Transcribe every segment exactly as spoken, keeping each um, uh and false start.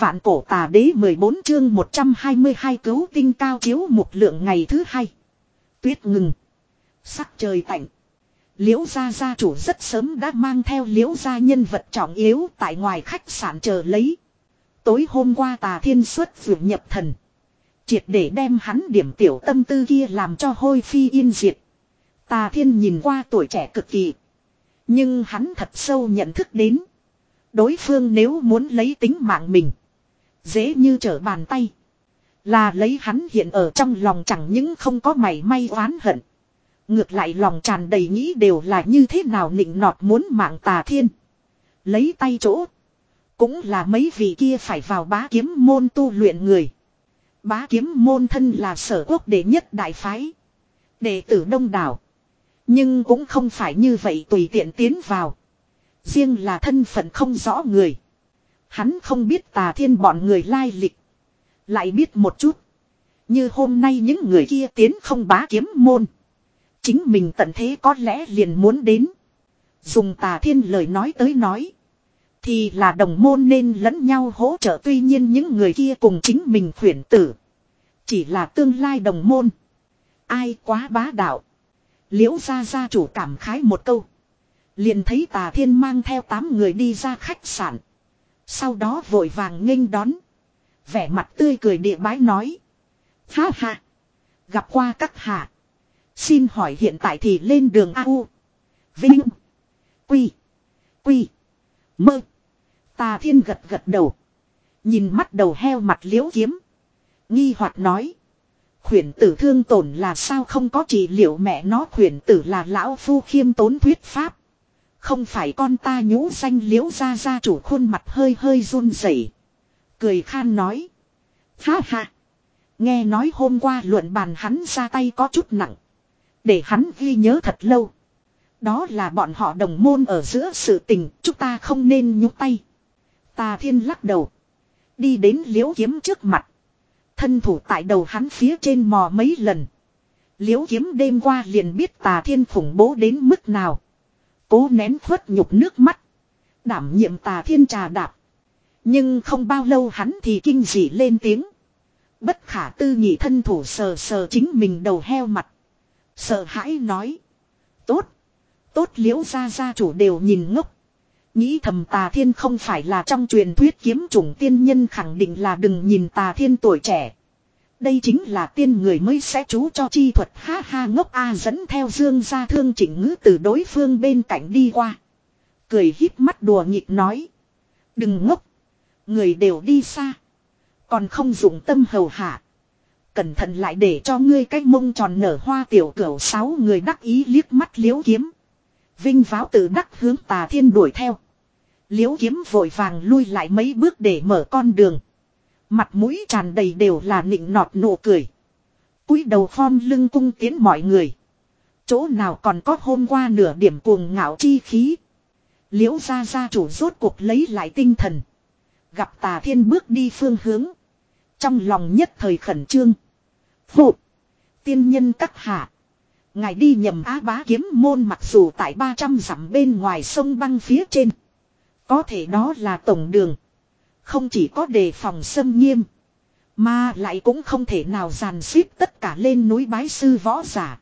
Vạn cổ tà đế mười bốn chương một trăm hai mươi hai cứu tinh cao chiếu một lượng ngày thứ hai. Tuyết ngừng. Sắc trời tạnh. Liễu gia gia chủ rất sớm đã mang theo liễu gia nhân vật trọng yếu tại ngoài khách sạn chờ lấy. Tối hôm qua Tà Thiên xuất vượt nhập thần. Triệt để đem hắn điểm tiểu tâm tư kia làm cho hôi phi yên diệt. Tà Thiên nhìn qua tuổi trẻ cực kỳ. Nhưng hắn thật sâu nhận thức đến. Đối phương nếu muốn lấy tính mạng mình. Dễ như trở bàn tay. Là lấy hắn hiện ở trong lòng chẳng những không có mảy may oán hận. Ngược lại lòng tràn đầy nghĩ đều là như thế nào nịnh nọt muốn mạng Tà Thiên. Lấy tay chỗ. Cũng là mấy vị kia phải vào bá kiếm môn tu luyện người. Bá kiếm môn thân là sở quốc đệ nhất đại phái. Đệ tử đông đảo. Nhưng cũng không phải như vậy tùy tiện tiến vào. Riêng là thân phận không rõ người. Hắn không biết Tà Thiên bọn người lai lịch. Lại biết một chút. Như hôm nay những người kia tiến không bá kiếm môn. Chính mình tận thế có lẽ liền muốn đến. Dùng Tà Thiên lời nói tới nói. Thì là đồng môn nên lẫn nhau hỗ trợ, tuy nhiên những người kia cùng chính mình khuyển tử. Chỉ là tương lai đồng môn. Ai quá bá đạo. Liễu gia gia chủ cảm khái một câu. Liền thấy Tà Thiên mang theo tám người đi ra khách sạn. Sau đó vội vàng nghênh đón. Vẻ mặt tươi cười địa bái nói. Ha ha. Gặp qua các hạ. Xin hỏi hiện tại thì lên đường A U. Vinh. Quy. Quy. Mơ. Tà Thiên gật gật đầu. Nhìn mắt đầu heo mặt Liễu Kiếm. Nghi hoặc nói. Khuyển tử thương tổn là sao không có trị liệu, mẹ nó khuyển tử là lão phu khiêm tốn thuyết pháp. Không phải con ta nhũ danh. Liễu gia gia chủ khuôn mặt hơi hơi run rẩy, cười khan nói. Ha ha. Nghe nói hôm qua luận bàn hắn ra tay có chút nặng. Để hắn ghi nhớ thật lâu. Đó là bọn họ đồng môn ở giữa sự tình, chúng ta không nên nhúc tay. Tà Thiên lắc đầu. Đi đến Liễu Kiếm trước mặt. Thân thủ tại đầu hắn phía trên mò mấy lần. Liễu Kiếm đêm qua liền biết Tà Thiên khủng bố đến mức nào. Cố nén khuất nhục nước mắt. Đảm nhiệm Tà Thiên trà đạp. Nhưng không bao lâu hắn thì kinh dị lên tiếng. Bất khả tư nghị thân thủ sờ sờ chính mình đầu heo mặt. Sợ hãi nói. Tốt. Tốt. Liễu gia gia chủ đều nhìn ngốc. Nghĩ thầm Tà Thiên không phải là trong truyền thuyết kiếm chủng tiên nhân, khẳng định là đừng nhìn Tà Thiên tuổi trẻ. Đây chính là tiên người mới sẽ chú cho chi thuật. Ha ha ngốc a. Dẫn theo Dương gia Thương Chỉnh Ngữ từ đối phương bên cạnh đi qua. Cười híp mắt đùa nghịch nói. Đừng ngốc. Người đều đi xa. Còn không dụng tâm hầu hạ. Cẩn thận lại để cho ngươi cái mông tròn nở hoa. Tiểu cửu sáu người đắc ý liếc mắt Liễu Kiếm. Vinh váo tự đắc hướng Tà Thiên đuổi theo. Liễu Kiếm vội vàng lui lại mấy bước để mở con đường. Mặt mũi tràn đầy đều là nịnh nọt nụ cười. Cúi đầu khom lưng cung tiến mọi người. Chỗ nào còn có hôm qua nửa điểm cuồng ngạo chi khí. Liễu gia gia chủ rốt cuộc lấy lại tinh thần. Gặp Tà Thiên bước đi phương hướng. Trong lòng nhất thời khẩn trương. Phụ. Tiên nhân các hạ. Ngài đi nhầm Á bá kiếm môn, mặc dù tại ba trăm dặm bên ngoài sông băng phía trên. Có thể đó là tổng đường. Không chỉ có đề phòng xâm nghiêm. Mà lại cũng không thể nào dàn xếp tất cả lên núi bái sư võ giả.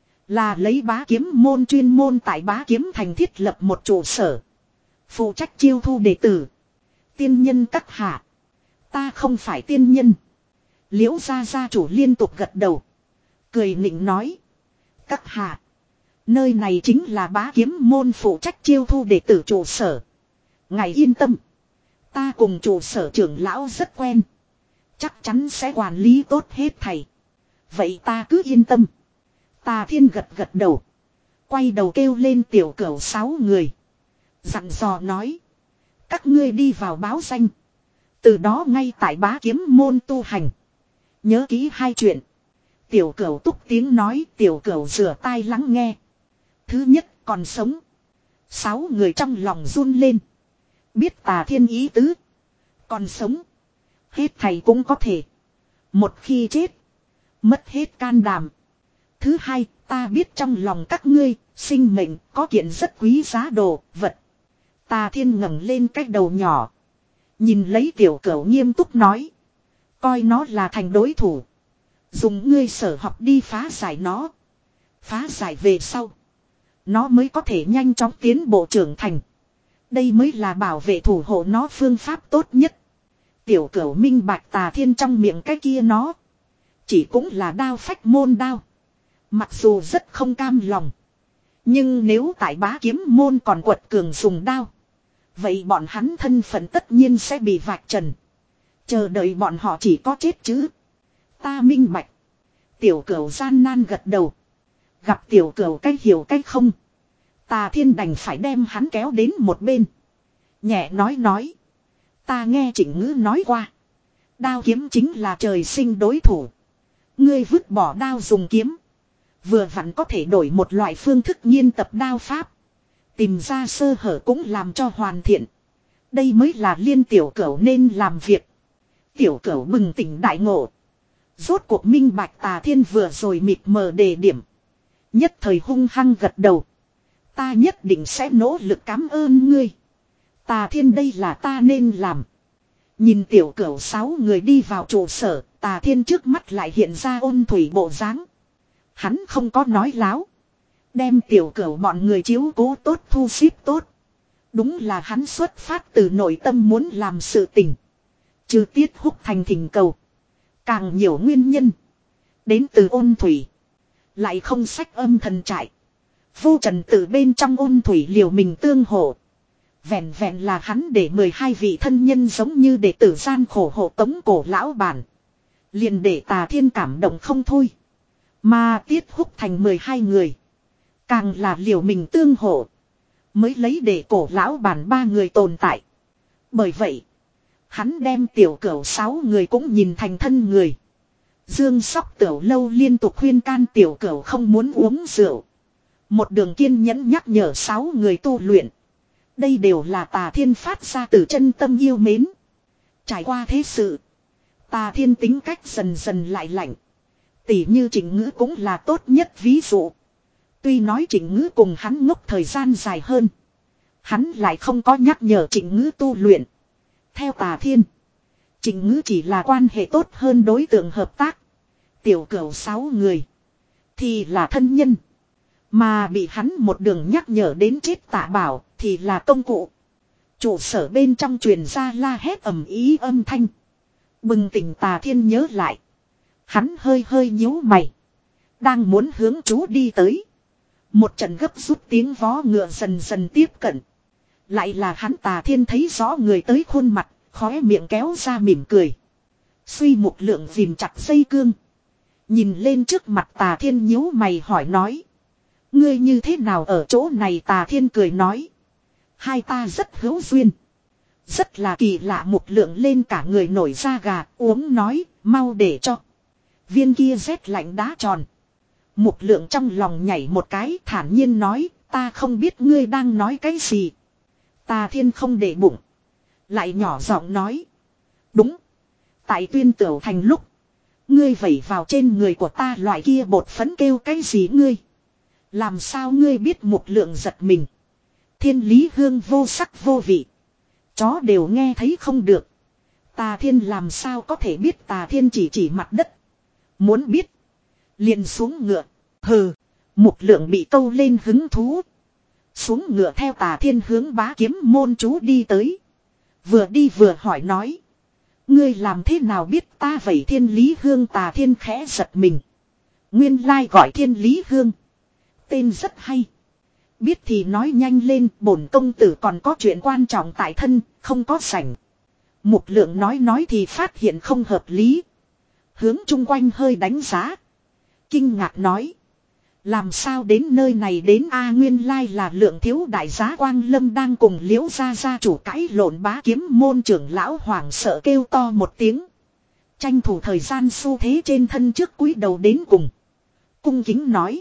Là lấy bá kiếm môn chuyên môn tại bá kiếm thành thiết lập một trụ sở. Phụ trách chiêu thu đệ tử. Tiên nhân các hạ. Ta không phải tiên nhân. Liễu gia gia chủ liên tục gật đầu. Cười nịnh nói. Các hạ. Nơi này chính là bá kiếm môn phụ trách chiêu thu đệ tử trụ sở. Ngài yên tâm. Ta cùng trụ sở trưởng lão rất quen. Chắc chắn sẽ quản lý tốt hết thầy. Vậy ta cứ yên tâm. Tà Thiên gật gật đầu. Quay đầu kêu lên tiểu cửu sáu người. Dặn dò nói. Các ngươi đi vào báo danh. Từ đó ngay tại bá kiếm môn tu hành. Nhớ kỹ hai chuyện. Tiểu cửu túc tiếng nói. Tiểu cửu rửa tai lắng nghe. Thứ nhất, còn sống. Sáu người trong lòng run lên. Biết Tà Thiên ý tứ. Còn sống. Hết thầy cũng có thể. Một khi chết. Mất hết can đảm. Thứ hai, ta biết trong lòng các ngươi, sinh mệnh có kiện rất quý giá đồ, vật. Tà Thiên ngẩng lên cái đầu nhỏ. Nhìn lấy tiểu cửu nghiêm túc nói. Coi nó là thành đối thủ. Dùng ngươi sở học đi phá giải nó. Phá giải về sau. Nó mới có thể nhanh chóng tiến bộ trưởng thành. Đây mới là bảo vệ thủ hộ nó phương pháp tốt nhất. Tiểu cửu minh bạch Tà Thiên trong miệng cái kia nó. Chỉ cũng là đao phách môn đao. Mặc dù rất không cam lòng. Nhưng nếu tại bá kiếm môn còn quật cường dùng đao. Vậy bọn hắn thân phận tất nhiên sẽ bị vạch trần. Chờ đợi bọn họ chỉ có chết chứ. Ta minh bạch. Tiểu cửu gian nan gật đầu. Gặp tiểu cửu cách hiểu cách không. Tà Thiên đành phải đem hắn kéo đến một bên. Nhẹ nói nói. Ta nghe Trịnh Ngữ nói qua. Đao kiếm chính là trời sinh đối thủ. Ngươi vứt bỏ đao dùng kiếm. Vừa vặn có thể đổi một loại phương thức nghiên tập đao pháp. Tìm ra sơ hở cũng làm cho hoàn thiện. Đây mới là Liên tiểu cửu nên làm việc. Tiểu cửu bừng tỉnh đại ngộ. Rốt cuộc minh bạch Tà Thiên vừa rồi mịt mờ đề điểm. Nhất thời hung hăng gật đầu. Ta nhất định sẽ nỗ lực cảm ơn ngươi. Tà Thiên đây là ta nên làm. Nhìn tiểu cửu sáu người đi vào trụ sở. Tà Thiên trước mắt lại hiện ra ôn thủy bộ dáng. Hắn không có nói láo. Đem tiểu cửu bọn người chiếu cố tốt thu xếp tốt. Đúng là hắn xuất phát từ nội tâm muốn làm sự tình. Trừ Tiết Húc Thành thỉnh cầu. Càng nhiều nguyên nhân. Đến từ ôn thủy. Lại không sách âm thần trại. Vô trần từ bên trong ôn thủy liều mình tương hộ. Vẹn vẹn là hắn để mười hai vị thân nhân giống như đệ tử gian khổ hộ tống cổ lão bản. Liền để Tà Thiên cảm động không thôi. Mà Tiết Húc Thành mười hai người. Càng là liều mình tương hộ. Mới lấy để cổ lão bản ba người tồn tại. Bởi vậy. Hắn đem tiểu cửu sáu người cũng nhìn thành thân người. Dương Sóc Tiểu Lâu liên tục khuyên can tiểu cửu không muốn uống rượu. Một đường kiên nhẫn nhắc nhở sáu người tu luyện. Đây đều là Tà Thiên phát ra từ chân tâm yêu mến. Trải qua thế sự. Tà Thiên tính cách dần dần lại lạnh. Tỷ như Trịnh Ngữ cũng là tốt nhất ví dụ. Tuy nói Trịnh Ngữ cùng hắn ngốc thời gian dài hơn. Hắn lại không có nhắc nhở Trịnh Ngữ tu luyện. Theo Tà Thiên. Trịnh Ngữ chỉ là quan hệ tốt hơn đối tượng hợp tác. Tiểu cửu sáu người. Thì là thân nhân. Mà bị hắn một đường nhắc nhở đến chết Tạ Bảo. Thì là công cụ. Trụ sở bên trong truyền ra la hét ầm ý âm thanh. Bừng tỉnh Tà Thiên nhớ lại. Hắn hơi hơi nhíu mày. Đang muốn hướng chú đi tới. Một trận gấp rút tiếng vó ngựa dần dần tiếp cận. Lại là hắn Tà Thiên thấy rõ người tới khuôn mặt. Khóe miệng kéo ra mỉm cười. Suy một lượng ghim chặt dây cương. Nhìn lên trước mặt Tà Thiên nhíu mày hỏi nói. Ngươi như thế nào ở chỗ này? Tà Thiên cười nói. Hai ta rất hữu duyên. Rất là kỳ lạ. Một lượng lên cả người nổi da gà uống nói mau để cho. Viên kia rét lạnh đá tròn. Một lượng trong lòng nhảy một cái thản nhiên nói. Ta không biết ngươi đang nói cái gì. Tà Thiên không để bụng. Lại nhỏ giọng nói. Đúng. Tại Tuyên Tửu Thành lúc. Ngươi vẩy vào trên người của ta loại kia bột phấn kêu cái gì ngươi. Làm sao ngươi biết? Một lượng giật mình. Thiên lý hương vô sắc vô vị. Chó đều nghe thấy không được. Tà Thiên làm sao có thể biết? Tà Thiên chỉ chỉ mặt đất. Muốn biết. Liền xuống ngựa. Hừ. Một lượng bị câu lên hứng thú. Xuống ngựa theo Tà Thiên hướng bá kiếm môn chú đi tới. Vừa đi vừa hỏi nói. Ngươi làm thế nào biết ta vậy? Thiên lý hương. Tà Thiên khẽ giật mình. Nguyên lai gọi Thiên lý hương. Tên rất hay. Biết thì nói nhanh lên. Bổn công tử còn có chuyện quan trọng tại thân. Không có sảnh. Một lượng nói nói thì phát hiện không hợp lý. Hướng chung quanh hơi đánh giá. Kinh ngạc nói. Làm sao đến nơi này đến? A nguyên lai là Lượng thiếu đại giá Quang Lâm đang cùng Liễu gia gia chủ cãi lộn. Bá kiếm môn trưởng lão hoảng sợ kêu to một tiếng. Tranh thủ thời gian xu thế trên thân trước cúi đầu đến cùng. Cung kính nói.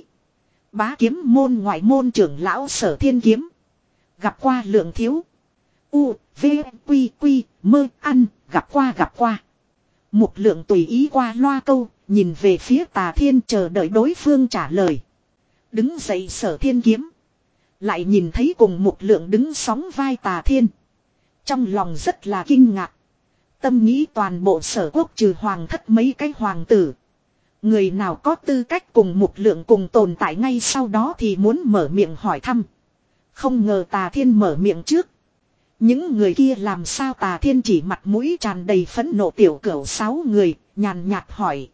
Bá kiếm môn ngoại môn trưởng lão Sở Thiên Kiếm. Gặp qua Lượng thiếu. U, V, Quy, Quy, mơ, ăn, gặp qua gặp qua. Một Lượng tùy ý qua loa câu, nhìn về phía Tà Thiên chờ đợi đối phương trả lời. Đứng dậy Sở Thiên Kiếm. Lại nhìn thấy cùng một Lượng đứng sóng vai Tà Thiên. Trong lòng rất là kinh ngạc. Tâm nghĩ toàn bộ Sở Quốc trừ hoàng thất mấy cái hoàng tử. Người nào có tư cách cùng Mục Lượng cùng tồn tại ngay sau đó thì muốn mở miệng hỏi thăm. Không ngờ Tà Thiên mở miệng trước. Những người kia làm sao? Tà Thiên chỉ mặt mũi tràn đầy phẫn nộ tiểu cửu sáu người, nhàn nhạt hỏi.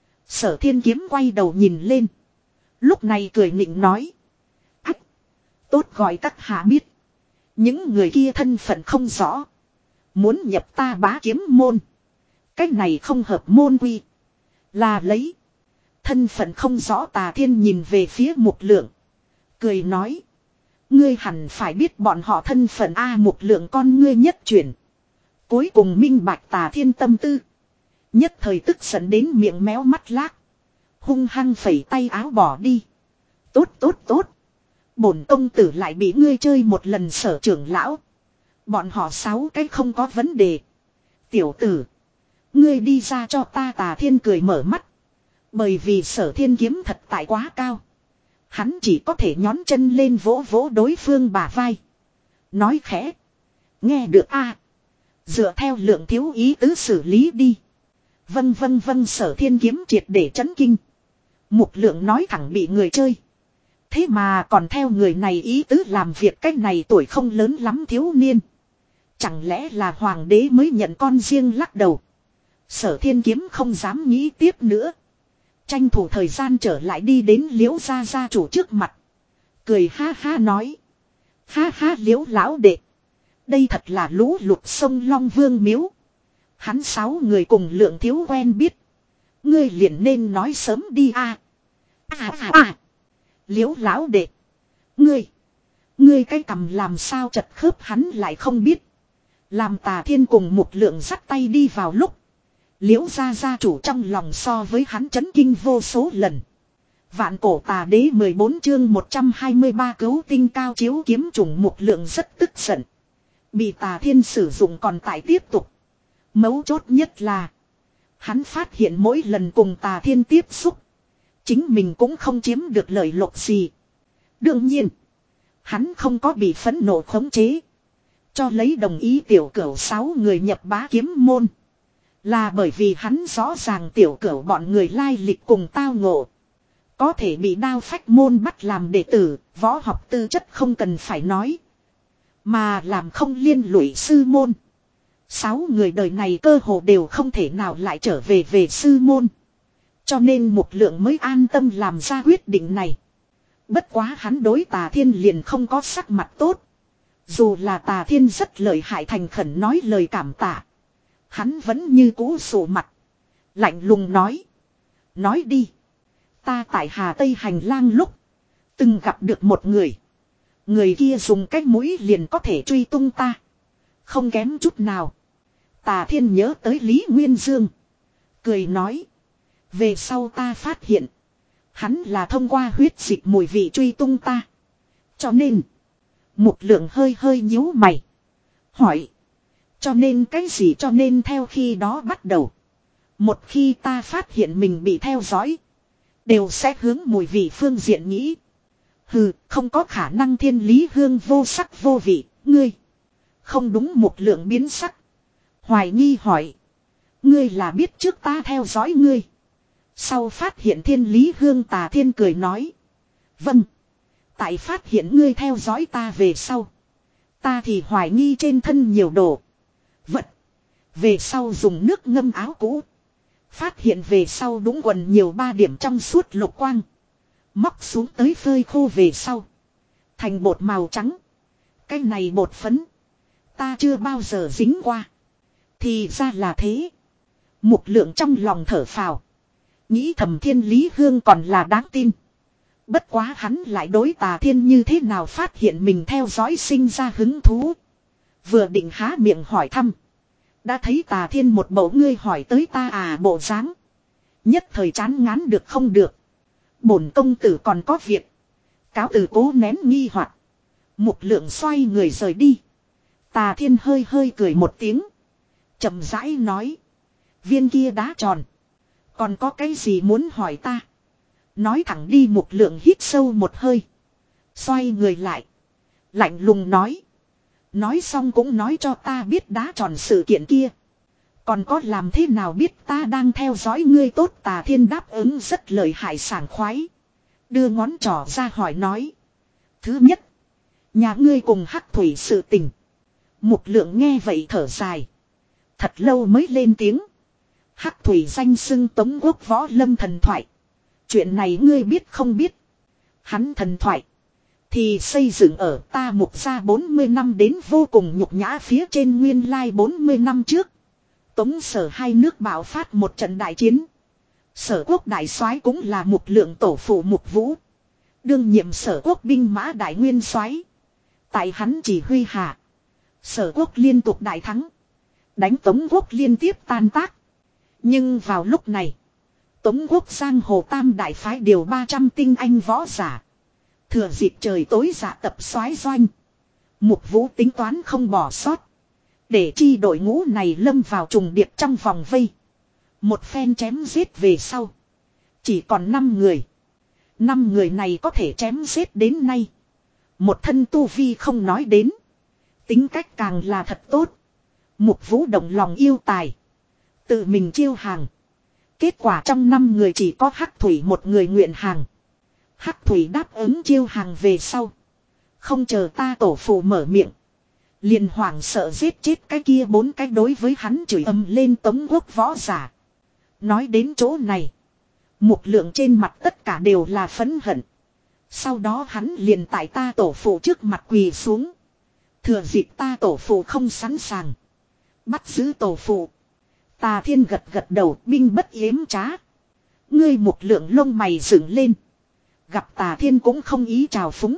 Sở Thiên Kiếm quay đầu nhìn lên. Lúc này cười nịnh nói. Ách! Tốt gọi các hạ biết. Những người kia thân phận không rõ. Muốn nhập ta Bá Kiếm môn. Cách này không hợp môn quy. Là lấy. Thân phận không rõ. Tà Thiên nhìn về phía Mục Lượng. Cười nói. Ngươi hẳn phải biết bọn họ thân phận A. Mục Lượng con ngươi nhất chuyển. Cuối cùng minh bạch Tà Thiên tâm tư. Nhất thời tức giận đến miệng méo mắt lác. Hung hăng phẩy tay áo bỏ đi. Tốt tốt tốt. Bổn công tử lại bị ngươi chơi một lần. Sở trưởng lão. Bọn họ sáu cái không có vấn đề. Tiểu tử. Ngươi đi ra cho ta. Tà Thiên cười mở mắt. Bởi vì Sở Thiên Kiếm thật tại quá cao. Hắn chỉ có thể nhón chân lên vỗ vỗ đối phương bả vai. Nói khẽ. Nghe được a? Dựa theo Lượng thiếu ý tứ xử lý đi. Vâng vâng vâng. Sở Thiên Kiếm triệt để chấn kinh. Mục Lượng nói thẳng bị người chơi. Thế mà còn theo người này ý tứ làm việc. Cách này tuổi không lớn lắm thiếu niên. Chẳng lẽ là hoàng đế mới nhận con riêng? Lắc đầu. Sở Thiên Kiếm không dám nghĩ tiếp nữa. Tranh thủ thời gian trở lại đi đến Liễu gia gia chủ trước mặt. Cười ha ha nói. Ha ha Liễu lão đệ. Đây thật là lũ lụt sông Long Vương miếu. Hắn sáu người cùng Lượng thiếu quen biết. Ngươi liền nên nói sớm đi a. À à à. Liễu lão đệ. Ngươi. Ngươi cái cầm làm sao chật khớp hắn lại không biết. Làm Tà Thiên cùng Mục Lượng dắt tay đi vào lúc. Liễu gia gia chủ trong lòng so với hắn chấn kinh vô số lần. Vạn cổ tà đế mười bốn chương một trăm hai mươi ba cứu tinh cao chiếu kiếm trùng. Mục Lượng rất tức giận. Bị Tà Thiên sử dụng còn tại tiếp tục. Mấu chốt nhất là. Hắn phát hiện mỗi lần cùng Tà Thiên tiếp xúc. Chính mình cũng không chiếm được lợi lộc gì. Đương nhiên. Hắn không có bị phẫn nộ khống chế. Cho lấy đồng ý tiểu cửu sáu người nhập Bá Kiếm môn. Là bởi vì hắn rõ ràng tiểu cửu bọn người lai lịch cùng tao ngộ. Có thể bị đao phách môn bắt làm đệ tử, võ học tư chất không cần phải nói. Mà làm không liên lụy sư môn. Sáu người đời này cơ hồ đều không thể nào lại trở về về sư môn. Cho nên Mục Lượng mới an tâm làm ra quyết định này. Bất quá hắn đối Tà Thiên liền không có sắc mặt tốt. Dù là Tà Thiên rất lợi hại thành khẩn nói lời cảm tạ. Hắn vẫn như cũ sụ mặt. Lạnh lùng nói. Nói đi. Ta tại Hà Tây hành lang lúc. Từng gặp được một người. Người kia dùng cái mũi liền có thể truy tung ta. Không kém chút nào. Tà Thiên nhớ tới Lý Nguyên Dương. Cười nói. Về sau ta phát hiện. Hắn là thông qua huyết dịch mùi vị truy tung ta. Cho nên. Mục Lượng hơi hơi nhíu mày. Hỏi. Cho nên cái gì? Cho nên theo khi đó bắt đầu. Một khi ta phát hiện mình bị theo dõi. Đều sẽ hướng mùi vị phương diện nghĩ. Hừ, không có khả năng. Thiên lý hương vô sắc vô vị. Ngươi. Không đúng. Mục Lượng biến sắc. Hoài nghi hỏi. Ngươi là biết trước ta theo dõi ngươi. Sau phát hiện thiên lý hương. Tà Thiên cười nói. Vâng. Tại phát hiện ngươi theo dõi ta về sau. Ta thì hoài nghi trên thân nhiều đồ. Vật. Về sau dùng nước ngâm áo cũ. Phát hiện về sau đúng quần nhiều ba điểm trong suốt lục quang. Móc xuống tới phơi khô về sau. Thành bột màu trắng. Cái này bột phấn. Ta chưa bao giờ dính qua. Thì ra là thế. Mục Lượng trong lòng thở phào. Nghĩ thầm thiên lý hương còn là đáng tin. Bất quá hắn lại đối Tà Thiên như thế nào phát hiện mình theo dõi sinh ra hứng thú. Vừa định há miệng hỏi thăm. Đã thấy Tà Thiên một bộ ngươi hỏi tới ta à bộ dáng. Nhất thời chán ngán được không được. Bổn công tử còn có việc. Cáo từ cố nén nghi hoặc. Mục Lượng xoay người rời đi. Tà Thiên hơi hơi cười một tiếng. Chậm rãi nói. Viên kia đá tròn. Còn có cái gì muốn hỏi ta? Nói thẳng đi. Mục Lượng hít sâu một hơi. Xoay người lại. Lạnh lùng nói. Nói xong cũng nói cho ta biết đá tròn sự kiện kia. Còn có làm thế nào biết ta đang theo dõi ngươi tốt. Tà Thiên đáp ứng rất lợi hại sảng khoái. Đưa ngón trỏ ra hỏi nói. Thứ nhất. Nhà ngươi cùng Hắc Thủy sự tình. Mục Lượng nghe vậy thở dài. Thật lâu mới lên tiếng. Hắc Thủy danh xưng Tống Quốc võ lâm thần thoại. Chuyện này ngươi biết không biết. Hắn thần thoại. Thì xây dựng ở ta Mục gia bốn mươi năm đến vô cùng nhục nhã phía trên nguyên lai bốn mươi năm trước. Tống Sở hai nước bạo phát một trận đại chiến. Sở Quốc đại soái cũng là Mục Lượng tổ phụ Mục Vũ. Đương nhiệm Sở Quốc binh mã đại nguyên soái. Tại hắn chỉ huy hạ. Sở Quốc liên tục đại thắng. Đánh Tống Quốc liên tiếp tan tác. Nhưng vào lúc này. Tống Quốc giang hồ tam đại phái điều ba trăm tinh anh võ giả. Thừa dịp trời tối dạ tập soái doanh. Mục Vũ tính toán không bỏ sót. Để chi đội ngũ này lâm vào trùng điệp trong vòng vây. Một phen chém giết về sau. Chỉ còn năm người. Năm người này có thể chém giết đến nay. Một thân tu vi không nói đến. Tính cách càng là thật tốt. Mục Vũ động lòng yêu tài. Tự mình chiêu hàng. Kết quả trong năm người chỉ có Hắc Thủy một người nguyện hàng. Hắc Thủy đáp ứng chiêu hàng về sau. Không chờ ta tổ phụ mở miệng. Liền hoảng sợ giết chết cái kia bốn cái đối với hắn chửi ầm lên Tống Quốc võ giả. Nói đến chỗ này. Mục Lượng trên mặt tất cả đều là phẫn hận. Sau đó hắn liền tại ta tổ phụ trước mặt quỳ xuống. Thừa dịp ta tổ phụ không sẵn sàng. Bắt giữ tổ phụ. Tà Thiên gật gật đầu, binh bất yếm trá. Ngươi Mục Lượng lông mày dựng lên. Gặp Tà Thiên cũng không ý trào phúng.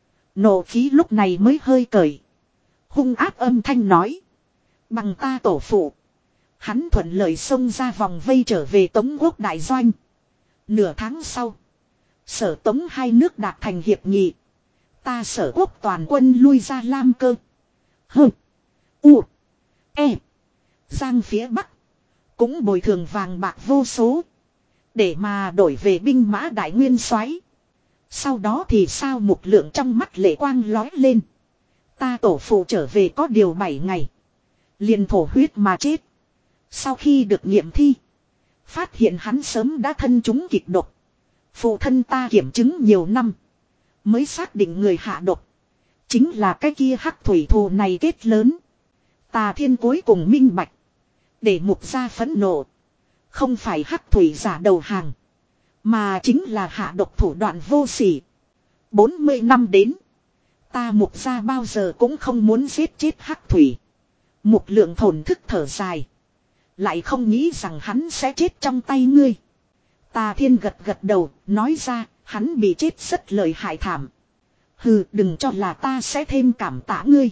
Nộ khí lúc này mới hơi cởi. Hung áp âm thanh nói. Bằng ta tổ phụ. Hắn thuận lợi xông ra vòng vây trở về Tống Quốc đại doanh. Nửa tháng sau. Sở Tống hai nước đạt thành hiệp nghị. Ta Sở Quốc toàn quân lui ra Lam Cơ. Hơ. U. E. Giang phía Bắc. Cũng bồi thường vàng bạc vô số. Để mà đổi về binh mã đại nguyên soái. Sau đó thì sao? Mục Lượng trong mắt lệ quang lói lên. Ta tổ phụ trở về có điều bảy ngày. Liền thổ huyết mà chết. Sau khi được nghiệm thi. Phát hiện hắn sớm đã thân trúng kịch độc. Phụ thân ta kiểm chứng nhiều năm. Mới xác định người hạ độc. Chính là cái kia Hắc Thủy thù này kết lớn. Tà Thiên cuối cùng minh bạch. Để Mục gia phẫn nộ. Không phải Hắc Thủy giả đầu hàng. Mà chính là hạ độc thủ đoạn vô sỉ. bốn mươi năm đến. Ta Mục gia bao giờ cũng không muốn giết chết Hắc Thủy. Mục Lượng thổn thức thở dài. Lại không nghĩ rằng hắn sẽ chết trong tay ngươi. Tà Thiên gật gật đầu, nói ra, hắn bị chết rất lợi hại thảm. Hừ, đừng cho là ta sẽ thêm cảm tạ ngươi.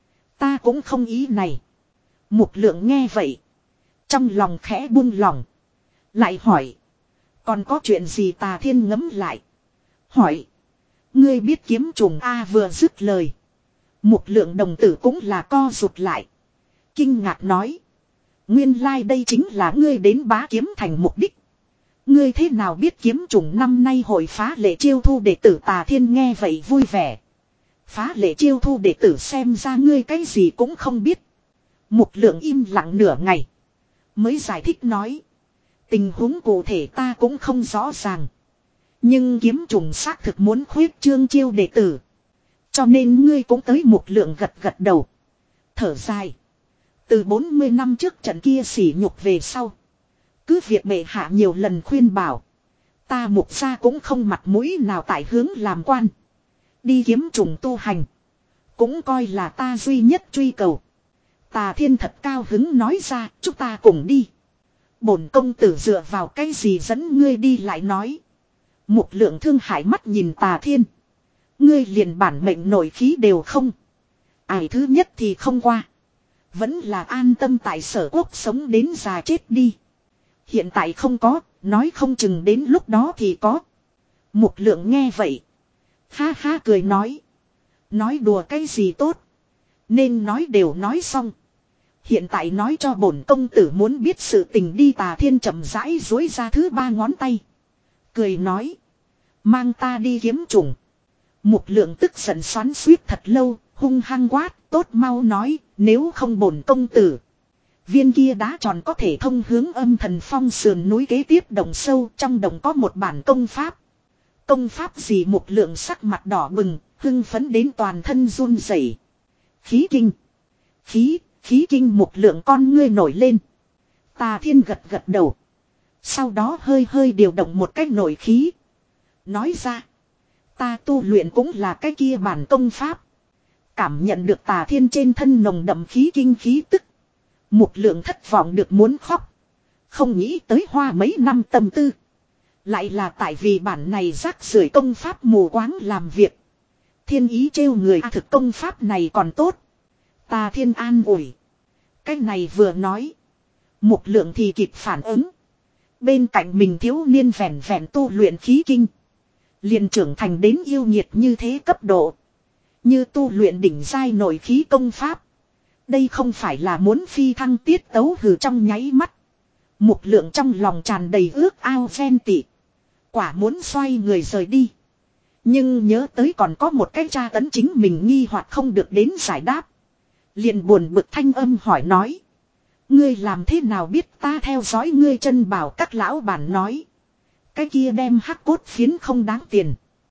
Ta cũng không ý này. Mục Lượng nghe vậy. Trong lòng khẽ buông lòng. Lại hỏi. Còn có chuyện gì? Tà Thiên ngẫm lại. Hỏi. Ngươi biết kiếm trùng A? Vừa dứt lời. Mục Lượng đồng tử cũng là co rụt lại. Kinh ngạc nói. Nguyên lai like đây chính là ngươi đến bá kiếm thành mục đích. Ngươi thế nào biết kiếm trùng năm nay hội phá lệ chiêu thu đệ tử? Tà Thiên nghe vậy vui vẻ. Phá lệ chiêu thu đệ tử xem ra ngươi cái gì cũng không biết. Mục Lượng im lặng nửa ngày. Mới giải thích nói. Tình huống cụ thể ta cũng không rõ ràng. Nhưng kiếm trùng xác thực muốn khuyết trương chiêu đệ tử. Cho nên ngươi cũng tới. Mục Lượng gật gật đầu. Thở dài. Từ bốn mươi năm trước trận kia sỉ nhục về sau. Cứ việc bệ hạ nhiều lần khuyên bảo. Ta Mục gia cũng không mặt mũi nào tại hướng làm quan. Đi kiếm trùng tu hành. Cũng coi là ta duy nhất truy cầu. Tà Thiên thật cao hứng nói ra, chúng ta cùng đi. Bổn công tử dựa vào cái gì dẫn ngươi đi? Lại nói. Mục Lượng thương hại mắt nhìn Tà Thiên. Ngươi liền bản mệnh nổi khí đều không. Ai thứ nhất thì không qua. Vẫn là an tâm tại Sở Quốc sống đến già chết đi. Hiện tại không có, nói không chừng đến lúc đó thì có. Mục Lượng nghe vậy. Ha ha cười nói. Nói đùa cái gì tốt. Nên nói đều nói xong. Hiện tại nói cho bổn công tử muốn biết sự tình đi. Tà Thiên chậm rãi duỗi ra thứ ba ngón tay. Cười nói. Mang ta đi kiếm trùng. Mục lượng tức giận xoắn xuýt thật lâu, hung hăng quát, tốt mau nói, nếu không bổn công tử. Viên kia đá tròn có thể thông hướng âm thần phong sườn núi kế tiếp đồng sâu, trong đồng có một bản công pháp. Công pháp gì? Mục lượng sắc mặt đỏ bừng, hưng phấn đến toàn thân run rẩy. Khí kinh. Khí, khí kinh. Mục lượng con ngươi nổi lên. Tà Thiên gật gật đầu. Sau đó hơi hơi điều động một cách nội khí. Nói ra. Ta tu luyện cũng là cái kia bản công pháp. Cảm nhận được Tà Thiên trên thân nồng đậm khí kinh khí tức. Mục lượng thất vọng được muốn khóc. Không nghĩ tới hoa mấy năm tâm tư. Lại là tại vì bản này rác rưởi công pháp mù quáng làm việc. Thiên ý trêu người. À, thực công pháp này còn tốt. Tà Thiên an ủi. Cái này vừa nói. Mục lượng thì kịp phản ứng. Bên cạnh mình thiếu niên vẹn vẹn tu luyện khí kinh. Liền trưởng thành đến yêu nhiệt như thế cấp độ. Như tu luyện đỉnh giai nội khí công pháp. Đây không phải là muốn phi thăng tiết tấu hừ trong nháy mắt. Mục lượng trong lòng tràn đầy ước ao ghen tị. Quả muốn xoay người rời đi. Nhưng nhớ tới còn có một cái tra tấn chính mình nghi hoặc không được đến giải đáp. Liền buồn bực thanh âm hỏi nói. Ngươi làm thế nào biết ta theo dõi ngươi? Chân bảo các lão bản nói. Cái kia đem hắc cốt phiến không đáng tiền.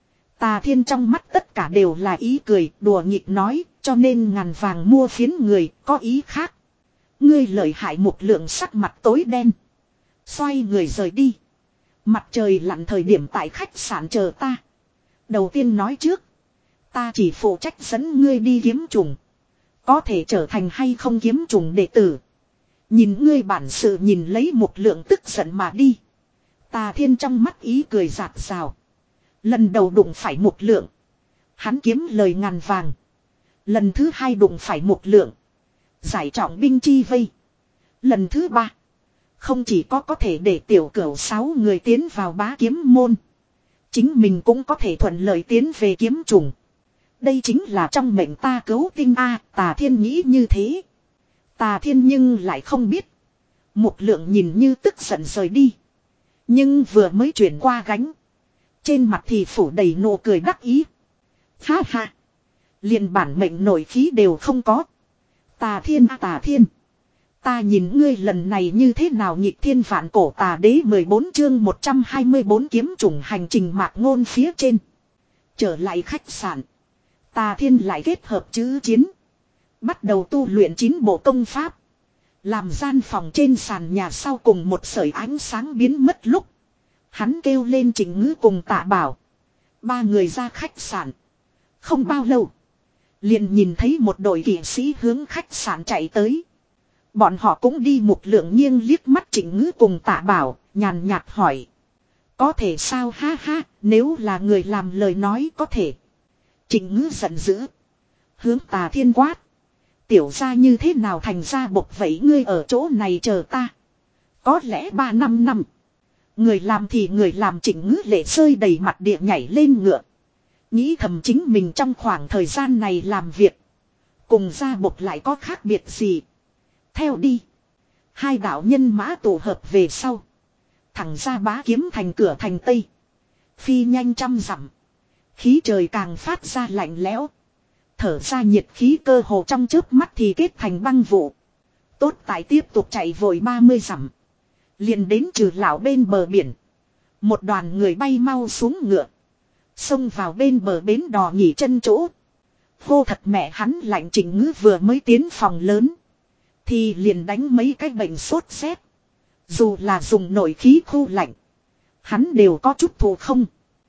Tà Thiên trong mắt tất cả đều là ý cười, đùa nghịch nói, cho nên ngàn vàng mua phiến người, có ý khác. Ngươi lợi hại. Một lượng sắc mặt tối đen. Xoay người rời đi. Mặt trời lặn thời điểm tại khách sạn chờ ta. Đầu tiên nói trước. Ta chỉ phụ trách dẫn ngươi đi kiếm trùng. Có thể trở thành hay không kiếm trùng đệ tử. Nhìn ngươi bản sự. Nhìn lấy một lượng tức giận mà đi. Tà Thiên trong mắt ý cười rạt rào. Lần đầu đụng phải một lượng. Hắn kiếm lời ngàn vàng. Lần thứ hai đụng phải một lượng. Giải trọng binh chi vây. Lần thứ ba. Không chỉ có có thể để tiểu cửu sáu người tiến vào bá kiếm môn. Chính mình cũng có thể thuận lợi tiến về kiếm trùng. Đây chính là trong mệnh ta cứu tinh A. Tà Thiên nghĩ như thế. Tà Thiên nhưng lại không biết. Một lượng nhìn như tức giận rời đi. Nhưng vừa mới chuyển qua gánh. Trên mặt thì phủ đầy nụ cười đắc ý. Ha ha. Liền bản mệnh nội khí đều không có. Tà Thiên a Tà Thiên. Ta nhìn ngươi lần này như thế nào? Nhịp thiên vạn cổ tà đế mười bốn chương một trăm hai mươi bốn kiếm trùng hành trình mạc ngôn phía trên. Trở lại khách sạn. Tà Thiên lại kết hợp chữ chiến. Bắt đầu tu luyện chín bộ công pháp. Làm gian phòng trên sàn nhà sau cùng một sợi ánh sáng biến mất lúc. Hắn kêu lên Trịnh Ngữ cùng Tạ Bảo. Ba người ra khách sạn. Không bao lâu. Liền nhìn thấy một đội kỵ sĩ hướng khách sạn chạy tới. Bọn họ cũng đi. Một lượng nghiêng liếc mắt Trịnh Ngữ cùng Tạ Bảo. Nhàn nhạt hỏi. Có thể sao? Ha ha. Nếu là người làm lời nói có thể. Trịnh Ngữ giận dữ. Hướng Tà Thiên quát. Tiểu gia như thế nào thành ra bộc vậy? Ngươi ở chỗ này chờ ta. Có lẽ ba năm năm. Người làm thì người làm. Trịnh Ngữ lệ rơi đầy mặt địa nhảy lên ngựa. Nghĩ thầm chính mình trong khoảng thời gian này làm việc. Cùng gia bộc lại có khác biệt gì. Theo đi. Hai đạo nhân mã tổ hợp về sau. Thẳng ra bá kiếm thành cửa thành Tây. Phi nhanh trăm dặm. Khí trời càng phát ra lạnh lẽo. Thở ra nhiệt khí cơ hồ trong chớp mắt thì kết thành băng vụ. Tốt tại tiếp tục chạy vội ba mươi dặm. Liền đến Trừ Lão bên bờ biển. Một đoàn người bay mau xuống ngựa. Xông vào bên bờ bến đò nghỉ chân chỗ. Hô thật mẹ hắn lạnh. Trịnh Ngữ vừa mới tiến phòng lớn. Thì liền đánh mấy cái bệnh sốt rét. Dù là dùng nội khí khu lạnh. Hắn đều có chút thù không.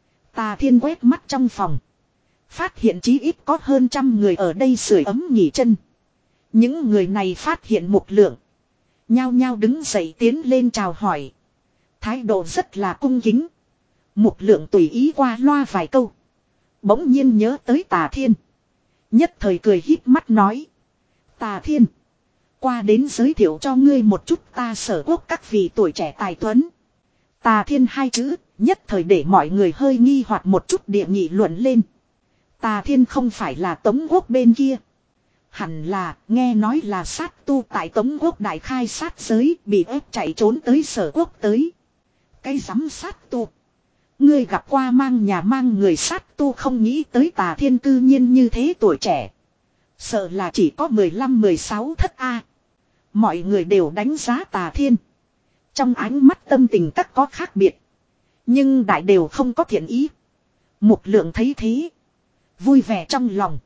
Tà Thiên quét mắt trong phòng. Phát hiện chí ít có hơn trăm người ở đây sưởi ấm nghỉ chân. Những người này phát hiện một lượng. Nhao nhao đứng dậy tiến lên chào hỏi. Thái độ rất là cung kính. Một lượng tùy ý qua loa vài câu. Bỗng nhiên nhớ tới Tà Thiên. Nhất thời cười híp mắt nói. Tà Thiên. Qua đến giới thiệu cho ngươi một chút ta Sở Quốc các vị tuổi trẻ tài tuấn. Tà Thiên hai chữ nhất thời để mọi người hơi nghi hoặc một chút địa nghị luận lên. Tà Thiên không phải là Tống Quốc bên kia. Hẳn là nghe nói là sát tu tại Tống Quốc đại khai sát giới bị ép chạy trốn tới Sở Quốc tới. Cái giám sát tu. Ngươi gặp qua mang nhà mang người sát tu không nghĩ tới Tà Thiên cư nhiên như thế tuổi trẻ. Sợ là chỉ có mười lăm mười sáu thất A. Mọi người đều đánh giá Tà Thiên. Trong ánh mắt tâm tình các có khác biệt. Nhưng đại đều không có thiện ý. Mục Lượng thấy thế. Vui vẻ trong lòng.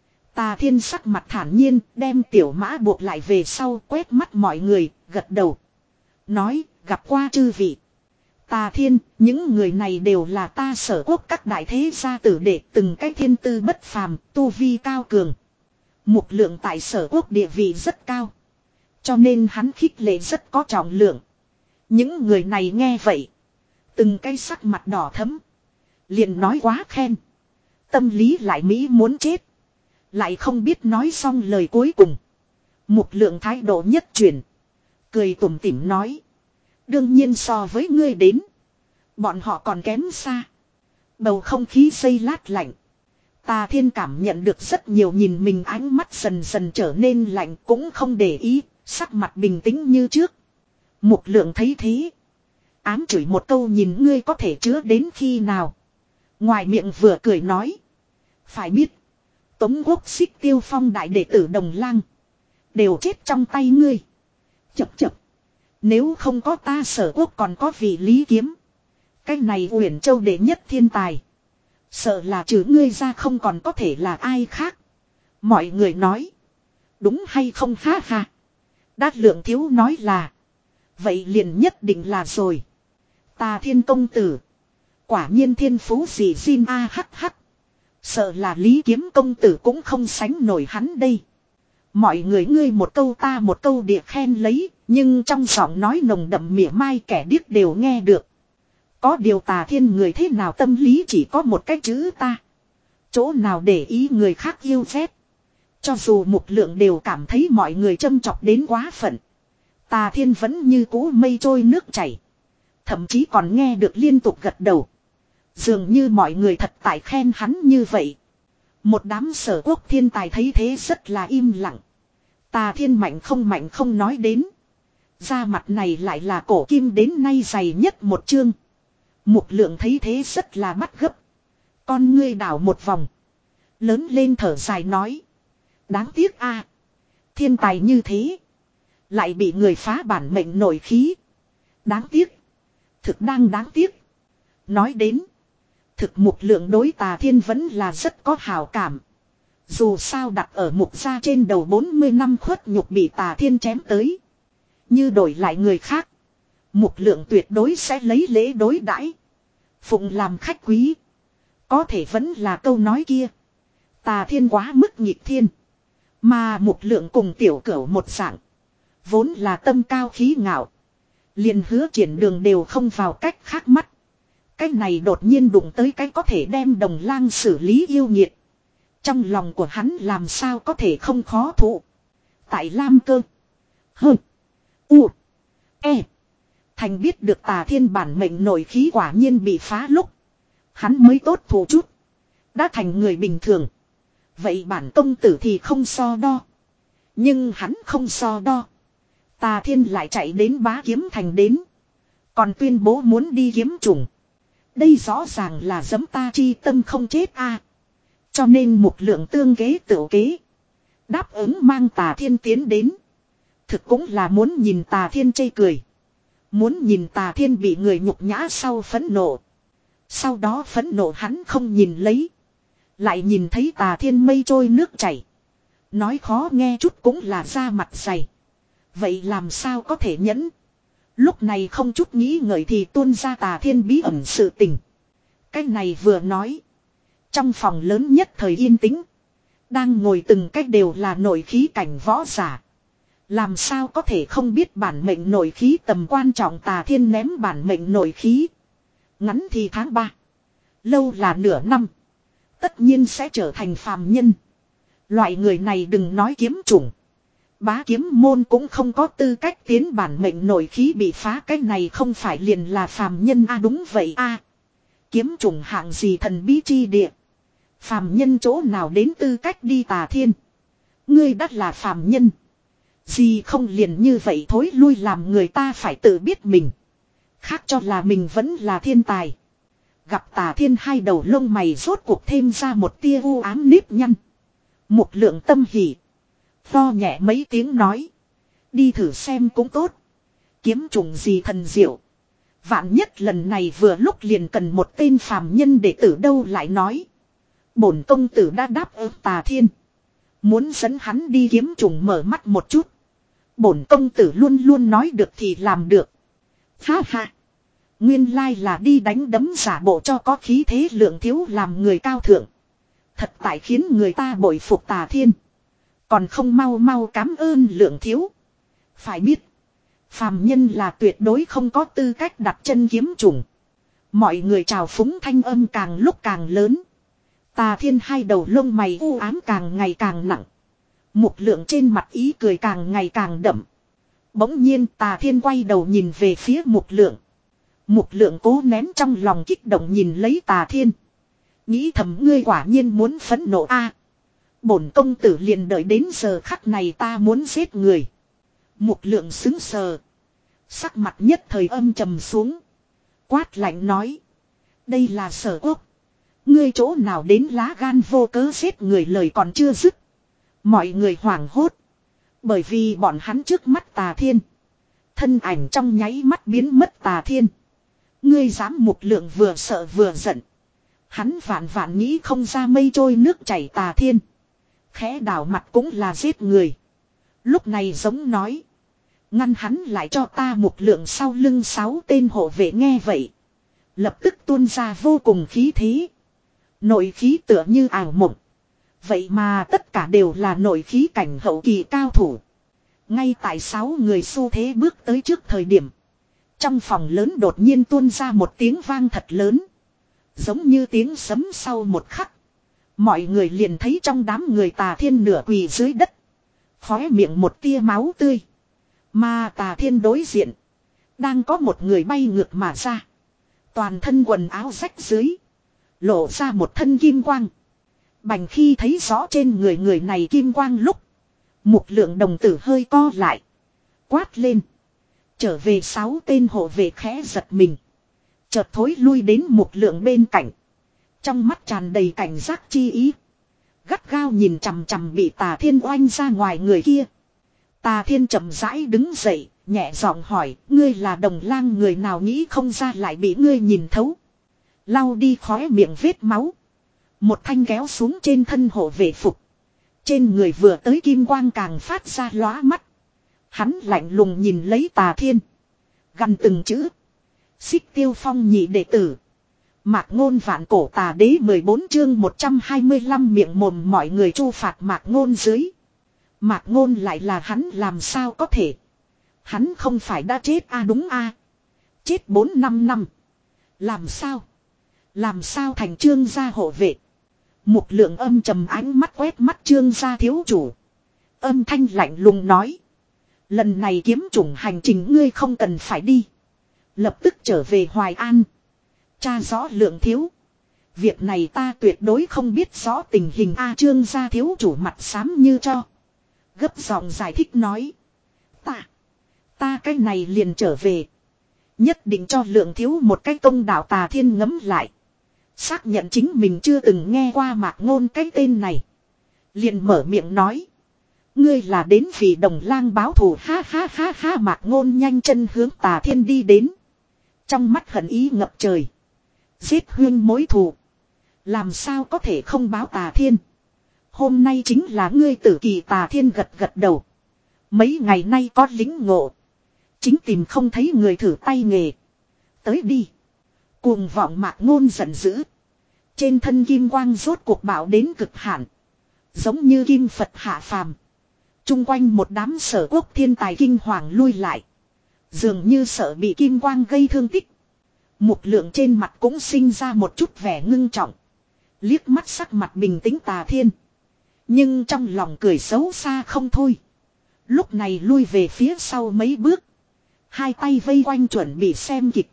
Tà Thiên sắc mặt thản nhiên đem tiểu mã buộc lại về sau quét mắt mọi người, gật đầu. Nói, gặp qua chư vị. Tà Thiên, những người này đều là ta Sở Quốc các đại thế gia tử đệ từng cái thiên tư bất phàm, tu vi cao cường. Mục Lượng tại Sở Quốc địa vị rất cao. Cho nên hắn khích lệ rất có trọng lượng. Những người này nghe vậy. Từng cái sắc mặt đỏ thẫm. Liền nói quá khen. Tâm lý lại Mỹ muốn chết. Lại không biết nói xong lời cuối cùng. Mục Lượng thái độ nhất chuyển. Cười tủm tỉm nói. Đương nhiên so với ngươi đến. Bọn họ còn kém xa. Bầu không khí xây lát lạnh. Tà Thiên cảm nhận được rất nhiều nhìn mình ánh mắt dần dần trở nên lạnh cũng không để ý. Sắc mặt bình tĩnh như trước. Mục Lượng thấy thế. Ám chửi một câu nhìn ngươi có thể chứa đến khi nào. Ngoài miệng vừa cười nói. Phải biết. Tống Quốc Xích Tiêu Phong đại đệ tử Đồng Lang. Đều chết trong tay ngươi. Chập chập. Nếu không có ta Sở Quốc còn có vị Lý Kiếm. Cái này Uyển Châu đệ nhất thiên tài. Sợ là trừ ngươi ra không còn có thể là ai khác. Mọi người nói. Đúng hay không ha ha. Đát Lượng thiếu nói là. Vậy liền nhất định là rồi. Tà Thiên công tử. Quả nhiên thiên phú gì xin a hắc hắc. Sợ là Lý Kiếm công tử cũng không sánh nổi hắn đây. Mọi người ngươi một câu ta một câu địa khen lấy. Nhưng trong giọng nói nồng đậm mỉa mai kẻ điếc đều nghe được. Có điều Tà Thiên người thế nào tâm lý chỉ có một cái chữ ta. Chỗ nào để ý người khác yêu ghét. Cho dù Mục Lượng đều cảm thấy mọi người châm chọc đến quá phận. Tà Thiên vẫn như cũ mây trôi nước chảy. Thậm chí còn nghe được liên tục gật đầu. Dường như mọi người thật tại khen hắn như vậy. Một đám Sở Quốc thiên tài thấy thế rất là im lặng. Tà Thiên mạnh không mạnh không nói đến. Da mặt này lại là cổ kim đến nay dày nhất một chương. Mục Lượng thấy thế rất là bắt gấp. Con ngươi đảo một vòng. Lớn lên thở dài nói. Đáng tiếc a, thiên tài như thế. Lại bị người phá bản mệnh nổi khí. Đáng tiếc. Thực đang đáng tiếc. Nói đến. Thực Mục Lượng đối Tà Thiên vẫn là rất có hào cảm. Dù sao đặt ở Mục gia trên đầu bốn mươi năm khuất nhục bị Tà Thiên chém tới. Như đổi lại người khác. Mục Lượng tuyệt đối sẽ lấy lễ đối đãi, phụng làm khách quý. Có thể vẫn là câu nói kia. Tà Thiên quá mức nghịch thiên. Mà Mục Lượng cùng tiểu cửu một dạng. Vốn là tâm cao khí ngạo. Liền Hứa Triển Đường đều không vào cách khác mắt. Cái này đột nhiên đụng tới cái có thể đem Đồng Lang xử lý yêu nghiệt. Trong lòng của hắn làm sao có thể không khó thụ. Tại Lam Cơ. Hơ. U. E. Thành biết được Tà Thiên bản mệnh nổi khí quả nhiên bị phá lúc. Hắn mới tốt thủ chút. Đã thành người bình thường. Vậy bản công tử thì không so đo. Nhưng hắn không so đo. Tà Thiên lại chạy đến Bá Kiếm Thành đến. Còn tuyên bố muốn đi kiếm trùng. Đây rõ ràng là giẫm ta chi tâm không chết a. Cho nên Mục Lượng tương kế tửu kế. Đáp ứng mang Tà Thiên tiến đến. Thực cũng là muốn nhìn Tà Thiên chê cười. Muốn nhìn Tà Thiên bị người nhục nhã sau phẫn nộ. Sau đó phẫn nộ hắn không nhìn lấy. Lại nhìn thấy Tà Thiên mây trôi nước chảy. Nói khó nghe chút cũng là da mặt dày. Vậy làm sao có thể nhẫn. Lúc này không chút nghĩ ngợi thì tuôn ra Tà Thiên bí ẩn sự tình. Cái này vừa nói. Trong phòng lớn nhất thời yên tĩnh. Đang ngồi từng cách đều là nội khí cảnh võ giả. Làm sao có thể không biết bản mệnh nội khí tầm quan trọng. Tà Thiên ném bản mệnh nội khí. Ngắn thì tháng ba. Lâu là nửa năm. Tất nhiên sẽ trở thành phàm nhân. Loại người này đừng nói kiếm chủng. Bá kiếm môn cũng không có tư cách tiến bản mệnh nội khí bị phá. Cái này không phải liền là phàm nhân a à, đúng vậy a à. Kiếm chủng hạng gì thần bí chi địa. Phàm nhân chỗ nào đến tư cách đi Tà Thiên. Ngươi đắt là phàm nhân. Gì không liền như vậy thối lui làm người ta phải tự biết mình. Khác cho là mình vẫn là thiên tài. Gặp Tà Thiên hai đầu lông mày rốt cuộc thêm ra một tia u ám nếp nhăn. Mục Lượng tâm hỉ. Lo nhẹ mấy tiếng nói. Đi thử xem cũng tốt. Kiếm trùng gì thần diệu. Vạn nhất lần này vừa lúc liền cần một tên phàm nhân đệ tử đâu lại nói. Bổn công tử đã đáp ứng Tà Thiên. Muốn dẫn hắn đi kiếm trùng mở mắt một chút. Bổn công tử luôn luôn nói được thì làm được. Ha ha. Nguyên lai là đi đánh đấm giả bộ cho có khí thế Lượng thiếu làm người cao thượng. Thật tại khiến người ta bội phục Tà Thiên. Còn không mau mau cảm ơn Lượng thiếu. Phải biết. Phàm nhân là tuyệt đối không có tư cách đặt chân kiếm trùng. Mọi người trào phúng thanh âm càng lúc càng lớn. Tà Thiên hai đầu lông mày u ám càng ngày càng nặng. Mục Lượng trên mặt ý cười càng ngày càng đậm. Bỗng nhiên Tà Thiên quay đầu nhìn về phía Mục Lượng. Mục Lượng cố nén trong lòng kích động nhìn lấy Tà Thiên. Nghĩ thầm ngươi quả nhiên muốn phẫn nộ a. Bổn công tử liền đợi đến giờ khắc này ta muốn giết người. Mục Lượng sững sờ. Sắc mặt nhất thời âm trầm xuống. Quát lạnh nói. Đây là Sở Quốc. Ngươi chỗ nào đến lá gan vô cớ giết người lời còn chưa dứt. Mọi người hoảng hốt. Bởi vì bọn hắn trước mắt Tà Thiên. Thân ảnh trong nháy mắt biến mất Tà Thiên. Ngươi dám. Mục Lượng vừa sợ vừa giận. Hắn vạn vạn nghĩ không ra mây trôi nước chảy Tà Thiên. Khẽ đảo mặt cũng là giết người. Lúc này giống nói. Ngăn hắn lại cho ta. Mục Lượng sau lưng sáu tên hộ vệ nghe vậy. Lập tức tuôn ra vô cùng khí thế. Nội khí tựa như ảo mộng. Vậy mà tất cả đều là nội khí cảnh hậu kỳ cao thủ. Ngay tại sáu người xu thế bước tới trước thời điểm. Trong phòng lớn đột nhiên tuôn ra một tiếng vang thật lớn. Giống như tiếng sấm sau một khắc. Mọi người liền thấy trong đám người Tà Thiên nửa quỳ dưới đất. Khóe miệng một tia máu tươi. Mà Tà Thiên đối diện. Đang có một người bay ngược mà ra. Toàn thân quần áo rách dưới. Lộ ra một thân kim quang. Bành khi thấy rõ trên người người này kim quang lúc. Mục Lượng đồng tử hơi co lại. Quát lên. Trở về sáu tên hộ vệ khẽ giật mình. Chợt thối lui đến Mục Lượng bên cạnh. Trong mắt tràn đầy cảnh giác chi ý. Gắt gao nhìn chằm chằm bị Tà Thiên oanh ra ngoài người kia. Tà Thiên chậm rãi đứng dậy. Nhẹ giọng hỏi. Ngươi là Đồng Lang người nào nghĩ không ra lại bị ngươi nhìn thấu. Lau đi khóe miệng vết máu. Một thanh kéo xuống trên thân hộ vệ phục. Trên người vừa tới kim quang càng phát ra lóa mắt. Hắn lạnh lùng nhìn lấy Tà Thiên. Gằn từng chữ. Xích Tiêu Phong nhị đệ tử. Mạc Ngôn vạn cổ tà đế mười bốn chương một trăm hai mươi lăm miệng mồm mọi người chu phạt Mạc Ngôn dưới. Mạc Ngôn lại là hắn làm sao có thể. Hắn không phải đã chết a à đúng a à. Chết bốn năm năm. Làm sao? Làm sao thành Trương gia hộ vệ? Mục Lượng âm trầm ánh mắt quét mắt Trương gia thiếu chủ. Âm thanh lạnh lùng nói. Lần này kiếm chủng hành trình ngươi không cần phải đi. Lập tức trở về Hoài An. Tra rõ Lượng thiếu. Việc này ta tuyệt đối không biết rõ tình hình a. Trương gia thiếu chủ mặt xám như cho. Gấp giọng giải thích nói. Ta. Ta cái này liền trở về. Nhất định cho Lượng thiếu một cái công đạo. Tà Thiên ngấm lại. Xác nhận chính mình chưa từng nghe qua Mạc Ngôn cái tên này. Liền mở miệng nói. Ngươi là đến vì Đồng Lang báo thù. Ha ha ha ha. Mạc Ngôn nhanh chân hướng Tà Thiên đi đến. Trong mắt hận ý ngập trời. Giết huyên mối thù. Làm sao có thể không báo Tà Thiên. Hôm nay chính là ngươi tử kỳ. Tà Thiên gật gật đầu. Mấy ngày nay có lính ngộ. Chính tìm không thấy người thử tay nghề. Tới đi. Cuồng vọng Mạc Ngôn giận dữ. Trên thân kim quang rốt cuộc bạo đến cực hạn. Giống như kim Phật hạ phàm. Trung quanh một đám Sở Quốc thiên tài kinh hoàng lui lại. Dường như sợ bị kim quang gây thương tích. Mục Lượng trên mặt cũng sinh ra một chút vẻ ngưng trọng. Liếc mắt sắc mặt bình tĩnh Tà Thiên. Nhưng trong lòng cười xấu xa không thôi. Lúc này lui về phía sau mấy bước. Hai tay vây quanh chuẩn bị xem kịch.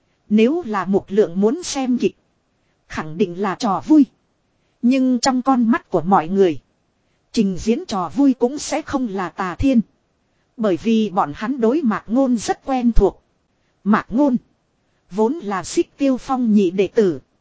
Nếu là Mục Lượng muốn xem kịch. Khẳng định là trò vui. Nhưng trong con mắt của mọi người. Trình diễn trò vui cũng sẽ không là Tà Thiên. Bởi vì bọn hắn đối Mạc Ngôn rất quen thuộc. Mạc Ngôn. Vốn là Xích Tiêu Phong nhị đệ tử.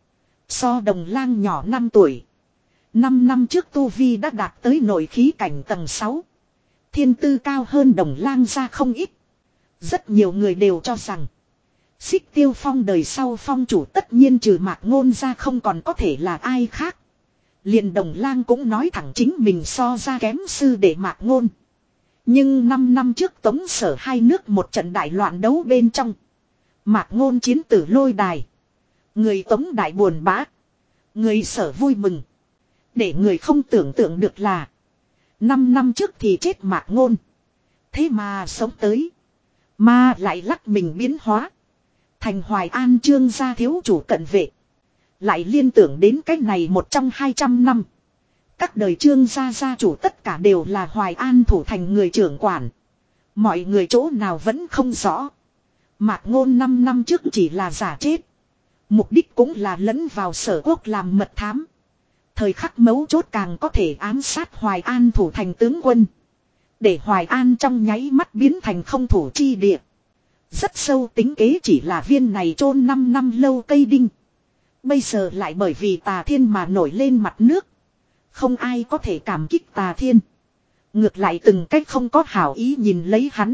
So Đồng Lang nhỏ năm tuổi. năm năm trước tu vi đã đạt tới nội khí cảnh tầng sáu. Thiên tư cao hơn Đồng Lang ra không ít. Rất nhiều người đều cho rằng Xích Tiêu Phong đời sau phong chủ tất nhiên trừ Mạc Ngôn ra không còn có thể là ai khác. Liền Đồng Lang cũng nói thẳng chính mình so ra kém sư để Mạc Ngôn. Nhưng năm năm trước Tống Sở hai nước một trận đại loạn đấu bên trong. Mạc Ngôn chiến tử lôi đài. Người Tống đại buồn bã. Người Sở vui mừng. Để người không tưởng tượng được là năm năm trước thì chết Mạc Ngôn. Thế mà sống tới. Mà lại lắc mình biến hóa. Thành Hoài An Trương gia thiếu chủ cận vệ. Lại liên tưởng đến cái này một trong hai trăm năm. Các đời Trương gia gia chủ tất cả đều là Hoài An thủ thành người trưởng quản. Mọi người chỗ nào vẫn không rõ. Mạc Ngôn năm năm trước chỉ là giả chết. Mục đích cũng là lẫn vào Sở Quốc làm mật thám. Thời khắc mấu chốt càng có thể ám sát Hoài An thủ thành tướng quân. Để Hoài An trong nháy mắt biến thành không thủ chi địa. Rất sâu tính kế chỉ là viên này chôn năm năm lâu cây đinh. Bây giờ lại bởi vì Tà Thiên mà nổi lên mặt nước. Không ai có thể cảm kích Tà Thiên. Ngược lại từng cách không có hảo ý nhìn lấy hắn.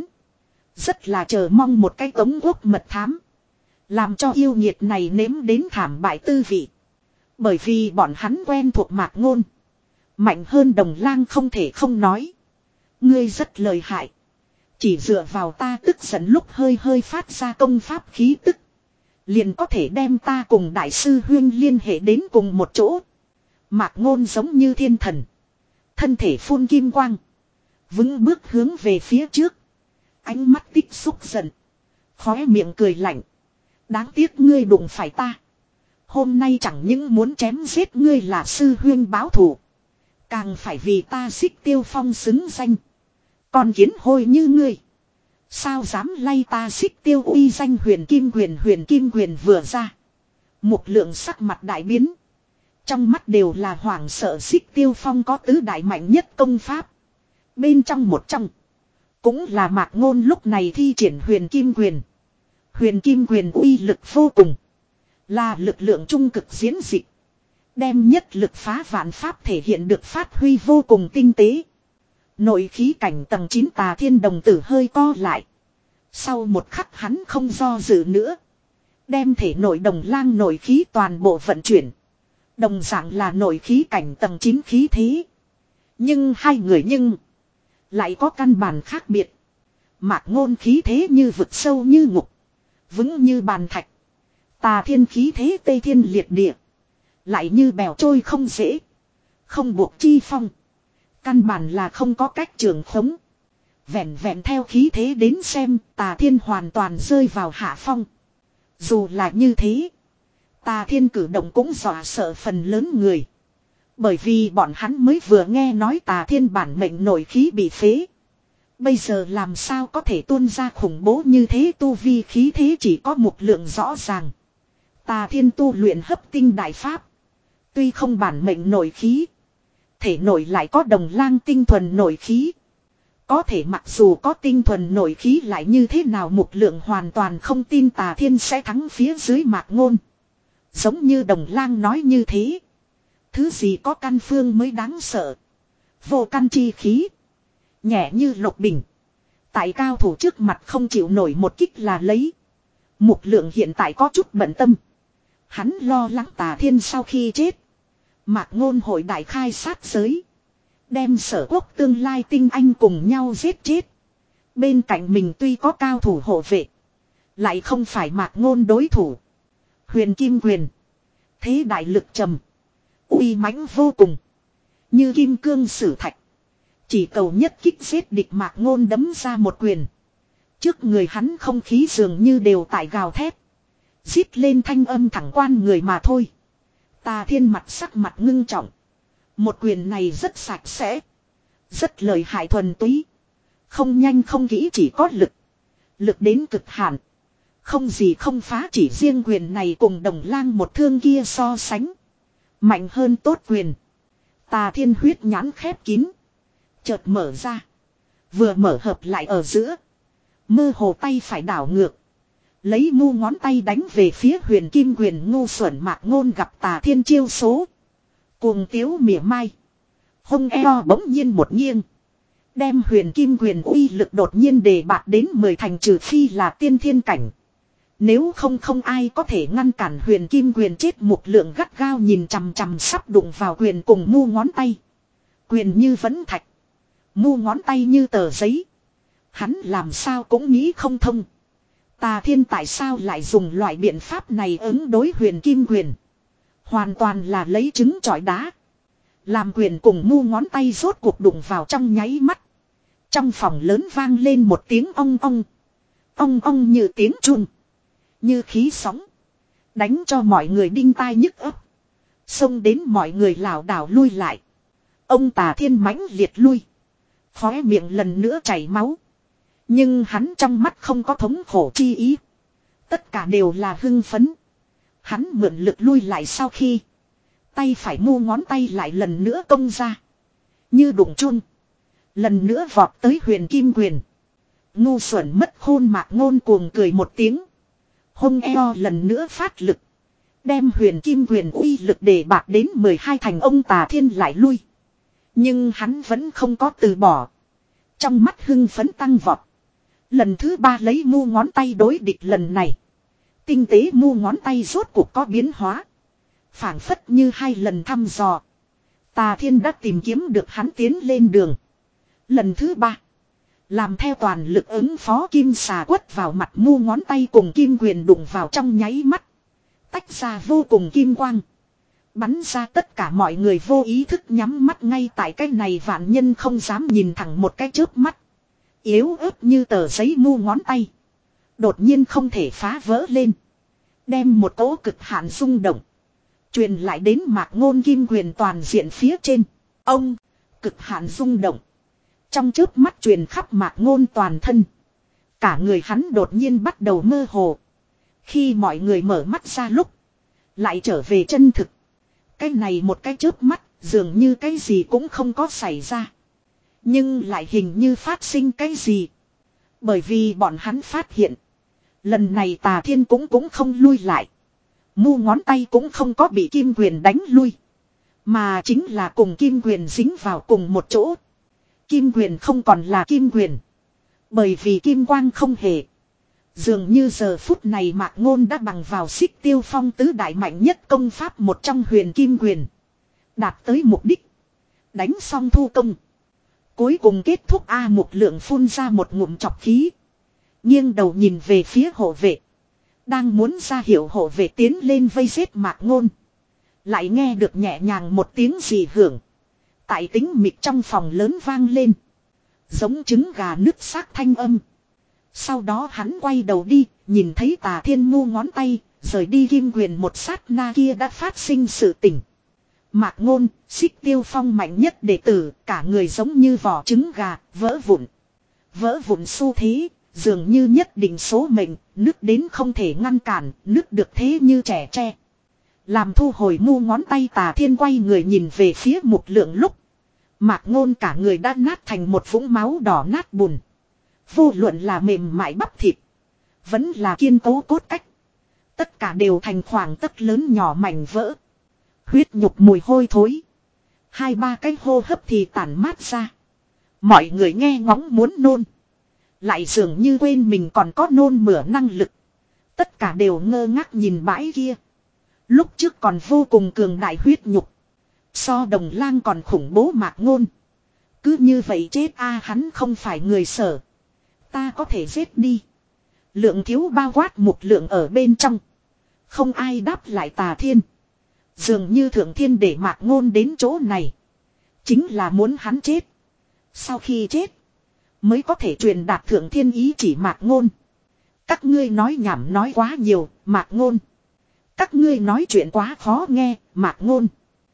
Rất là chờ mong một cái Tống Quốc mật thám. Làm cho yêu nghiệt này nếm đến thảm bại tư vị. Bởi vì bọn hắn quen thuộc Mạc Ngôn. Mạnh hơn Đồng Lang không thể không nói. Ngươi rất lợi hại. Chỉ dựa vào ta tức giận lúc hơi hơi phát ra công pháp khí tức. Liền có thể đem ta cùng đại sư Huyên liên hệ đến cùng một chỗ. Mạc Ngôn giống như thiên thần. Thân thể phun kim quang. Vững bước hướng về phía trước. Ánh mắt tích xúc giận. Khóe miệng cười lạnh. Đáng tiếc ngươi đụng phải ta. Hôm nay chẳng những muốn chém giết ngươi là sư Huyên báo thù. Càng phải vì ta Xích Tiêu Phong xứng danh. Con kiến hôi như ngươi. Sao dám lay ta Xích Tiêu uy danh huyền kim quyền huyền kim quyền vừa ra. Một lượng sắc mặt đại biến. Trong mắt đều là hoảng sợ Xích Tiêu Phong có tứ đại mạnh nhất công pháp. Bên trong một trong. Cũng là Mạc Ngôn lúc này thi triển huyền kim quyền. Huyền kim quyền uy lực vô cùng. Là lực lượng trung cực diễn dịch. Đem nhất lực phá vạn pháp thể hiện được phát huy vô cùng tinh tế. Nội khí cảnh tầng chín Tà Thiên đồng tử hơi co lại. Sau một khắc hắn không do dự nữa. Đem thể nội Đồng Lang nội khí toàn bộ vận chuyển. Đồng dạng là nội khí cảnh tầng chín khí thế. Nhưng hai người nhưng lại có căn bản khác biệt. Mạc Ngôn khí thế như vực sâu như ngục. Vững như bàn thạch. Tà Thiên khí thế tây thiên liệt địa. Lại như bèo trôi không dễ. Không buộc chi phong. Căn bản là không có cách trường khống. Vẹn vẹn theo khí thế đến xem Tà Thiên hoàn toàn rơi vào hạ phong. Dù là như thế. Tà Thiên cử động cũng dọa sợ phần lớn người. Bởi vì bọn hắn mới vừa nghe nói Tà Thiên bản mệnh nội khí bị phế. Bây giờ làm sao có thể tuôn ra khủng bố như thế tu vi khí thế chỉ có một lượng rõ ràng. Tà Thiên tu luyện hấp tinh đại pháp. Tuy không bản mệnh nội khí. Thể nội lại có Đồng Lang tinh thuần nội khí. Có thể mặc dù có tinh thuần nội khí lại như thế nào một lượng hoàn toàn không tin Tà Thiên sẽ thắng phía dưới Mạc Ngôn. Giống như Đồng Lang nói như thế. Thứ gì có căn phương mới đáng sợ. Vô căn chi khí. Nhẹ như lục bình. Tại cao thủ trước mặt không chịu nổi một kích là lấy. Mục lượng hiện tại có chút bận tâm. Hắn lo lắng Tà Thiên sau khi chết. Mạc Ngôn hội đại khai sát giới. Đem Sở Quốc tương lai tinh anh cùng nhau giết chết. Bên cạnh mình tuy có cao thủ hộ vệ. Lại không phải Mạc Ngôn đối thủ. Huyền kim quyền. Thế đại lực trầm. Uy mãnh vô cùng. Như kim cương sử thạch. Chỉ cầu nhất kích giết địch Mạc Ngôn đấm ra một quyền. Trước người hắn không khí dường như đều tại gào thét. Giết lên thanh âm thẳng quan người mà thôi. Tà Thiên mặt sắc mặt ngưng trọng. Một quyền này rất sạch sẽ. Rất lợi hại thuần túy. Không nhanh không kỹ chỉ có lực. Lực đến cực hạn. Không gì không phá chỉ riêng quyền này cùng Đồng Lang một thương kia so sánh. Mạnh hơn tốt quyền. Tà Thiên huyết nhãn khép kín. Chợt mở ra. Vừa mở hợp lại ở giữa. Mơ hồ tay phải đảo ngược. Lấy ngu ngón tay đánh về phía huyền kim quyền ngu xuẩn Mạc Ngôn gặp Tà Thiên chiêu số. Cuồng tiếu mỉa mai. Hông eo bỗng nhiên một nghiêng. Đem huyền kim quyền uy lực đột nhiên đề bạt đến mười thành, trừ phi là tiên thiên cảnh. Nếu không không ai có thể ngăn cản huyền kim quyền. Chết Mục Lượng gắt gao nhìn chằm chằm sắp đụng vào quyền cùng mu ngón tay. Quyền như vẫn thạch. Mu ngón tay như tờ giấy. Hắn làm sao cũng nghĩ không thông. Tà Thiên tại sao lại dùng loại biện pháp này ứng đối huyền kim quyền. Hoàn toàn là lấy trứng chọi đá. Làm quyền cùng mu ngón tay rốt cuộc đụng vào trong nháy mắt. Trong phòng lớn vang lên một tiếng ong ong. Ong ong như tiếng chuông. Như khí sóng. Đánh cho mọi người đinh tai nhức ấp. Xông đến mọi người lảo đảo lui lại. Ông Tà Thiên mãnh liệt lui. Khóe miệng lần nữa chảy máu. Nhưng hắn trong mắt không có thống khổ chi ý. Tất cả đều là hưng phấn. Hắn mượn lực lui lại sau khi. Tay phải mu ngón tay lại lần nữa công ra. Như đụng chuông. Lần nữa vọt tới huyền kim quyền. Ngu xuẩn mất khôn Mạc Ngôn cuồng cười một tiếng. Hông eo lần nữa phát lực. Đem huyền kim quyền uy lực để bạc đến mười hai thành. Ông Tà Thiên lại lui. Nhưng hắn vẫn không có từ bỏ. Trong mắt hưng phấn tăng vọt. Lần thứ ba lấy mu ngón tay đối địch lần này. Tinh tế mu ngón tay rốt cuộc có biến hóa. Phảng phất như hai lần thăm dò. Tà Thiên đã tìm kiếm được hắn tiến lên đường. Lần thứ ba. Làm theo toàn lực ứng phó kim xà quất vào mặt mu ngón tay cùng kim quyền đụng vào trong nháy mắt. Tách ra vô cùng kim quang. Bắn ra tất cả mọi người vô ý thức nhắm mắt ngay tại cái này vạn nhân không dám nhìn thẳng một cái chớp mắt. Yếu ớt như tờ giấy mu ngón tay. Đột nhiên không thể phá vỡ lên. Đem một cỗ cực hạn rung động. Truyền lại đến Mạc Ngôn kim quyền toàn diện phía trên. Ông, cực hạn rung động. Trong chớp mắt truyền khắp Mạc Ngôn toàn thân. Cả người hắn đột nhiên bắt đầu mơ hồ. Khi mọi người mở mắt ra lúc. Lại trở về chân thực. Cái này một cái chớp mắt, dường như cái gì cũng không có xảy ra. Nhưng lại hình như phát sinh cái gì. Bởi vì bọn hắn phát hiện. Lần này Tà Thiên cũng cũng không lui lại. Mu ngón tay cũng không có bị kim quyền đánh lui. Mà chính là cùng kim quyền dính vào cùng một chỗ. Kim quyền không còn là kim quyền. Bởi vì kim quang không hề. Dường như giờ phút này Mạc Ngôn đã bằng vào Xích Tiêu Phong tứ đại mạnh nhất công pháp một trong huyền kim quyền. Đạt tới mục đích. Đánh xong thu công. Cuối cùng kết thúc A Mục Lượng phun ra một ngụm chọc khí. Nghiêng đầu nhìn về phía hộ vệ. Đang muốn ra hiệu hộ vệ tiến lên vây giết Mạc Ngôn. Lại nghe được nhẹ nhàng một tiếng gì hưởng. Tại tính mịt trong phòng lớn vang lên. Giống trứng gà nứt xác thanh âm. Sau đó hắn quay đầu đi, nhìn thấy Tà Thiên mu ngón tay, rời đi kim quyền một sát na kia đã phát sinh sự tình. Mạc Ngôn, Xích Tiêu Phong mạnh nhất đệ tử, cả người giống như vỏ trứng gà, vỡ vụn. Vỡ vụn xu thế, dường như nhất định số mệnh, nứt đến không thể ngăn cản, nứt được thế như trẻ tre. Làm thu hồi mu ngón tay Tà Thiên quay người nhìn về phía Mục Lượng lúc. Mạc Ngôn cả người đã nát thành một vũng máu đỏ nát bùn. Vô luận là mềm mại bắp thịt. Vẫn là kiên cố cốt cách. Tất cả đều thành khoảng tấc lớn nhỏ mảnh vỡ. Huyết nhục mùi hôi thối. Hai ba cái hô hấp thì tản mát ra. Mọi người nghe ngóng muốn nôn. Lại dường như quên mình còn có nôn mửa năng lực. Tất cả đều ngơ ngác nhìn bãi kia. Lúc trước còn vô cùng cường đại huyết nhục. So Đồng Lang còn khủng bố Mạc Ngôn. Cứ như vậy chết a hắn không phải người Sở. Ta có thể giết đi. Lượng thiếu bao quát Mục Lượng ở bên trong. Không ai đáp lại Tà Thiên. Dường như Thượng Thiên để Mạc Ngôn đến chỗ này. Chính là muốn hắn chết. Sau khi chết. Mới có thể truyền đạt Thượng Thiên ý chỉ Mạc Ngôn. Các ngươi nói nhảm nói quá nhiều, Mạc Ngôn. Các ngươi nói chuyện quá khó nghe, Mạc Ngôn.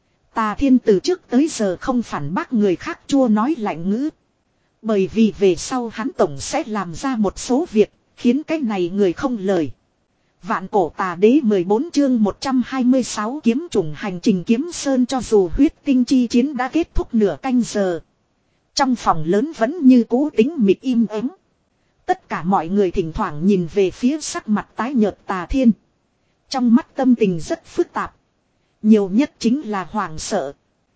Tà Thiên từ trước tới giờ không phản bác người khác chua nói lạnh ngữ. Bởi vì về sau hắn tổng sẽ làm ra một số việc, khiến cái này người không lời. Vạn cổ tà đế mười bốn chương một trăm hai mươi sáu kiếm trùng hành trình kiếm sơn. Cho dù huyết tinh chi chiến đã kết thúc nửa canh giờ. Trong phòng lớn vẫn như cũ tính mịt im ắng. Tất cả mọi người thỉnh thoảng nhìn về phía sắc mặt tái nhợt Tà Thiên. Trong mắt tâm tình rất phức tạp. Nhiều nhất chính là hoảng sợ.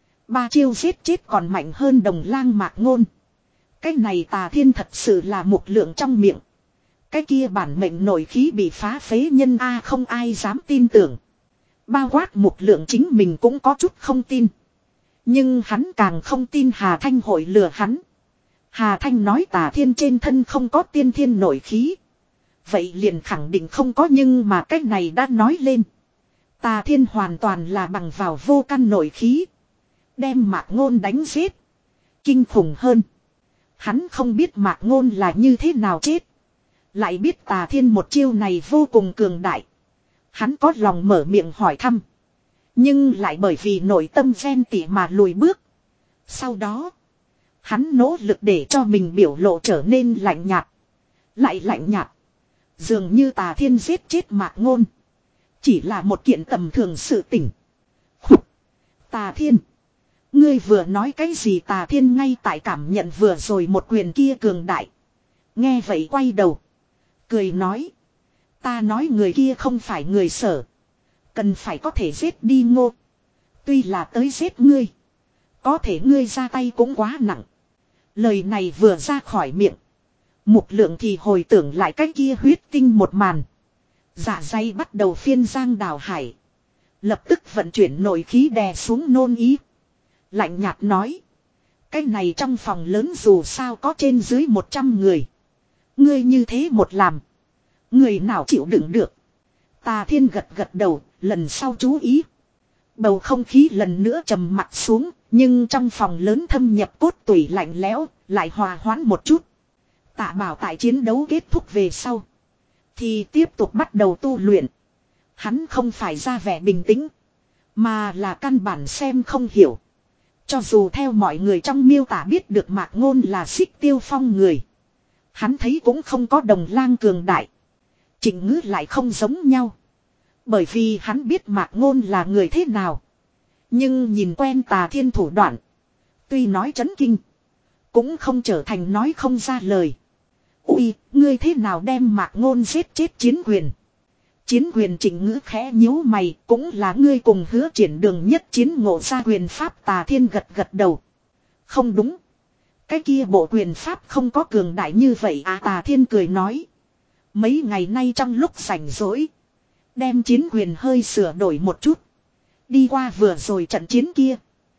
Ba chiêu giết chết còn mạnh hơn Đồng Lang Mạc Ngôn. Cái này Tà Thiên thật sự là một lượng trong miệng. Cái kia bản mệnh nổi khí bị phá phế nhân A không ai dám tin tưởng. Bao quát một lượng chính mình cũng có chút không tin. Nhưng hắn càng không tin Hà Thanh hội lừa hắn. Hà Thanh nói Tà Thiên trên thân không có tiên thiên nổi khí. Vậy liền khẳng định không có, nhưng mà cách này đã nói lên. Tà Thiên hoàn toàn là bằng vào vô căn nổi khí. Đem Mạc Ngôn đánh giết. Kinh khủng hơn. Hắn không biết Mạc Ngôn là như thế nào chết. Lại biết Tà Thiên một chiêu này vô cùng cường đại. Hắn có lòng mở miệng hỏi thăm. Nhưng lại bởi vì nội tâm ghen tị mà lùi bước. Sau đó. Hắn nỗ lực để cho mình biểu lộ trở nên lạnh nhạt. Lại lạnh nhạt. Dường như Tà Thiên giết chết Mạc Ngôn. Chỉ là một kiện tầm thường sự tỉnh. Khục. Tà Thiên. Ngươi vừa nói cái gì? Tà Thiên ngay tại cảm nhận vừa rồi một quyền kia cường đại. Nghe vậy quay đầu. Cười nói. Ta nói người kia không phải người Sở. Cần phải có thể giết đi Ngô. Tuy là tới giết ngươi. Có thể ngươi ra tay cũng quá nặng. Lời này vừa ra khỏi miệng. Mục Lượng thì hồi tưởng lại cái kia huyết tinh một màn. Dạ dày bắt đầu phiên giang đào hải. Lập tức vận chuyển nội khí đè xuống nôn ý. Lạnh nhạt nói. Cái này trong phòng lớn dù sao có trên dưới một trăm người. Ngươi như thế một làm. Người nào chịu đựng được. Tà Thiên gật gật đầu. Lần sau chú ý. Bầu không khí lần nữa trầm mặc xuống. Nhưng trong phòng lớn thâm nhập cốt tủy lạnh lẽo. Lại hòa hoãn một chút. Tạ Bảo tại chiến đấu kết thúc về sau. Thì tiếp tục bắt đầu tu luyện. Hắn không phải ra vẻ bình tĩnh. Mà là căn bản xem không hiểu. Cho dù theo mọi người trong miêu tả biết được Mạc Ngôn là Xích Tiêu Phong người. Hắn thấy cũng không có Đồng Lang cường đại. Trịnh Ngữ lại không giống nhau. Bởi vì hắn biết Mạc Ngôn là người thế nào. Nhưng nhìn quen Tà Thiên thủ đoạn. Tuy nói chấn kinh. Cũng không trở thành nói không ra lời. Ui, ngươi thế nào đem Mạc Ngôn giết chết Chiến Quyền? Chiến Quyền Trịnh Ngữ khẽ nhíu mày, cũng là ngươi cùng Hứa Triển đường nhất chiến ngộ ra quyền pháp. Tà Thiên gật gật đầu. Không đúng. Cái kia bộ quyền pháp không có cường đại như vậy à? Tà Thiên cười nói. Mấy ngày nay trong lúc rảnh rỗi, đem Chiến Quyền hơi sửa đổi một chút. Đi qua vừa rồi trận chiến kia,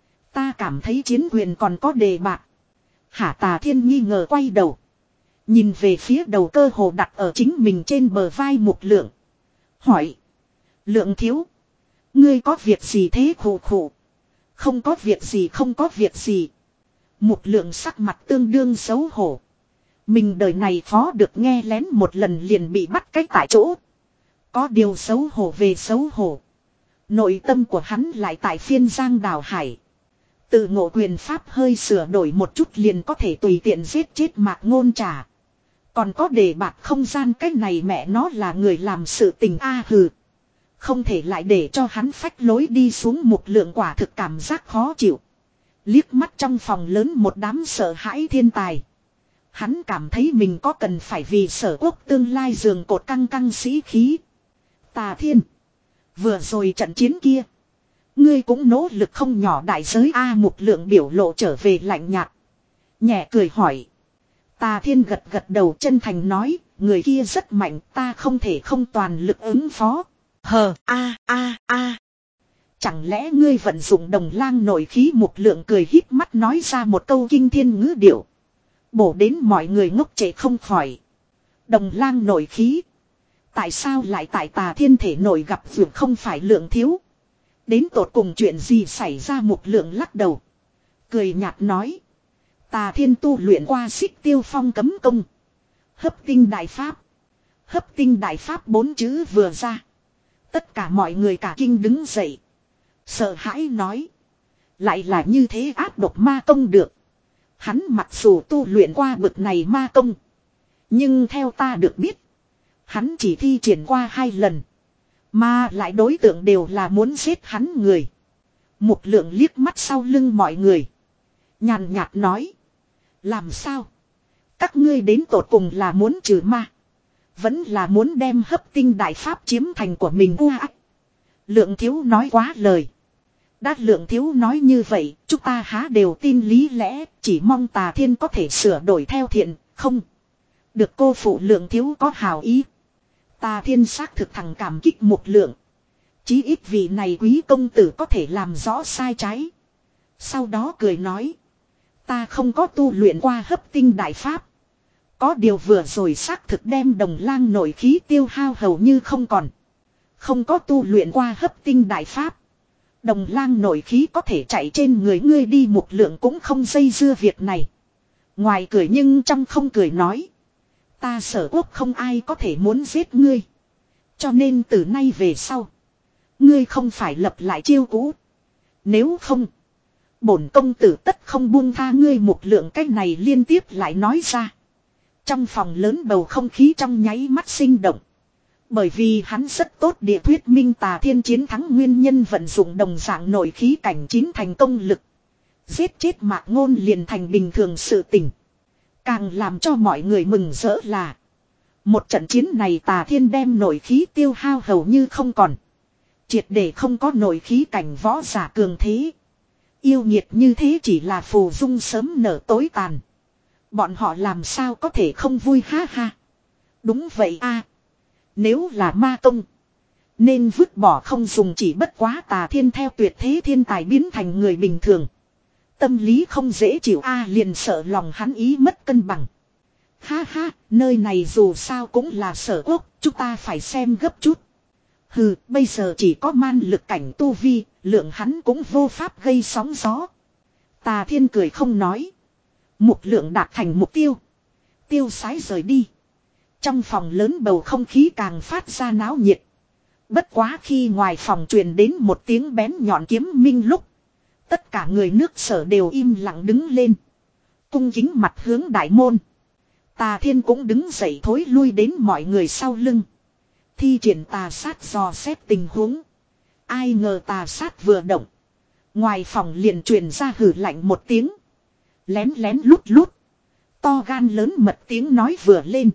ta cảm thấy Chiến Quyền còn có đề bạc. Hả? Tà Thiên nghi ngờ quay đầu. Nhìn về phía đầu cơ hồ đặt ở chính mình trên bờ vai Mục Lượng. Hỏi. Lượng thiếu. Ngươi có việc gì thế? Khổ khổ. Không có việc gì, không có việc gì. Mục Lượng sắc mặt tương đương xấu hổ. Mình đời này phó được nghe lén một lần liền bị bắt cách tại chỗ. Có điều xấu hổ về xấu hổ. Nội tâm của hắn lại tại phiên giang đào hải. Tự ngộ quyền pháp hơi sửa đổi một chút liền có thể tùy tiện giết chết Mạc Ngôn trả. Còn có đề bạc không gian, cái này mẹ nó là người làm sự tình a hừ. Không thể lại để cho hắn phách lối đi xuống. Mục Lượng quả thực cảm giác khó chịu. Liếc mắt trong phòng lớn một đám sợ hãi thiên tài. Hắn cảm thấy mình có cần phải vì Sở Quốc tương lai giường cột căng căng sĩ khí. Tà Thiên. Vừa rồi trận chiến kia. Ngươi cũng nỗ lực không nhỏ đại giới a. Mục Lượng biểu lộ trở về lạnh nhạt. Nhẹ cười hỏi. Tà Thiên gật gật đầu chân thành nói. Người kia rất mạnh, ta không thể không toàn lực ứng phó. Hờ a a a. Chẳng lẽ ngươi vận dụng Đồng Lang nội khí? Mục Lượng cười híp mắt nói ra một câu kinh thiên ngữ điệu. Bổ đến mọi người ngốc trệ không khỏi. Đồng Lang nội khí. Tại sao lại tại Tà Thiên thể nổi gặp vượt không phải Lượng thiếu? Đến tột cùng chuyện gì xảy ra? Mục Lượng lắc đầu. Cười nhạt nói. Tà Thiên tu luyện qua Xích Tiêu Phong cấm công. Hấp tinh đại pháp. Hấp tinh đại pháp bốn chữ vừa ra. Tất cả mọi người cả kinh đứng dậy. Sợ hãi nói. Lại là như thế áp độc ma công được. Hắn mặc dù tu luyện qua bực này ma công. Nhưng theo ta được biết. Hắn chỉ thi triển qua hai lần. Mà lại đối tượng đều là muốn giết hắn người. Mục Lượng liếc mắt sau lưng mọi người. Nhàn nhạt nói. Làm sao? Các ngươi đến tột cùng là muốn trừ ma. Vẫn là muốn đem hấp tinh đại pháp chiếm thành của mình. Ua, Lượng Thiếu nói quá lời. Đã Lượng Thiếu nói như vậy, chúng ta há đều tin lý lẽ, chỉ mong Tà Thiên có thể sửa đổi theo thiện, không được cô phụ Lượng Thiếu có hảo ý. Tà Thiên xác thực thằng cảm kích một Lượng. Chí ít vị này quý công tử có thể làm rõ sai trái. Sau đó cười nói. Ta không có tu luyện qua hấp tinh đại pháp. Có điều vừa rồi xác thực đem đồng lang nội khí tiêu hao hầu như không còn. Không có tu luyện qua hấp tinh đại pháp. Đồng lang nội khí có thể chạy trên người ngươi đi một Lượng cũng không dây dưa việc này. Ngoài cười nhưng trong không cười nói. Ta Sở Quốc không ai có thể muốn giết ngươi. Cho nên từ nay về sau. Ngươi không phải lập lại chiêu cũ. Nếu không. Bổn công tử tất không buông tha ngươi một Lượng cái này liên tiếp lại nói ra. Trong phòng lớn bầu không khí trong nháy mắt sinh động. Bởi vì hắn rất tốt địa thuyết minh Tà Thiên chiến thắng nguyên nhân vận dụng đồng dạng nội khí cảnh chín thành công lực. Giết chết Mạc Ngôn liền thành bình thường sự tình. Càng làm cho mọi người mừng rỡ là. Một trận chiến này Tà Thiên đem nội khí tiêu hao hầu như không còn. Triệt để không có nội khí cảnh võ giả cường thế. Yêu nghiệt như thế chỉ là phù dung sớm nở tối tàn. Bọn họ làm sao có thể không vui ha ha. Đúng vậy a. Nếu là ma tông. Nên vứt bỏ không dùng chỉ bất quá Tà Thiên theo tuyệt thế thiên tài biến thành người bình thường. Tâm lý không dễ chịu a liền sợ lòng hắn ý mất cân bằng. Ha ha, nơi này dù sao cũng là Sở Quốc, chúng ta phải xem gấp chút. Hừ, bây giờ chỉ có man lực cảnh tu vi, lượng hắn cũng vô pháp gây sóng gió. Tà Thiên cười không nói. Một Lượng đạt thành mục tiêu. Tiêu sái rời đi. Trong phòng lớn bầu không khí càng phát ra náo nhiệt. Bất quá khi ngoài phòng truyền đến một tiếng bén nhọn kiếm minh lúc. Tất cả người nước Sở đều im lặng đứng lên. Cung kính mặt hướng đại môn. Tà Thiên cũng đứng dậy thối lui đến mọi người sau lưng. Thi triển tà sát dò xét tình huống. Ai ngờ tà sát vừa động. Ngoài phòng liền truyền ra hử lạnh một tiếng. Lén lén lút lút. To gan lớn mật tiếng nói vừa lên.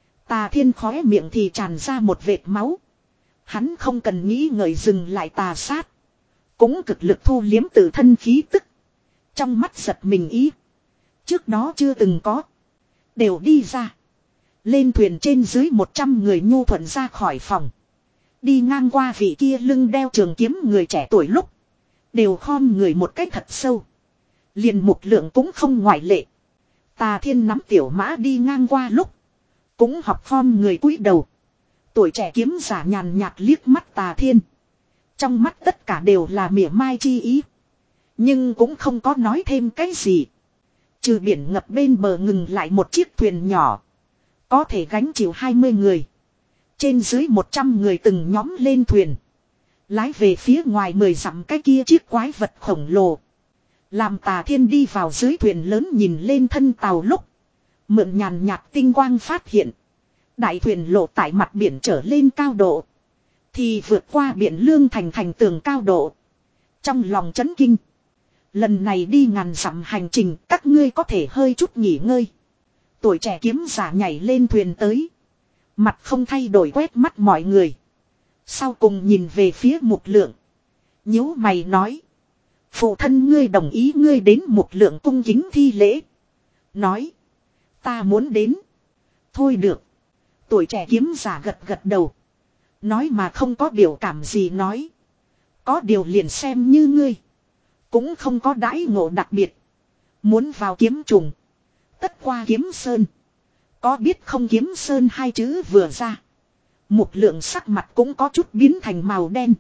Tà Thiên khóe miệng thì tràn ra một vệt máu. Hắn không cần nghĩ ngợi dừng lại tà sát. Cũng cực lực thu liếm tự thân khí tức. Trong mắt giật mình ý. Trước đó chưa từng có. Đều đi ra. Lên thuyền trên dưới một trăm người nhu thuận ra khỏi phòng. Đi ngang qua vị kia lưng đeo trường kiếm người trẻ tuổi lúc. Đều khom người một cách thật sâu. Liền một Lượng cũng không ngoại lệ. Tà Thiên nắm tiểu mã đi ngang qua lúc. Cũng học khom người cúi đầu. Tuổi trẻ kiếm giả nhàn nhạt liếc mắt Tà Thiên. Trong mắt tất cả đều là mỉa mai chi ý. Nhưng cũng không có nói thêm cái gì. Trừ biển ngập bên bờ ngừng lại một chiếc thuyền nhỏ. Có thể gánh chịu hai mươi người. Trên dưới một trăm người từng nhóm lên thuyền. Lái về phía ngoài mười dặm cái kia chiếc quái vật khổng lồ. Làm Tà Thiên đi vào dưới thuyền lớn nhìn lên thân tàu lúc. Mượn nhàn nhạt tinh quang phát hiện. Đại thuyền lộ tại mặt biển trở lên cao độ. Thì vượt qua biển Lương thành thành tường cao độ. Trong lòng chấn kinh. Lần này đi ngàn dặm hành trình các ngươi có thể hơi chút nghỉ ngơi. Tuổi trẻ kiếm giả nhảy lên thuyền tới. Mặt không thay đổi quét mắt mọi người. Sau cùng nhìn về phía Mục Lượng. Nhíu mày nói. Phụ thân ngươi đồng ý ngươi đến Mục Lượng cung kính thi lễ. Nói. Ta muốn đến. Thôi được. Tuổi trẻ kiếm giả gật gật đầu. Nói mà không có biểu cảm gì nói. Có điều liền xem như ngươi. Cũng không có đãi ngộ đặc biệt. Muốn vào kiếm trùng. Tất qua kiếm sơn. Có biết không kiếm sơn hai chữ vừa ra. Một Lượng sắc mặt cũng có chút biến thành màu đen.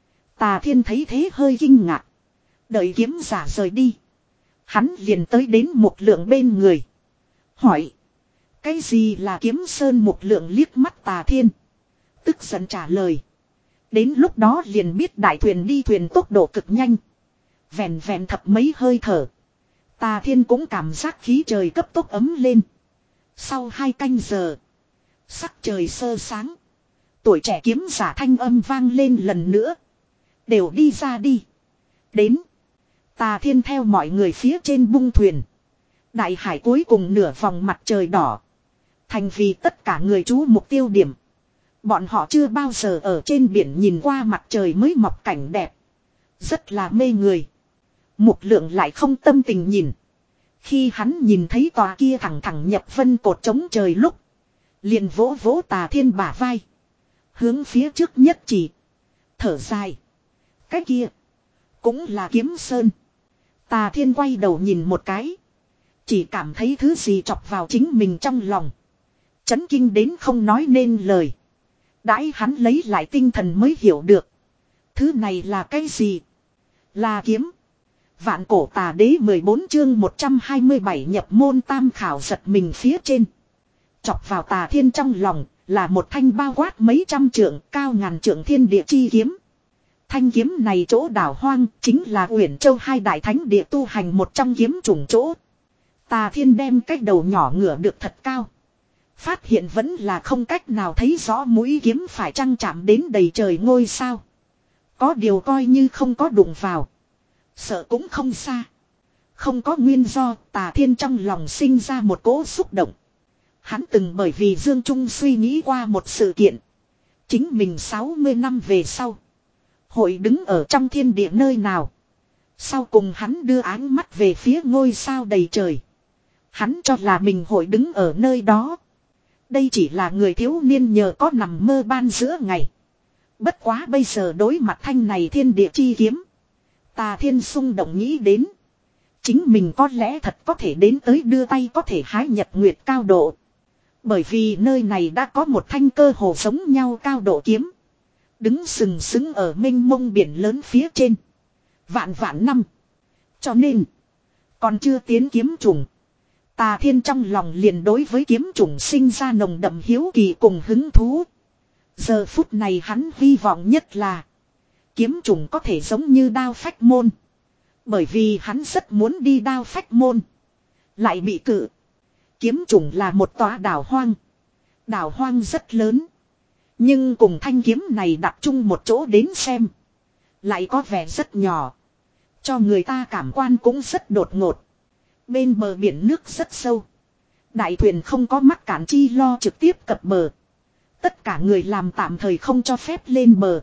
Tà Thiên thấy thế hơi kinh ngạc. Đợi kiếm giả rời đi. Hắn liền tới đến Một Lượng bên người. Hỏi. Cái gì là kiếm sơn? Một Lượng liếc mắt Tà Thiên. Tức giận trả lời. Đến lúc đó liền biết đại thuyền đi thuyền tốc độ cực nhanh. Vẹn vẹn thập mấy hơi thở. Tà Thiên cũng cảm giác khí trời cấp tốc ấm lên. Sau hai canh giờ. Sắc trời sơ sáng. Tuổi trẻ kiếm giả thanh âm vang lên lần nữa. Đều đi ra đi. Đến. Tà Thiên theo mọi người phía trên bung thuyền. Đại hải cuối cùng nửa vòng mặt trời đỏ. Thành vì tất cả người chú mục tiêu điểm. Bọn họ chưa bao giờ ở trên biển nhìn qua mặt trời mới mọc cảnh đẹp. Rất là mê người. Mục Lượng lại không tâm tình nhìn. Khi hắn nhìn thấy tòa kia thẳng thẳng nhập vân cột trống trời lúc. Liền vỗ vỗ Tà Thiên bả vai. Hướng phía trước nhất chỉ. Thở dài. Cái kia. Cũng là Kiếm Sơn. Tà Thiên quay đầu nhìn một cái. Chỉ cảm thấy thứ gì chọc vào chính mình trong lòng. Chấn kinh đến không nói nên lời. Đãi hắn lấy lại tinh thần mới hiểu được. Thứ này là cái gì? Là kiếm. Vạn cổ tà đế mười bốn chương một trăm hai mươi bảy nhập môn tam khảo giật mình phía trên. Chọc vào Tà Thiên trong lòng là một thanh bao quát mấy trăm trượng cao ngàn trượng thiên địa chi kiếm. Thanh kiếm này chỗ đảo hoang chính là Uyển Châu hai đại thánh địa tu hành một trong kiếm chủng chỗ. Tà Thiên đem cái đầu nhỏ ngửa được thật cao. Phát hiện vẫn là không cách nào thấy rõ mũi kiếm phải chăng chạm đến đầy trời ngôi sao. Có điều coi như không có đụng vào. Sợ cũng không xa. Không có nguyên do, Tà Thiên trong lòng sinh ra một cỗ xúc động. Hắn từng bởi vì Dương Trung suy nghĩ qua một sự kiện. Chính mình sáu mươi năm về sau. Hội đứng ở trong thiên địa nơi nào. Sau cùng hắn đưa ánh mắt về phía ngôi sao đầy trời. Hắn cho là mình hội đứng ở nơi đó. Đây chỉ là người thiếu niên nhờ có nằm mơ ban giữa ngày. Bất quá bây giờ đối mặt thanh này thiên địa chi kiếm. Tà Thiên xung động nghĩ đến. Chính mình có lẽ thật có thể đến tới đưa tay có thể hái nhật nguyệt cao độ. Bởi vì nơi này đã có một thanh cơ hồ giống nhau cao độ kiếm. Đứng sừng sững ở mênh mông biển lớn phía trên. Vạn vạn năm. Cho nên. Còn chưa tiến kiếm trùng. Tà Thiên trong lòng liền đối với kiếm trùng sinh ra nồng đậm hiếu kỳ cùng hứng thú. Giờ phút này hắn hy vọng nhất là. Kiếm trùng có thể giống như đao phách môn. Bởi vì hắn rất muốn đi đao phách môn. Lại bị cự. Kiếm trùng là một tòa đảo hoang. Đảo hoang rất lớn. Nhưng cùng thanh kiếm này đặt chung một chỗ đến xem. Lại có vẻ rất nhỏ. Cho người ta cảm quan cũng rất đột ngột. Bên bờ biển nước rất sâu. Đại thuyền không có mắc cản chi lo trực tiếp cập bờ. Tất cả người làm tạm thời không cho phép lên bờ.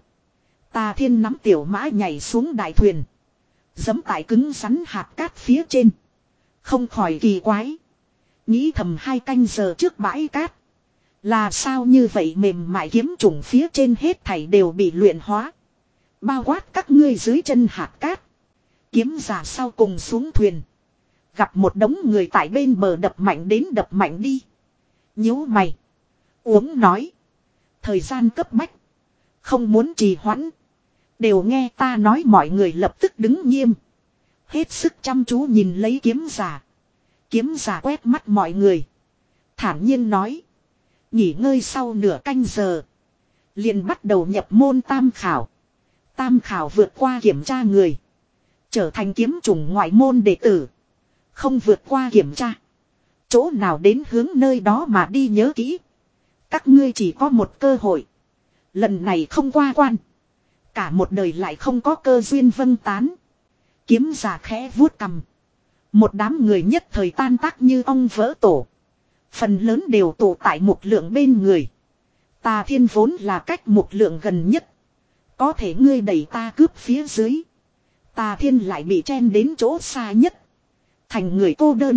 Tà Thiên nắm tiểu mã nhảy xuống đại thuyền. Giẫm tại cứng rắn hạt cát phía trên. Không khỏi kỳ quái. Nghĩ thầm hai canh giờ trước bãi cát. Là sao như vậy mềm mại kiếm trùng phía trên hết thảy đều bị luyện hóa. Bao quát các ngươi dưới chân hạt cát. Kiếm giả sau cùng xuống thuyền. Gặp một đống người tại bên bờ đập mạnh đến đập mạnh đi. Nhíu mày. Uống nói. Thời gian cấp bách. Không muốn trì hoãn. Đều nghe ta nói mọi người lập tức đứng nghiêm. Hết sức chăm chú nhìn lấy kiếm giả. Kiếm giả quét mắt mọi người. Thản nhiên nói. Nghỉ ngơi sau nửa canh giờ. Liền bắt đầu nhập môn tam khảo. Tam khảo vượt qua kiểm tra người. Trở thành kiếm chủng ngoại môn đệ tử. Không vượt qua kiểm tra. Chỗ nào đến hướng nơi đó mà đi nhớ kỹ. Các ngươi chỉ có một cơ hội. Lần này không qua quan. Cả một đời lại không có cơ duyên vân tán. Kiếm giả khẽ vuốt cằm. Một đám người nhất thời tan tác như ong vỡ tổ. Phần lớn đều tụ tại Mục Lượng bên người. Tà Thiên vốn là cách Mục Lượng gần nhất. Có thể ngươi đẩy ta cướp phía dưới. Tà Thiên lại bị chen đến chỗ xa nhất. Thành người cô đơn.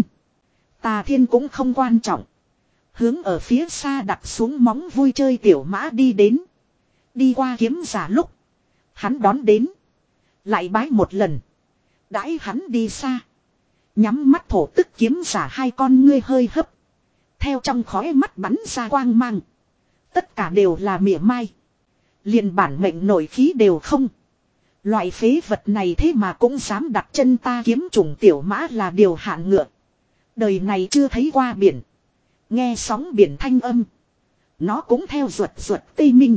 Tà Thiên cũng không quan trọng. Hướng ở phía xa đặt xuống móng vui chơi tiểu mã đi đến. Đi qua kiếm giả lúc. Hắn đón đến. Lại bái một lần. Đãi hắn đi xa. Nhắm mắt thổ tức kiếm giả hai con ngươi hơi hấp. Theo trong khói mắt bắn ra quang mang. Tất cả đều là mỉa mai. Liền bản mệnh nổi khí đều không. Loại phế vật này thế mà cũng dám đặt chân ta kiếm trùng tiểu mã là điều hạn ngựa. Đời này chưa thấy qua biển. Nghe sóng biển thanh âm. Nó cũng theo ruột ruột tây minh.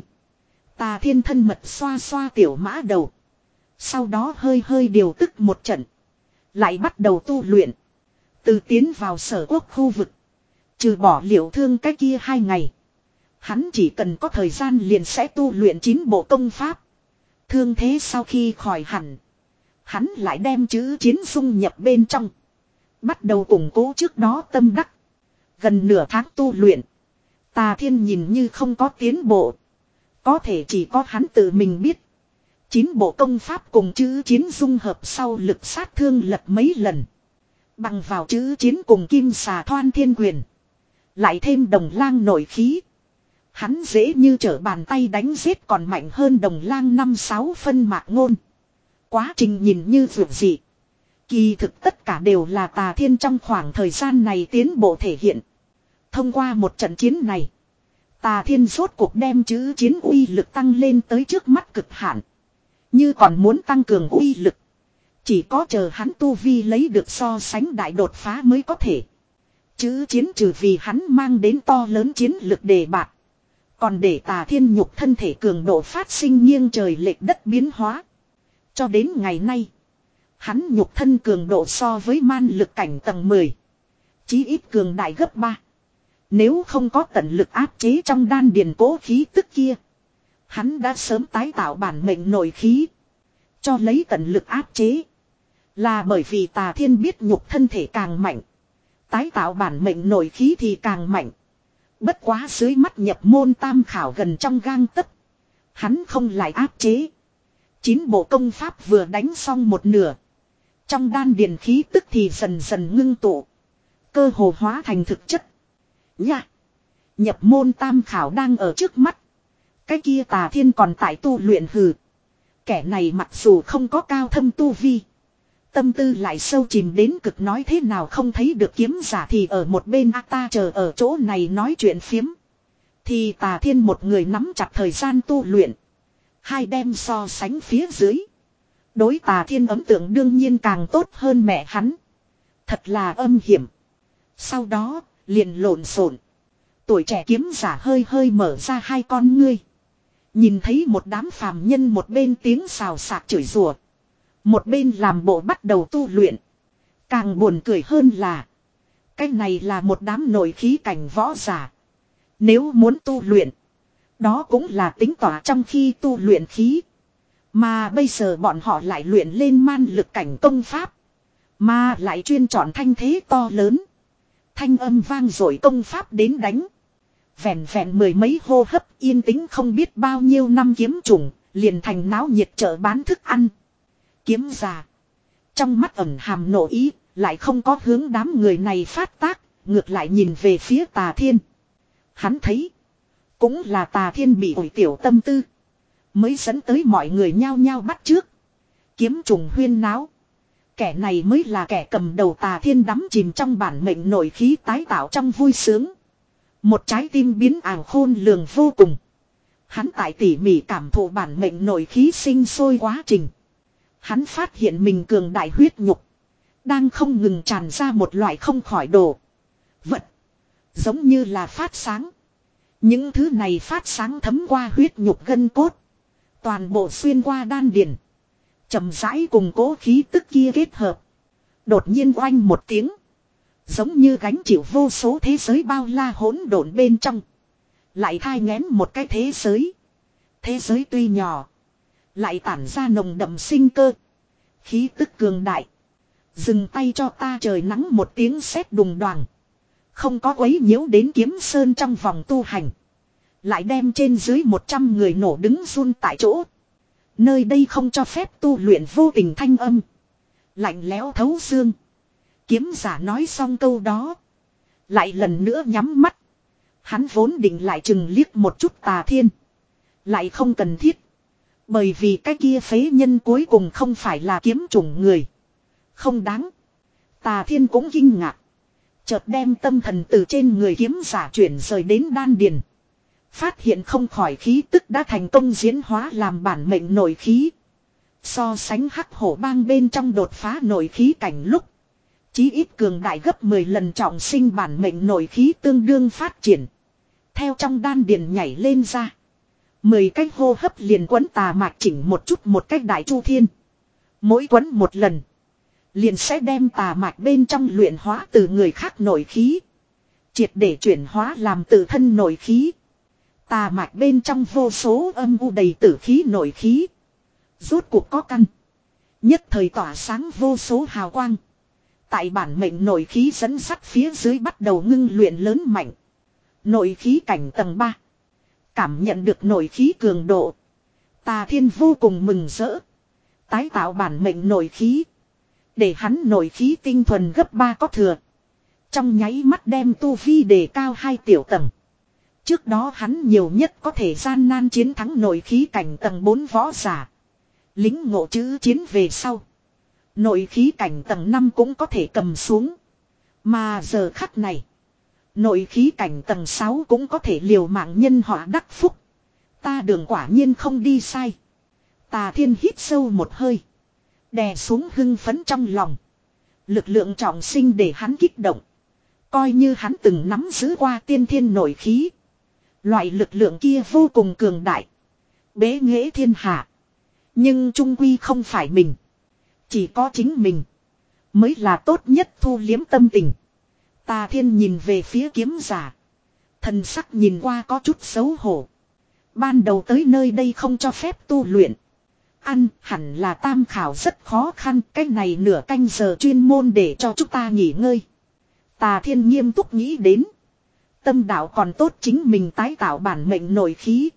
Tà Thiên thân mật xoa xoa tiểu mã đầu. Sau đó hơi hơi điều tức một trận. Lại bắt đầu tu luyện. Từ tiến vào sở quốc khu vực. Trừ bỏ liệu thương cái kia hai ngày. Hắn chỉ cần có thời gian liền sẽ tu luyện chín bộ công pháp. Thương thế sau khi khỏi hẳn. Hắn lại đem chữ chiến dung nhập bên trong. Bắt đầu củng cố trước đó tâm đắc. Gần nửa tháng tu luyện. Tà Thiên nhìn như không có tiến bộ. Có thể chỉ có hắn tự mình biết. Chín bộ công pháp cùng chữ chiến dung hợp sau lực sát thương lật mấy lần. Bằng vào chữ chiến cùng kim xà thoan thiên quyền. Lại thêm đồng lang nổi khí. Hắn dễ như trở bàn tay đánh giết còn mạnh hơn đồng lang năm sáu phân mạc ngôn. Quá trình nhìn như vượt dị. Kỳ thực tất cả đều là Tà Thiên trong khoảng thời gian này tiến bộ thể hiện. Thông qua một trận chiến này. Tà Thiên rốt cuộc đem chữ chiến uy lực tăng lên tới trước mắt cực hạn. Như còn muốn tăng cường uy lực. Chỉ có chờ hắn tu vi lấy được so sánh đại đột phá mới có thể. Chữ chiến trừ vì hắn mang đến to lớn chiến lực đề bạt. Còn để Tà Thiên nhục thân thể cường độ phát sinh nghiêng trời lệch đất biến hóa. Cho đến ngày nay. Hắn nhục thân cường độ so với man lực cảnh tầng mười. Chí ít cường đại gấp ba. Nếu không có tận lực áp chế trong đan điền cố khí tức kia. Hắn đã sớm tái tạo bản mệnh nội khí. Cho lấy tận lực áp chế. Là bởi vì Tà Thiên biết nhục thân thể càng mạnh. Tái tạo bản mệnh nội khí thì càng mạnh. Bất quá dưới mắt nhập môn tam khảo gần trong gang tấc. Hắn không lại áp chế. Chín bộ công pháp vừa đánh xong một nửa. Trong đan điền khí tức thì dần dần ngưng tụ. Cơ hồ hóa thành thực chất. Nha. Nhập môn tam khảo đang ở trước mắt. Cái kia Tà Thiên còn tại tu luyện hừ. Kẻ này mặc dù không có cao thâm tu vi. Tâm tư lại sâu chìm đến cực nói thế nào không thấy được kiếm giả thì ở một bên a ta chờ ở chỗ này nói chuyện phiếm. Thì Tà Thiên một người nắm chặt thời gian tu luyện. Hai đem so sánh phía dưới. Đối Tà Thiên ấn tượng đương nhiên càng tốt hơn mẹ hắn. Thật là âm hiểm. Sau đó, liền lộn xộn. Tuổi trẻ kiếm giả hơi hơi mở ra hai con ngươi. Nhìn thấy một đám phàm nhân một bên tiếng xào xạc chửi rủa, một bên làm bộ bắt đầu tu luyện. Càng buồn cười hơn là, cái này là một đám nội khí cảnh võ giả. Nếu muốn tu luyện, đó cũng là tính tỏa trong khi tu luyện khí. Mà bây giờ bọn họ lại luyện lên man lực cảnh công pháp. Mà lại chuyên chọn thanh thế to lớn. Thanh âm vang dội công pháp đến đánh. Vẹn vẹn mười mấy hô hấp yên tĩnh không biết bao nhiêu năm kiếm trùng, liền thành náo nhiệt chợ bán thức ăn. Kiếm già. Trong mắt ẩn hàm nộ ý, lại không có hướng đám người này phát tác, ngược lại nhìn về phía Tà Thiên. Hắn thấy, cũng là Tà Thiên bị ổi tiểu tâm tư. Mới dẫn tới mọi người nhao nhao bắt trước. Kiếm trùng huyên náo. Kẻ này mới là kẻ cầm đầu. Tà Thiên đắm chìm trong bản mệnh nội khí tái tạo trong vui sướng. Một trái tim biến ảo khôn lường vô cùng. Hắn tại tỉ mỉ cảm thụ bản mệnh nội khí sinh sôi quá trình. Hắn phát hiện mình cường đại huyết nhục. Đang không ngừng tràn ra một loại không khỏi đồ vật. Giống như là phát sáng. Những thứ này phát sáng thấm qua huyết nhục gân cốt. Toàn bộ xuyên qua đan điền. Chậm rãi cùng cố khí tức kia kết hợp. Đột nhiên oanh một tiếng. Giống như gánh chịu vô số thế giới bao la hỗn độn bên trong. Lại thai nghén một cái thế giới. Thế giới tuy nhỏ. Lại tản ra nồng đậm sinh cơ. Khí tức cường đại. Dừng tay cho ta trời nắng một tiếng sét đùng đoàng. Không có quấy nhiễu đến kiếm sơn trong vòng tu hành. Lại đem trên dưới một trăm người nổ đứng run tại chỗ. Nơi đây không cho phép tu luyện vô tình thanh âm. Lạnh lẽo thấu xương. Kiếm giả nói xong câu đó. Lại lần nữa nhắm mắt. Hắn vốn định lại chừng liếc một chút Tà Thiên. Lại không cần thiết. Bởi vì cái kia phế nhân cuối cùng không phải là kiếm chủng người. Không đáng. Tà Thiên cũng kinh ngạc. Chợt đem tâm thần từ trên người kiếm giả chuyển rời đến đan điền. Phát hiện không khỏi khí tức đã thành công diễn hóa làm bản mệnh nội khí. So sánh hắc hổ bang bên trong đột phá nội khí cảnh lúc. Chí ít cường đại gấp mười lần trọng sinh bản mệnh nội khí tương đương phát triển. Theo trong đan điền nhảy lên ra. Mười cách hô hấp liền quấn tà mạch chỉnh một chút một cách đại chu thiên. Mỗi quấn một lần. Liền sẽ đem tà mạch bên trong luyện hóa từ người khác nội khí. Triệt để chuyển hóa làm tự thân nội khí. Tà mạch bên trong vô số âm u đầy tử khí nội khí. Rốt cuộc có căn. Nhất thời tỏa sáng vô số hào quang. Tại bản mệnh nội khí dẫn sắt phía dưới bắt đầu ngưng luyện lớn mạnh. Nội khí cảnh tầng ba. Cảm nhận được nội khí cường độ. Tà Thiên vô cùng mừng rỡ. Tái tạo bản mệnh nội khí. Để hắn nội khí tinh thuần gấp ba có thừa. Trong nháy mắt đem tu vi đề cao hai tiểu tầng. Trước đó hắn nhiều nhất có thể gian nan chiến thắng nội khí cảnh tầng bốn võ giả. Lính ngộ chữ chiến về sau. Nội khí cảnh tầng năm cũng có thể cầm xuống. Mà giờ khắc này. Nội khí cảnh tầng sáu cũng có thể liều mạng nhân họa đắc phúc. Ta đường quả nhiên không đi sai. Tà Thiên hít sâu một hơi. Đè xuống hưng phấn trong lòng. Lực lượng trọng sinh để hắn kích động. Coi như hắn từng nắm giữ qua tiên thiên nội khí. Loại lực lượng kia vô cùng cường đại. Bế nghệ thiên hạ. Nhưng trung quy không phải mình. Chỉ có chính mình. Mới là tốt nhất thu liếm tâm tình. Tà Thiên nhìn về phía kiếm giả. Thần sắc nhìn qua có chút xấu hổ. Ban đầu tới nơi đây không cho phép tu luyện. Ăn hẳn là tam khảo rất khó khăn. Cái này nửa canh giờ chuyên môn để cho chúng ta nghỉ ngơi. Tà Thiên nghiêm túc nghĩ đến. Tâm đạo còn tốt chính mình tái tạo bản mệnh nội khí.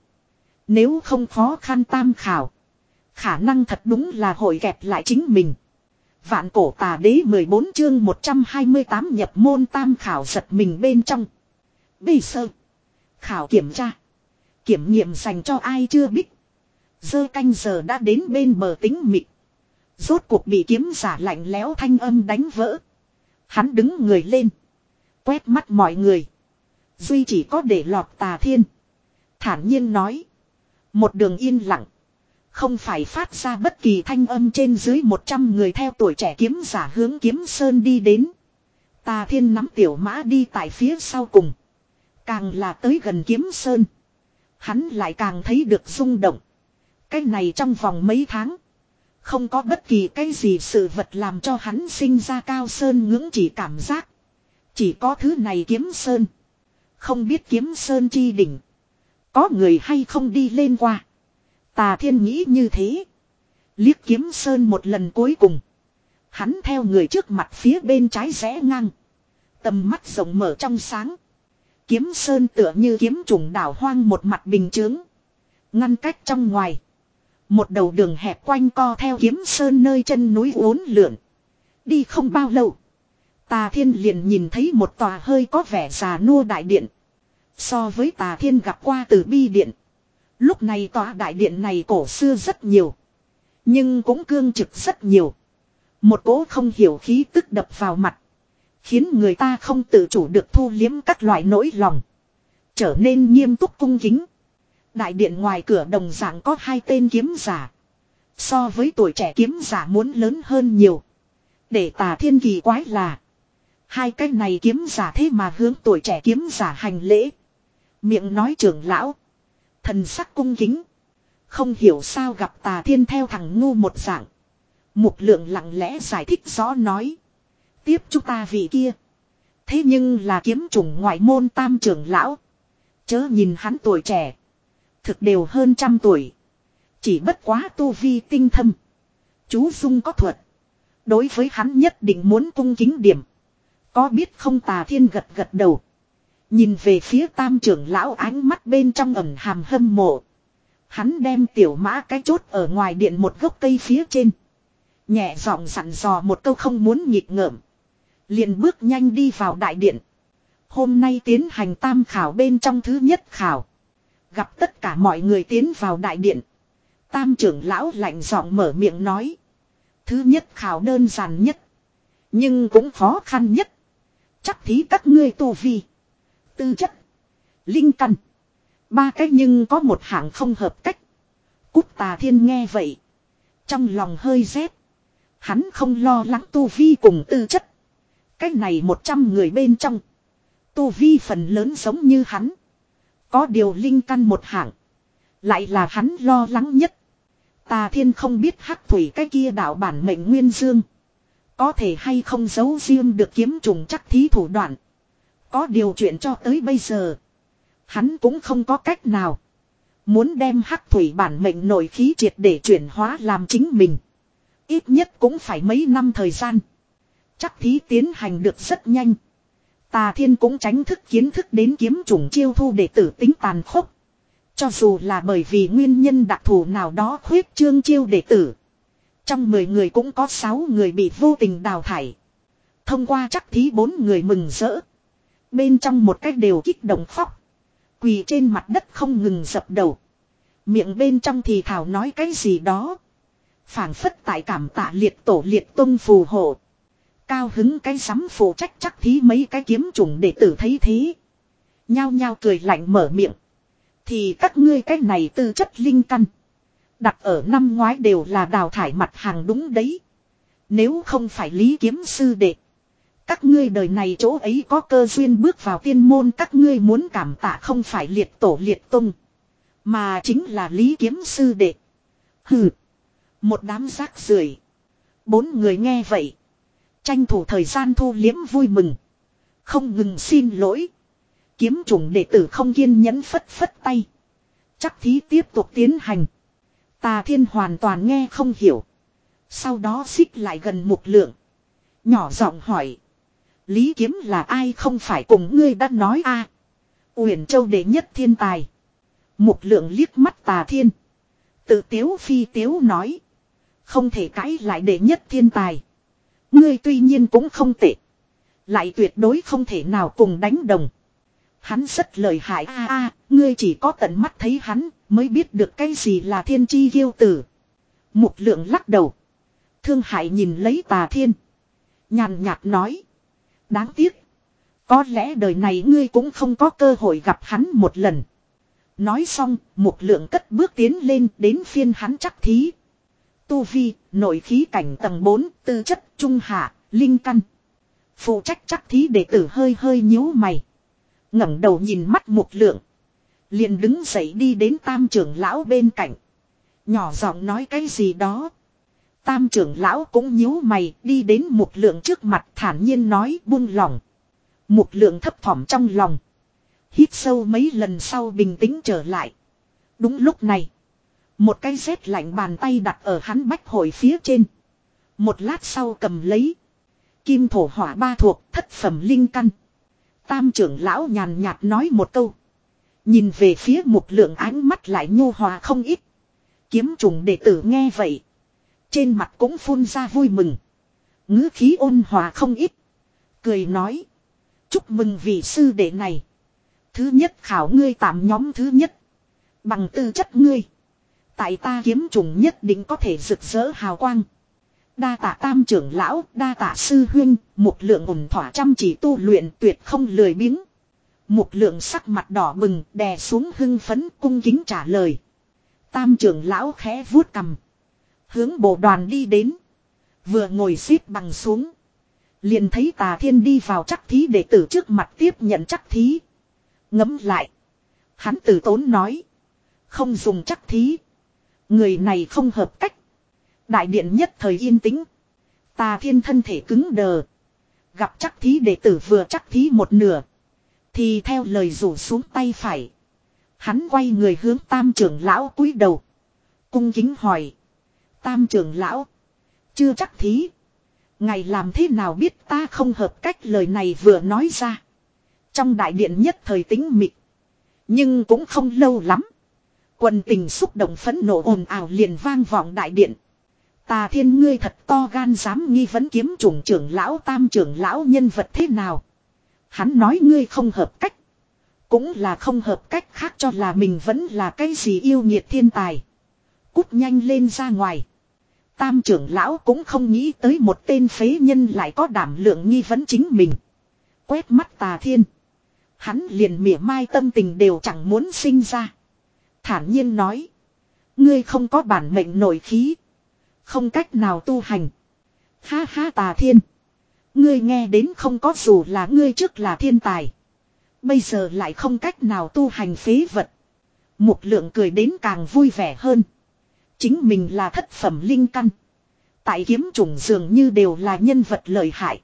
Nếu không khó khăn tam khảo. Khả năng thật đúng là hội kẹp lại chính mình. Vạn cổ tà đế mười bốn chương một trăm hai mươi tám nhập môn tam khảo giật mình bên trong. Bây sơ. Khảo kiểm tra. Kiểm nghiệm dành cho ai chưa biết. Dơ canh giờ đã đến bên bờ tính mịt. Rốt cuộc bị kiếm giả lạnh lẽo thanh âm đánh vỡ. Hắn đứng người lên. Quét mắt mọi người. Duy chỉ có để lọt Tà Thiên. Thản nhiên nói. Một đường yên lặng. Không phải phát ra bất kỳ thanh âm trên dưới một trăm người theo tuổi trẻ kiếm giả hướng kiếm sơn đi đến. Tà Thiên nắm tiểu mã đi tại phía sau cùng. Càng là tới gần kiếm sơn. Hắn lại càng thấy được rung động. Cái này trong vòng mấy tháng. Không có bất kỳ cái gì sự vật làm cho hắn sinh ra cao sơn ngưỡng chỉ cảm giác. Chỉ có thứ này kiếm sơn. Không biết kiếm sơn chi đỉnh. Có người hay không đi lên qua. Tà Thiên nghĩ như thế. Liếc kiếm sơn một lần cuối cùng. Hắn theo người trước mặt phía bên trái rẽ ngang. Tầm mắt rộng mở trong sáng. Kiếm sơn tựa như kiếm trùng đảo hoang một mặt bình chướng. Ngăn cách trong ngoài. Một đầu đường hẹp quanh co theo kiếm sơn nơi chân núi uốn lượn. Đi không bao lâu. Tà Thiên liền nhìn thấy một tòa hơi có vẻ già nua đại điện. So với Tà Thiên gặp qua từ bi điện. Lúc này tòa đại điện này cổ xưa rất nhiều. Nhưng cũng cương trực rất nhiều. Một cỗ không hiểu khí tức đập vào mặt. Khiến người ta không tự chủ được thu liếm các loại nỗi lòng. Trở nên nghiêm túc cung kính. Đại điện ngoài cửa đồng dạng có hai tên kiếm giả. So với tuổi trẻ kiếm giả muốn lớn hơn nhiều. Để Tà Thiên kỳ quái là. Hai cái này kiếm giả thế mà hướng tuổi trẻ kiếm giả hành lễ. Miệng nói trưởng lão. Thần sắc cung kính. Không hiểu sao gặp Tà Thiên theo thằng ngu một dạng. Mục Lượng lặng lẽ giải thích rõ nói. Tiếp chúng ta vị kia. Thế nhưng là kiếm chủng ngoại môn tam trưởng lão. Chớ nhìn hắn tuổi trẻ. Thực đều hơn trăm tuổi. Chỉ bất quá tu vi tinh thâm. Chú dung có thuật. Đối với hắn nhất định muốn cung kính điểm. Có biết không? Tà Thiên gật gật đầu. Nhìn về phía tam trưởng lão ánh mắt bên trong ẩn hàm hâm mộ. Hắn đem tiểu mã cái chốt ở ngoài điện một gốc cây phía trên. Nhẹ giọng dặn dò một câu không muốn nhịp ngợm. Liền bước nhanh đi vào đại điện. Hôm nay tiến hành tam khảo bên trong thứ nhất khảo. Gặp tất cả mọi người tiến vào đại điện. Tam trưởng lão lạnh giọng mở miệng nói. Thứ nhất khảo đơn giản nhất. Nhưng cũng khó khăn nhất. Chắc thí các ngươi tu vi. Tư chất. Linh căn. Ba cái nhưng có một hạng không hợp cách. Cút. Tà Thiên nghe vậy. Trong lòng hơi rét. Hắn không lo lắng tu vi cùng tư chất. Cái này một trăm người bên trong. Tu vi phần lớn giống như hắn. Có điều linh căn một hạng. Lại là hắn lo lắng nhất. Tà Thiên không biết hắc thủy cái kia đạo bản mệnh nguyên dương. Có thể hay không giấu riêng được kiếm trùng chắc thí thủ đoạn. Có điều chuyện cho tới bây giờ. Hắn cũng không có cách nào. Muốn đem hắc thủy bản mệnh nội khí triệt để chuyển hóa làm chính mình. Ít nhất cũng phải mấy năm thời gian. Chắc thí tiến hành được rất nhanh. Tà Thiên cũng tránh thức kiến thức đến kiếm chủng chiêu thu đệ tử tính tàn khốc. Cho dù là bởi vì nguyên nhân đặc thù nào đó khuyết trương chiêu đệ tử. Trong mười người cũng có sáu người bị vô tình đào thải. Thông qua chắc thí bốn người mừng rỡ. Bên trong một cách đều kích động khóc. Quỳ trên mặt đất không ngừng dập đầu. Miệng bên trong thì thảo nói cái gì đó. Phảng phất tại cảm tạ liệt tổ liệt tông phù hộ. Cao hứng cái sắm phụ trách chắc thí mấy cái kiếm chủng đệ tử thấy thế. Nhao nhao cười lạnh mở miệng. Thì các ngươi cái này tư chất linh căn. Đặt ở năm ngoái đều là đào thải mặt hàng đúng đấy. Nếu không phải Lý kiếm sư đệ. Các ngươi đời này chỗ ấy có cơ duyên bước vào tiên môn, các ngươi muốn cảm tạ không phải liệt tổ liệt tông. Mà chính là Lý kiếm sư đệ. Hừ. Một đám rác rưởi. Bốn người nghe vậy. Tranh thủ thời gian thu liếm vui mừng. Không ngừng xin lỗi. Kiếm chủng đệ tử không kiên nhẫn phất phất tay. Chắc thí tiếp tục tiến hành. Tà Thiên hoàn toàn nghe không hiểu. Sau đó xích lại gần Mục Lượng. Nhỏ giọng hỏi. Lý kiếm là ai không phải cùng ngươi đã nói a? À, Uyển Châu đệ nhất thiên tài. Mục Lượng liếc mắt Tà Thiên. Tự tiếu phi tiếu nói. Không thể cãi lại đệ nhất thiên tài. Ngươi tuy nhiên cũng không tệ. Lại tuyệt đối không thể nào cùng đánh đồng. Hắn rất lợi hại a a, ngươi chỉ có tận mắt thấy hắn mới biết được cái gì là thiên chi kiêu tử. Mục Lượng lắc đầu. Thương hại nhìn lấy Tà Thiên. Nhàn nhạt nói. Đáng tiếc. Có lẽ đời này ngươi cũng không có cơ hội gặp hắn một lần. Nói xong, Mục Lượng cất bước tiến lên đến phiên hắn chắc thí. Tu vi, nội khí cảnh tầng bốn, tư chất, trung hạ, linh căn. Phụ trách chắc thí đệ tử hơi hơi nhíu mày. Ngẩng đầu nhìn mắt Mục Lượng. Liền đứng dậy đi đến Tam trưởng lão bên cạnh. Nhỏ giọng nói cái gì đó. Tam trưởng lão cũng nhíu mày đi đến Mục Lượng trước mặt thản nhiên nói buông lòng. Mục Lượng thấp thỏm trong lòng. Hít sâu mấy lần sau bình tĩnh trở lại. Đúng lúc này. Một cái rét lạnh bàn tay đặt ở hắn bách hội phía trên. Một lát sau cầm lấy. Kim thổ hỏa ba thuộc thất phẩm linh căn. Tam trưởng lão nhàn nhạt nói một câu. Nhìn về phía Mục Lượng ánh mắt lại nhu hòa không ít. Kiếm trùng đệ tử nghe vậy. Trên mặt cũng phun ra vui mừng. Ngữ khí ôn hòa không ít. Cười nói. Chúc mừng vị sư đệ này. Thứ nhất khảo ngươi tạm nhóm thứ nhất. Bằng tư chất ngươi. Tại ta kiếm trùng nhất định có thể rực rỡ hào quang. Đa tạ Tam trưởng lão, đa tạ sư huynh, Mục Lượng ổn thỏa chăm chỉ tu luyện tuyệt không lười biếng. Mục Lượng sắc mặt đỏ bừng, đè xuống hưng phấn cung kính trả lời. Tam trưởng lão khẽ vuốt cằm. Hướng bộ đoàn đi đến. Vừa ngồi xếp bằng xuống. Liền thấy Tà Thiên đi vào chắc thí đệ tử trước mặt tiếp nhận chắc thí. Ngẫm lại. Hắn từ tốn nói. Không dùng chắc thí. Người này không hợp cách. Đại điện nhất thời yên tĩnh. Tà Thiên thân thể cứng đờ. Gặp chắc thí đệ tử vừa chắc thí một nửa. Thì theo lời rủ xuống tay phải. Hắn quay người hướng Tam trưởng lão cúi đầu. Cung kính hỏi. Tam trưởng lão. Chưa chắc thí. Ngài làm thế nào biết ta không hợp cách lời này vừa nói ra. Trong đại điện nhất thời tĩnh mịch. Nhưng cũng không lâu lắm. Quần tình xúc động phẫn nộ ồn ào liền vang vọng đại điện. Tà Thiên ngươi thật to gan dám nghi vấn kiếm chủng trưởng lão Tam trưởng lão nhân vật thế nào. Hắn nói ngươi không hợp cách. Cũng là không hợp cách khác cho là mình vẫn là cái gì yêu nghiệt thiên tài. Cút nhanh lên ra ngoài. Tam trưởng lão cũng không nghĩ tới một tên phế nhân lại có đảm lượng nghi vấn chính mình. Quét mắt Tà Thiên. Hắn liền mỉa mai tâm tình đều chẳng muốn sinh ra. Thản nhiên nói. Ngươi không có bản mệnh nội khí. Không cách nào tu hành. Ha ha Tà Thiên. Ngươi nghe đến không có dù là ngươi trước là thiên tài. Bây giờ lại không cách nào tu hành phế vật. Mục Lượng cười đến càng vui vẻ hơn. Chính mình là thất phẩm linh căn. Tại kiếm chủng dường như đều là nhân vật lợi hại.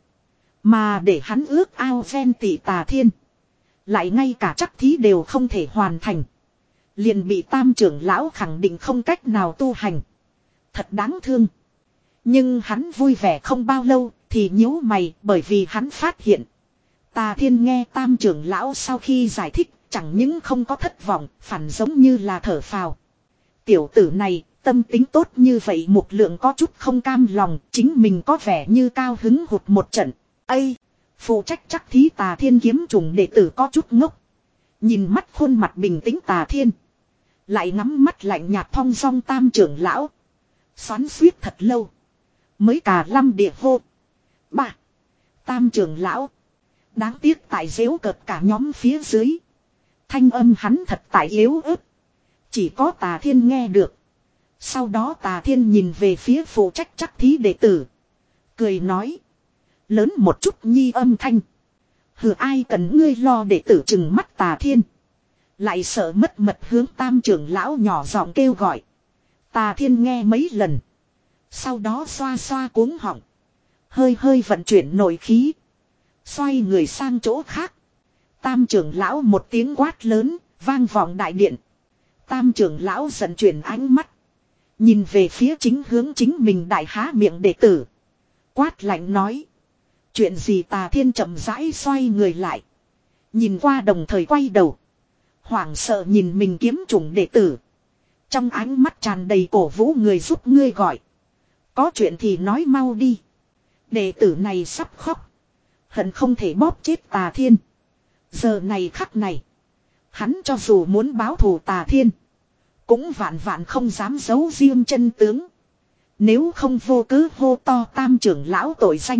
Mà để hắn ước ao ven tị Tà Thiên. Lại ngay cả chắc thí đều không thể hoàn thành. Liền bị Tam trưởng lão khẳng định không cách nào tu hành. Thật đáng thương. Nhưng hắn vui vẻ không bao lâu thì thì nhíu mày bởi vì hắn phát hiện. Tà Thiên nghe tam trưởng lão sau khi giải thích chẳng những không có thất vọng, phản giống như là thở phào. Tiểu tử này, tâm tính tốt như vậy một lượng có chút không cam lòng, chính mình có vẻ như cao hứng hụt một trận. Ây! Phụ trách chắc thí Tà Thiên kiếm trùng đệ tử có chút ngốc. Nhìn mắt khuôn mặt bình tĩnh Tà Thiên. Lại ngắm mắt lạnh nhạt thong dong tam trưởng lão. Xoắn suýt thật lâu. Mới cả lâm địa hô. Bà! Tam trưởng lão. Đáng tiếc tại dễu cợt cả nhóm phía dưới. Thanh âm hắn thật tại yếu ớt. Chỉ có Tà Thiên nghe được. Sau đó Tà Thiên nhìn về phía phụ trách chắc thí đệ tử. Cười nói. Lớn một chút nhi âm thanh. Hừ ai cần ngươi lo đệ tử chừng mắt Tà Thiên. Lại sợ mất mật hướng tam trưởng lão nhỏ giọng kêu gọi. Tà Thiên nghe mấy lần. Sau đó xoa xoa cuống họng. Hơi hơi vận chuyển nội khí. Xoay người sang chỗ khác. Tam trưởng lão một tiếng quát lớn, vang vọng đại điện. Tam trưởng lão giận chuyển ánh mắt. Nhìn về phía chính hướng chính mình đại há miệng đệ tử. Quát lạnh nói. Chuyện gì Tà Thiên chậm rãi xoay người lại. Nhìn qua đồng thời quay đầu. Hoảng sợ nhìn mình kiếm trùng đệ tử. Trong ánh mắt tràn đầy cổ vũ người giúp ngươi gọi. Có chuyện thì nói mau đi. Đệ tử này sắp khóc. Hận không thể bóp chết Tà Thiên. Giờ này khắc này. Hắn cho dù muốn báo thù Tà Thiên. Cũng vạn vạn không dám giấu riêng chân tướng. Nếu không vô cớ hô to tam trưởng lão tội danh.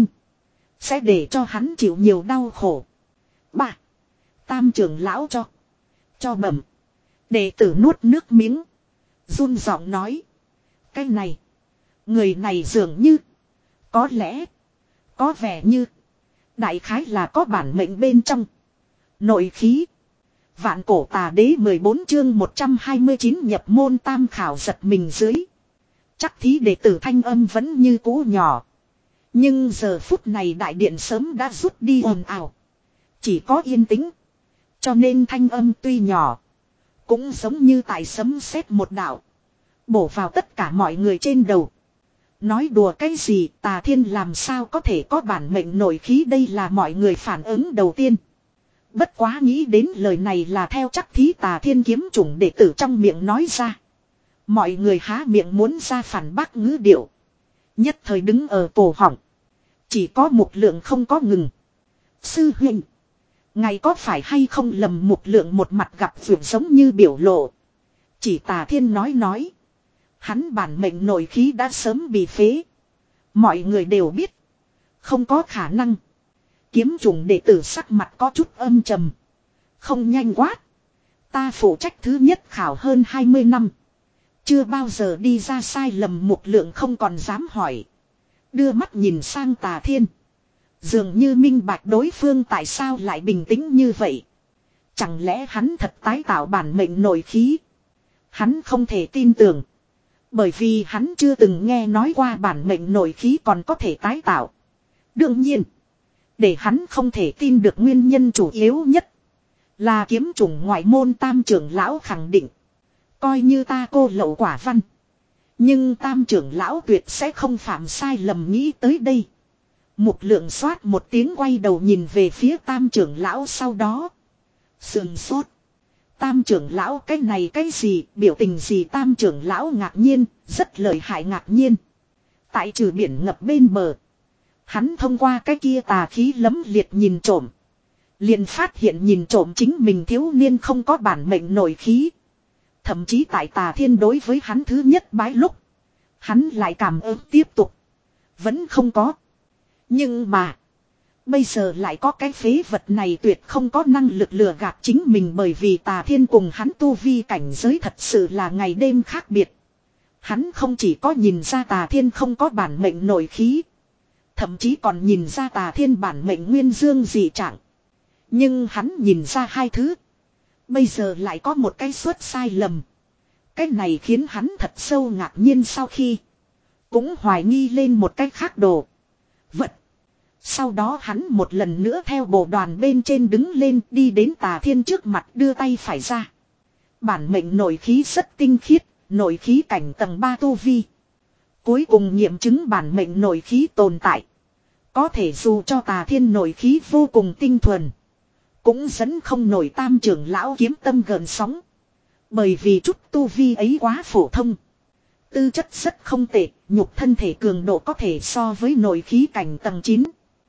Sẽ để cho hắn chịu nhiều đau khổ. Bà. Tam trưởng lão cho. Cho bẩm. Đệ tử nuốt nước miếng. Run giọng nói. Cái này. Người này dường như. Có lẽ. Có vẻ như. Đại khái là có bản mệnh bên trong. Nội khí. Vạn cổ tà đế mười bốn chương một trăm hai mươi chín nhập môn tam khảo giật mình dưới. Chắc thí đệ tử thanh âm vẫn như cũ nhỏ. Nhưng giờ phút này đại điện sớm đã rút đi ồn ào. Chỉ có yên tĩnh. Cho nên thanh âm tuy nhỏ. Cũng giống như tại sấm sét một đạo. Bổ vào tất cả mọi người trên đầu. Nói đùa cái gì Tà Thiên làm sao có thể có bản mệnh nội khí đây là mọi người phản ứng đầu tiên. Bất quá nghĩ đến lời này là theo chắc thí Tà Thiên kiếm chủng đệ tử trong miệng nói ra. Mọi người há miệng muốn ra phản bác ngữ điệu. Nhất thời đứng ở cổ họng. Chỉ có một lượng không có ngừng. Sư huynh. Ngài có phải hay không lầm một lượng một mặt gặp vượt giống như biểu lộ. Chỉ Tà Thiên nói nói. Hắn bản mệnh nội khí đã sớm bị phế. Mọi người đều biết. Không có khả năng. Kiếm trùng đệ tử sắc mặt có chút âm trầm. Không nhanh quát. Ta phụ trách thứ nhất khảo hơn hai mươi năm. Chưa bao giờ đi ra sai lầm một lượng không còn dám hỏi. Đưa mắt nhìn sang Tà Thiên. Dường như minh bạch đối phương tại sao lại bình tĩnh như vậy. Chẳng lẽ hắn thật tái tạo bản mệnh nội khí. Hắn không thể tin tưởng. Bởi vì hắn chưa từng nghe nói qua bản mệnh nội khí còn có thể tái tạo. Đương nhiên. Để hắn không thể tin được nguyên nhân chủ yếu nhất. Là kiếm chủng ngoại môn tam trưởng lão khẳng định. Coi như ta cô lậu quả văn. Nhưng tam trưởng lão tuyệt sẽ không phạm sai lầm nghĩ tới đây. Mục lượng xoát một tiếng quay đầu nhìn về phía tam trưởng lão sau đó. Sườn sốt. Tam trưởng lão cái này cái gì, biểu tình gì tam trưởng lão ngạc nhiên, rất lợi hại ngạc nhiên. Tại trừ biển ngập bên bờ. Hắn thông qua cái kia tà khí lấm liệt nhìn trộm. Liền phát hiện nhìn trộm chính mình thiếu niên không có bản mệnh nội khí. Thậm chí tại Tà Thiên đối với hắn thứ nhất bái lúc. Hắn lại cảm ơn tiếp tục. Vẫn không có. Nhưng mà. Bây giờ lại có cái phế vật này tuyệt không có năng lực lừa gạt chính mình bởi vì Tà Thiên cùng hắn tu vi cảnh giới thật sự là ngày đêm khác biệt. Hắn không chỉ có nhìn ra Tà Thiên không có bản mệnh nội khí. Thậm chí còn nhìn ra Tà Thiên bản mệnh nguyên dương dị trạng. Nhưng hắn nhìn ra hai thứ. Bây giờ lại có một cái suất sai lầm. Cái này khiến hắn thật sâu ngạc nhiên sau khi. Cũng hoài nghi lên một cái khác đồ. Vật. Sau đó hắn một lần nữa theo bộ đoàn bên trên đứng lên đi đến Tà Thiên trước mặt đưa tay phải ra. Bản mệnh nội khí rất tinh khiết, nội khí cảnh tầng ba tu vi. Cuối cùng nghiệm chứng bản mệnh nội khí tồn tại. Có thể dù cho Tà Thiên nội khí vô cùng tinh thuần. Cũng dẫn không nổi Tam trưởng lão kiếm tâm gợn sóng. Bởi vì chút tu vi ấy quá phổ thông. Tư chất rất không tệ, nhục thân thể cường độ có thể so với nội khí cảnh tầng chín.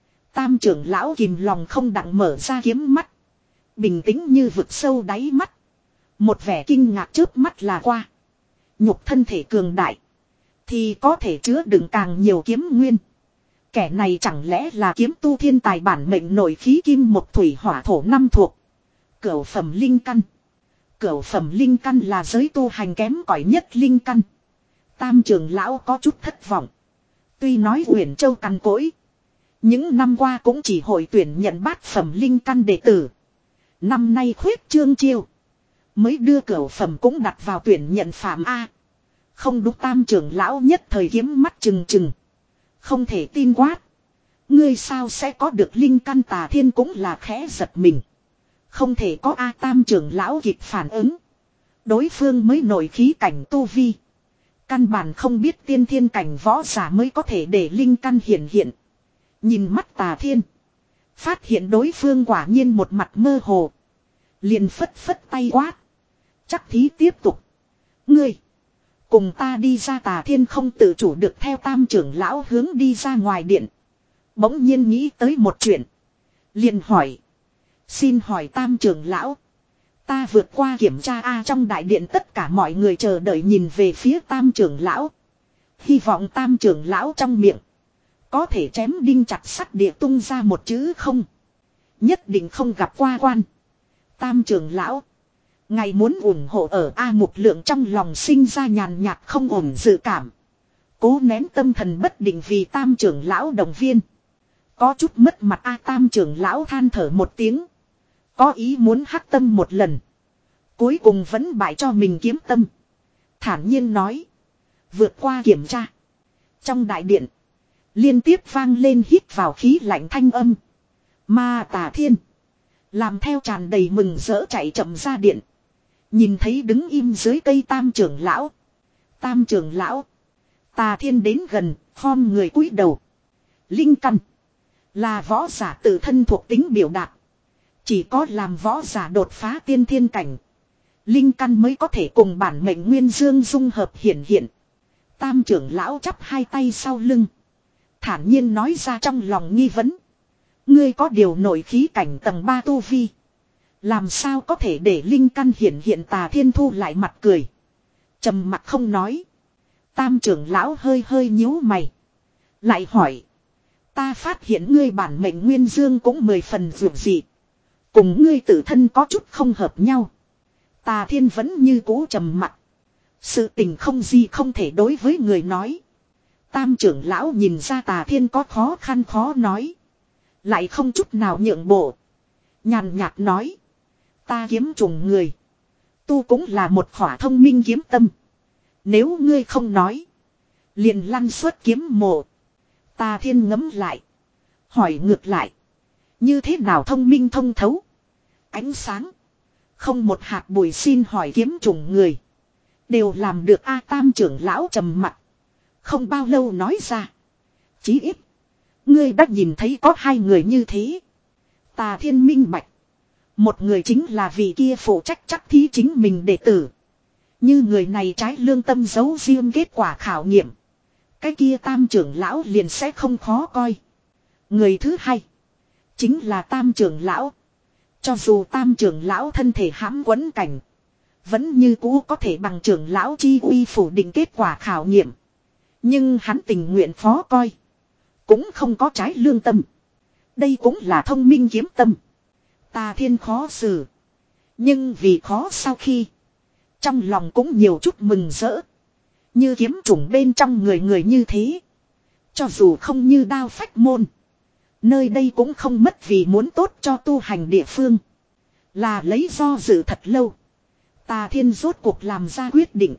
Tam trưởng lão kìm lòng không đặng mở ra kiếm mắt. Bình tĩnh như vực sâu đáy mắt. Một vẻ kinh ngạc chớp mắt là qua. Nhục thân thể cường đại. Thì có thể chứa đựng càng nhiều kiếm nguyên. Kẻ này chẳng lẽ là kiếm tu thiên tài bản mệnh nội khí kim một thủy hỏa thổ năm thuộc. Cửu phẩm linh căn. Cửu phẩm linh căn là giới tu hành kém cỏi nhất linh căn. Tam trưởng lão có chút thất vọng. Tuy nói Uyển Châu cằn cỗi. Những năm qua cũng chỉ hội tuyển nhận bát phẩm linh căn đệ tử. Năm nay khuyết trương chiêu. Mới đưa cửu phẩm cũng đặt vào tuyển nhận phạm A. Không đúng. Tam trưởng lão nhất thời kiếm mắt trừng trừng. Không thể tin quát. Ngươi sao sẽ có được linh căn? Tà Thiên cũng là khẽ giật mình. Không thể có A. Tam trưởng lão kịp phản ứng. Đối phương mới nổi khí cảnh tu vi. Căn bản không biết tiên thiên cảnh võ giả mới có thể để linh căn hiển hiện. Nhìn mắt Tà Thiên. Phát hiện đối phương quả nhiên một mặt mơ hồ. Liền phất phất tay quát. Chắc thí tiếp tục. Ngươi. Cùng ta đi ra. Tà Thiên không tự chủ được theo tam trưởng lão hướng đi ra ngoài điện. Bỗng nhiên nghĩ tới một chuyện. Liền hỏi. Xin hỏi tam trưởng lão. Ta vượt qua kiểm tra A. Trong đại điện tất cả mọi người chờ đợi nhìn về phía tam trưởng lão. Hy vọng tam trưởng lão trong miệng. Có thể chém đinh chặt sắt địa tung ra một chữ không. Nhất định không gặp qua quan. Tam trưởng lão. Ngài muốn ủng hộ ở A. Mục Lượng trong lòng sinh ra nhàn nhạt không ổn dự cảm. Cố nén tâm thần bất định vì tam trưởng lão động viên. Có chút mất mặt A. Tam trưởng lão than thở một tiếng. Có ý muốn hắc tâm một lần. Cuối cùng vẫn bại cho mình kiếm tâm. Thản nhiên nói. Vượt qua kiểm tra. Trong đại điện. Liên tiếp vang lên hít vào khí lạnh thanh âm. Mà Tà Thiên. Làm theo tràn đầy mừng rỡ chạy chậm ra điện. Nhìn thấy đứng im dưới cây tam trưởng lão. Tam trưởng lão. Tà Thiên đến gần, khom người cúi đầu. Linh căn. Là võ giả tự thân thuộc tính biểu đạt. Chỉ có làm võ giả đột phá tiên thiên cảnh. Linh căn mới có thể cùng bản mệnh nguyên dương dung hợp hiển hiện. Tam trưởng lão chắp hai tay sau lưng. Thản nhiên nói ra trong lòng nghi vấn. Ngươi có điều nổi khí cảnh tầng ba tu vi. Làm sao có thể để linh căn hiển hiện? Tà Thiên thu lại mặt cười. Trầm mặt không nói. Tam trưởng lão hơi hơi nhíu mày. Lại hỏi. Ta phát hiện ngươi bản mệnh nguyên dương cũng mười phần vượt dị. Cùng ngươi tự thân có chút không hợp nhau. Tà Thiên vẫn như cũ trầm mặt. Sự tình không gì không thể đối với người nói. Tam trưởng lão nhìn ra Tà Thiên có khó khăn khó nói. Lại không chút nào nhượng bộ. Nhàn nhạt nói. Ta kiếm trùng người. Tu cũng là một khỏa thông minh kiếm tâm. Nếu ngươi không nói. Liền lăn suốt kiếm mộ. Tà Thiên ngấm lại. Hỏi ngược lại. Như thế nào thông minh thông thấu? Ánh sáng. Không một hạt bụi. Xin hỏi kiếm trùng người. Đều làm được A. Tam trưởng lão trầm mặt. Không bao lâu nói ra. Chí ít. Ngươi đã nhìn thấy có hai người như thế. Tà Thiên minh bạch. Một người chính là vị kia phụ trách chắc thí chính mình đệ tử. Như người này trái lương tâm giấu riêng kết quả khảo nghiệm. Cái kia tam trưởng lão liền sẽ không khó coi. Người thứ hai. Chính là tam trưởng lão. Cho dù tam trưởng lão thân thể hãm quấn cảnh. Vẫn như cũ có thể bằng trưởng lão chi uy phủ định kết quả khảo nghiệm. Nhưng hắn tình nguyện phó coi. Cũng không có trái lương tâm. Đây cũng là thông minh kiếm tâm. Tà Thiên khó xử. Nhưng vì khó sau khi. Trong lòng cũng nhiều chút mừng rỡ. Như kiếm trùng bên trong người người như thế. Cho dù không như đao phách môn. Nơi đây cũng không mất vì muốn tốt cho tu hành địa phương. Là lấy do dự thật lâu. Tà Thiên rốt cuộc làm ra quyết định.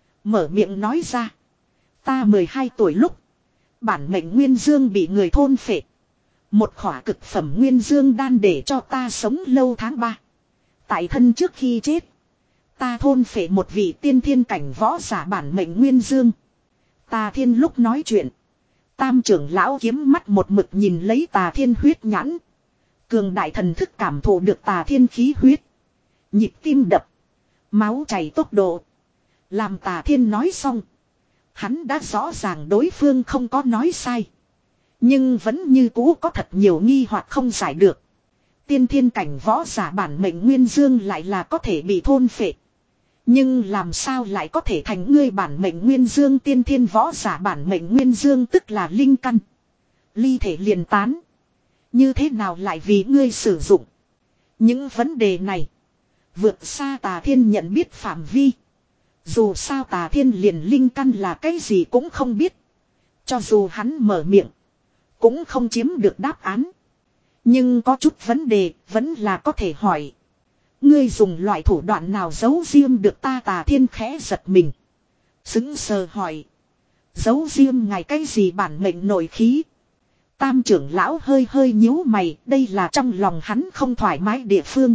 Mở miệng nói ra. Ta mười hai tuổi lúc. Bản mệnh nguyên dương bị người thôn phệ. Một khỏa cực phẩm nguyên dương đan để cho ta sống lâu tháng ba. Tại thân trước khi chết. Ta thôn phệ một vị tiên thiên cảnh võ giả bản mệnh nguyên dương. Tà Thiên lúc nói chuyện. Tam trưởng lão kiếm mắt một mực nhìn lấy Tà Thiên huyết nhãn. Cường đại thần thức cảm thụ được Tà Thiên khí huyết. Nhịp tim đập. Máu chảy tốc độ. Làm Tà Thiên nói xong. Hắn đã rõ ràng đối phương không có nói sai. Nhưng vẫn như cũ có thật nhiều nghi hoặc không giải được. Tiên thiên cảnh võ giả bản mệnh nguyên dương lại là có thể bị thôn phệ. Nhưng làm sao lại có thể thành ngươi bản mệnh nguyên dương, tiên thiên võ giả bản mệnh nguyên dương tức là linh căn. Ly thể liền tán. Như thế nào lại vì ngươi sử dụng? Những vấn đề này vượt xa Tà Thiên nhận biết phạm vi. Dù sao Tà Thiên liền linh căn là cái gì cũng không biết. Cho dù hắn mở miệng cũng không chiếm được đáp án. Nhưng có chút vấn đề vẫn là có thể hỏi. Ngươi dùng loại thủ đoạn nào giấu riêng được ta? Tà Thiên khẽ giật mình. Sững sờ hỏi. Giấu riêng ngài cái gì bản mệnh nội khí? Tam trưởng lão hơi hơi nhíu mày. Đây là trong lòng hắn không thoải mái địa phương.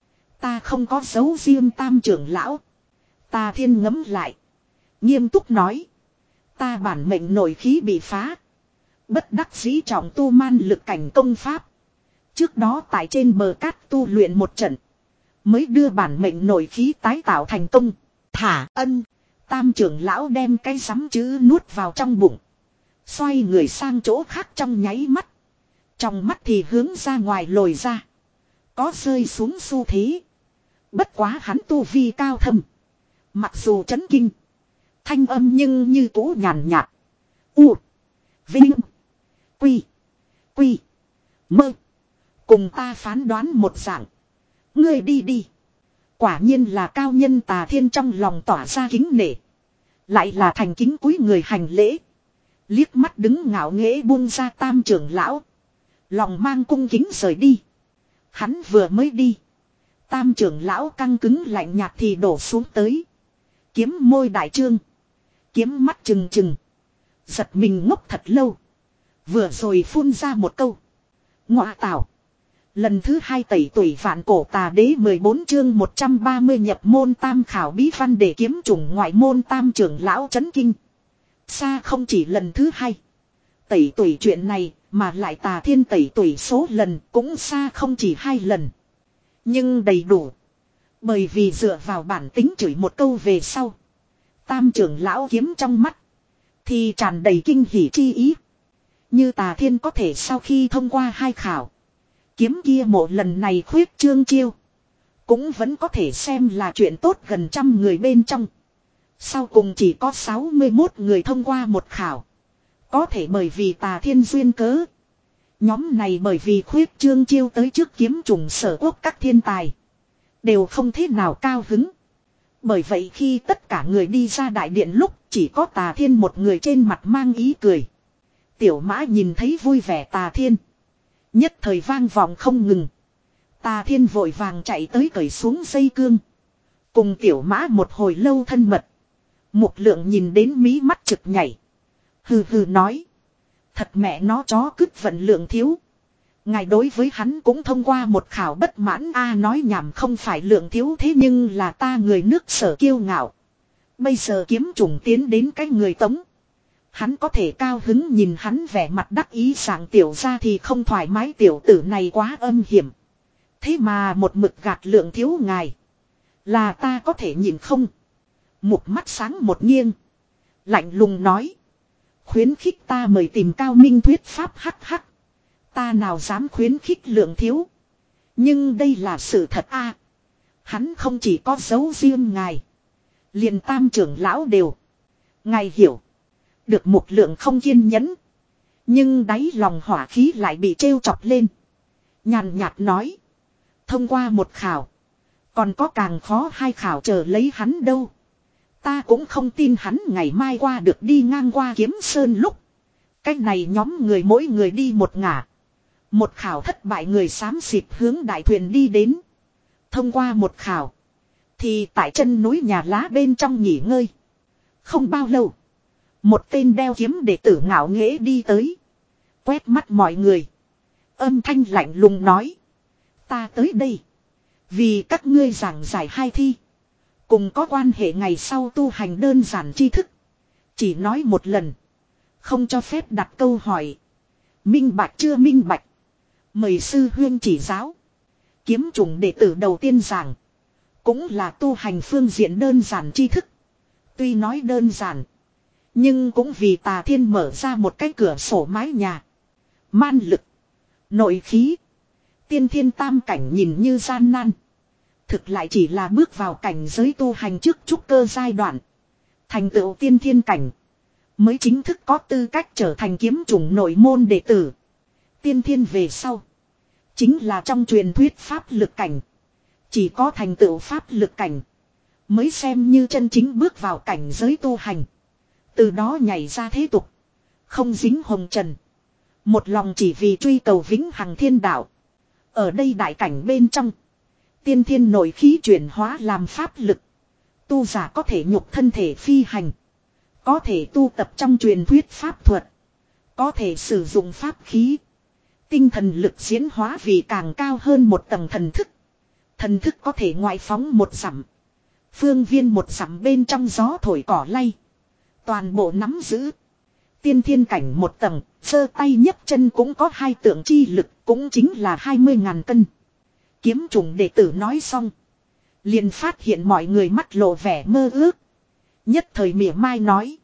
Ta không có giấu riêng Tam trưởng lão. Tà Thiên ngẫm lại. Nghiêm túc nói. Ta bản mệnh nội khí bị phá. Bất đắc dĩ trọng tu man lực cảnh công pháp. Trước đó tại trên bờ cát tu luyện một trận. Mới đưa bản mệnh nội khí tái tạo thành công. Thả ân. Tam trưởng lão đem cái sắm chữ nuốt vào trong bụng. Xoay người sang chỗ khác trong nháy mắt. Trong mắt thì hướng ra ngoài lồi ra. Có rơi xuống xu thế. Bất quá hắn tu vi cao thâm. Mặc dù chấn kinh. Thanh âm nhưng như cũ nhàn nhạt. U. Vinh. Quy. Quy. Mơ. Cùng ta phán đoán một dạng. Ngươi đi đi. Quả nhiên là cao nhân. Tà Thiên trong lòng tỏa ra kính nể. Lại là thành kính cúi người hành lễ. Liếc mắt đứng ngạo nghễ buông ra Tam trưởng lão. Lòng mang cung kính rời đi. Hắn vừa mới đi. Tam trưởng lão căng cứng lạnh nhạt thì đổ xuống tới. Kiếm môi đại trương. Kiếm mắt trừng trừng. Giật mình ngốc thật lâu. Vừa rồi phun ra một câu. Ngọa tảo. Lần thứ hai tẩy tuổi vạn cổ tà đế mười bốn chương một trăm ba mươi nhập môn tam khảo bí văn để kiếm chủng ngoại môn. Tam trưởng lão chấn kinh. Xa không chỉ lần thứ hai. Tẩy tuổi chuyện này mà lại Tà Thiên tẩy tuổi số lần cũng xa không chỉ hai lần. Nhưng đầy đủ. Bởi vì dựa vào bản tính chửi một câu về sau. Tam trưởng lão kiếm trong mắt. Thì tràn đầy kinh hỉ chi ý. Như Tà Thiên có thể sau khi thông qua hai khảo. Kiếm kia mộ lần này khuyết trương chiêu. Cũng vẫn có thể xem là chuyện tốt gần trăm người bên trong. Sau cùng chỉ có sáu mươi mốt người thông qua một khảo. Có thể bởi vì Tà Thiên duyên cớ. Nhóm này bởi vì khuyết trương chiêu tới trước kiếm trùng sở quốc các thiên tài. Đều không thế nào cao hứng. Bởi vậy khi tất cả người đi ra đại điện lúc chỉ có Tà Thiên một người trên mặt mang ý cười. Tiểu Mã nhìn thấy vui vẻ Tà Thiên. Nhất thời vang vọng không ngừng. Tà Thiên vội vàng chạy tới cởi xuống dây cương. Cùng Tiểu Mã một hồi lâu thân mật. Mục Lượng nhìn đến mí mắt trực nhảy. Hừ hừ nói. Thật mẹ nó chó cứt vận Lượng thiếu. Ngài đối với hắn cũng thông qua một khảo bất mãn a. Nói nhảm không phải Lượng thiếu thế nhưng là ta người nước Sở kiêu ngạo. Bây giờ kiếm trùng tiến đến cái người tống. Hắn có thể cao hứng nhìn hắn vẻ mặt đắc ý sảng tiểu ra thì không thoải mái, tiểu tử này quá âm hiểm. Thế mà một mực gạt Lượng thiếu ngài. Là ta có thể nhìn không? Một mắt sáng một nghiêng. Lạnh lùng nói. Khuyến khích ta mời tìm cao minh thuyết pháp hắc hắc. Ta nào dám khuyến khích Lượng thiếu. Nhưng đây là sự thật a. Hắn không chỉ có dấu riêng ngài. Liền Tam trưởng lão đều. Ngài hiểu. Được Một Lượng không kiên nhẫn. Nhưng đáy lòng hỏa khí lại bị trêu chọc lên. Nhàn nhạt nói. Thông qua một khảo. Còn có càng khó hai khảo chờ lấy hắn đâu. Ta cũng không tin hắn ngày mai qua được đi ngang qua Kiếm Sơn lúc. Cách này nhóm người mỗi người đi một ngả. Một khảo thất bại người xám xịt hướng đại thuyền đi đến. Thông qua một khảo. Thì tại chân núi nhà lá bên trong nghỉ ngơi. Không bao lâu. Một tên đeo kiếm đệ tử ngạo nghễ đi tới. Quét mắt mọi người. Âm thanh lạnh lùng nói. Ta tới đây. Vì các ngươi giảng giải hai thi. Cùng có quan hệ ngày sau tu hành đơn giản tri thức. Chỉ nói một lần. Không cho phép đặt câu hỏi. Minh bạch chưa minh bạch. Mời sư huyên chỉ giáo. Kiếm chủng đệ tử đầu tiên giảng. Cũng là tu hành phương diện đơn giản tri thức. Tuy nói đơn giản. Nhưng cũng vì Tà Thiên mở ra một cái cửa sổ mái nhà. Man lực. Nội khí. Tiên thiên tam cảnh nhìn như gian nan. Thực lại chỉ là bước vào cảnh giới tu hành trước trúc cơ giai đoạn. Thành tựu tiên thiên cảnh. Mới chính thức có tư cách trở thành kiếm chủng nội môn đệ tử. Tiên thiên về sau. Chính là trong truyền thuyết pháp lực cảnh. Chỉ có thành tựu pháp lực cảnh. Mới xem như chân chính bước vào cảnh giới tu hành. Từ đó nhảy ra thế tục. Không dính hồng trần. Một lòng chỉ vì truy cầu vĩnh hằng thiên đạo. Ở đây đại cảnh bên trong. Tiên thiên nội khí chuyển hóa làm pháp lực. Tu giả có thể nhục thân thể phi hành. Có thể tu tập trong truyền thuyết pháp thuật. Có thể sử dụng pháp khí. Tinh thần lực diễn hóa vì càng cao hơn một tầng thần thức. Thần thức có thể ngoại phóng một dặm. Phương viên một dặm bên trong gió thổi cỏ lay. Toàn bộ nắm giữ. Tiên thiên cảnh một tầng, giơ tay nhấc chân cũng có hai tượng chi lực, cũng chính là hai mươi ngàn cân. Kiếm chủng đệ tử nói xong. Liền phát hiện mọi người mắt lộ vẻ mơ ước. Nhất thời mỉa mai nói.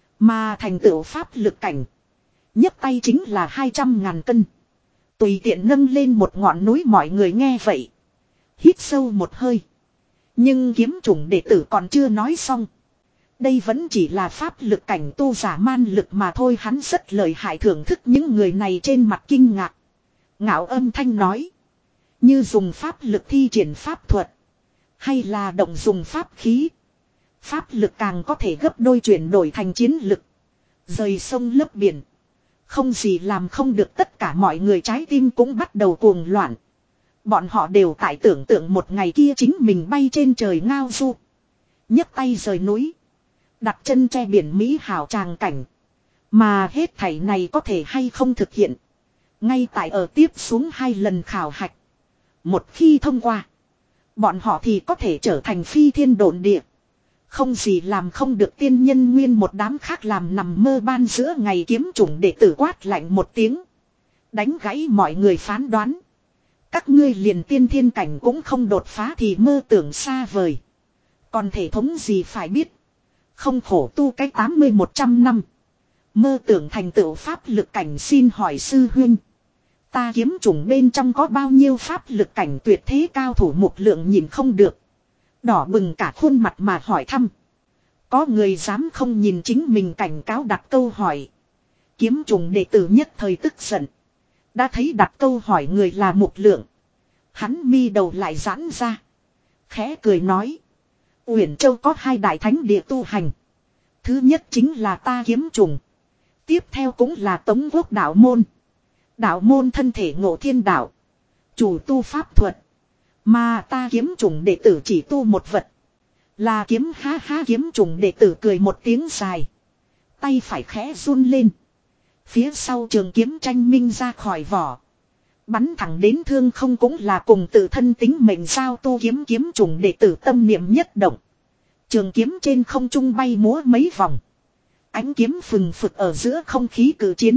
Mà thành tựu pháp lực cảnh. nhấc tay chính là hai trăm ngàn cân. Tùy tiện nâng lên một ngọn núi, mọi người nghe vậy. Hít sâu một hơi. Nhưng kiếm chủng đệ tử còn chưa nói xong. Đây vẫn chỉ là pháp lực cảnh tu giả man lực mà thôi, hắn rất lợi hại, thưởng thức những người này trên mặt kinh ngạc. Ngạo âm thanh nói. Như dùng pháp lực thi triển pháp thuật. Hay là động dùng pháp khí. Pháp lực càng có thể gấp đôi chuyển đổi thành chiến lực. Rời sông lấp biển. Không gì làm không được, tất cả mọi người trái tim cũng bắt đầu cuồng loạn. Bọn họ đều tại tưởng tượng một ngày kia chính mình bay trên trời ngao du. nhấc tay rời núi. Đặt chân che biển mỹ hào tràng cảnh. Mà hết thảy này có thể hay không thực hiện. Ngay tại ở tiếp xuống hai lần khảo hạch. Một khi thông qua. Bọn họ thì có thể trở thành phi thiên độn địa. Không gì làm không được, tiên nhân nguyên một đám khác làm nằm mơ ban giữa ngày. Kiếm chủng đệ tử quát lạnh một tiếng. Đánh gãy mọi người phán đoán. Các ngươi liền tiên thiên cảnh cũng không đột phá thì mơ tưởng xa vời. Còn thể thống gì phải biết. Không khổ tu cái tám mươi một trăm năm. Mơ tưởng thành tựu pháp lực cảnh, xin hỏi sư huynh. Ta kiếm chủng bên trong có bao nhiêu pháp lực cảnh tuyệt thế cao thủ? Mục Lượng nhìn không được. Đỏ bừng cả khuôn mặt mà hỏi thăm. Có người dám không nhìn chính mình cảnh cáo đặt câu hỏi. Kiếm chủng đệ tử nhất thời tức giận. Đã thấy đặt câu hỏi người là Mục Lượng. Hắn mi đầu lại giãn ra. Khẽ cười nói. Uyển Châu có hai đại thánh địa tu hành. Thứ nhất chính là ta kiếm chủng. Tiếp theo cũng là Tống Quốc đạo môn. Đạo môn thân thể Ngộ Thiên đạo. Chủ tu pháp thuật. Mà ta kiếm chủng đệ tử chỉ tu một vật. Là kiếm. Ha ha, kiếm chủng đệ tử cười một tiếng dài. Tay phải khẽ run lên. Phía sau trường kiếm tranh minh ra khỏi vỏ. Bắn thẳng đến thương không, cũng là cùng tự thân tính mệnh sao tu kiếm. Kiếm chủng đệ tử tâm niệm nhất động. Trường kiếm trên không trung bay múa mấy vòng. Ánh kiếm phừng phực ở giữa không khí cử chiến.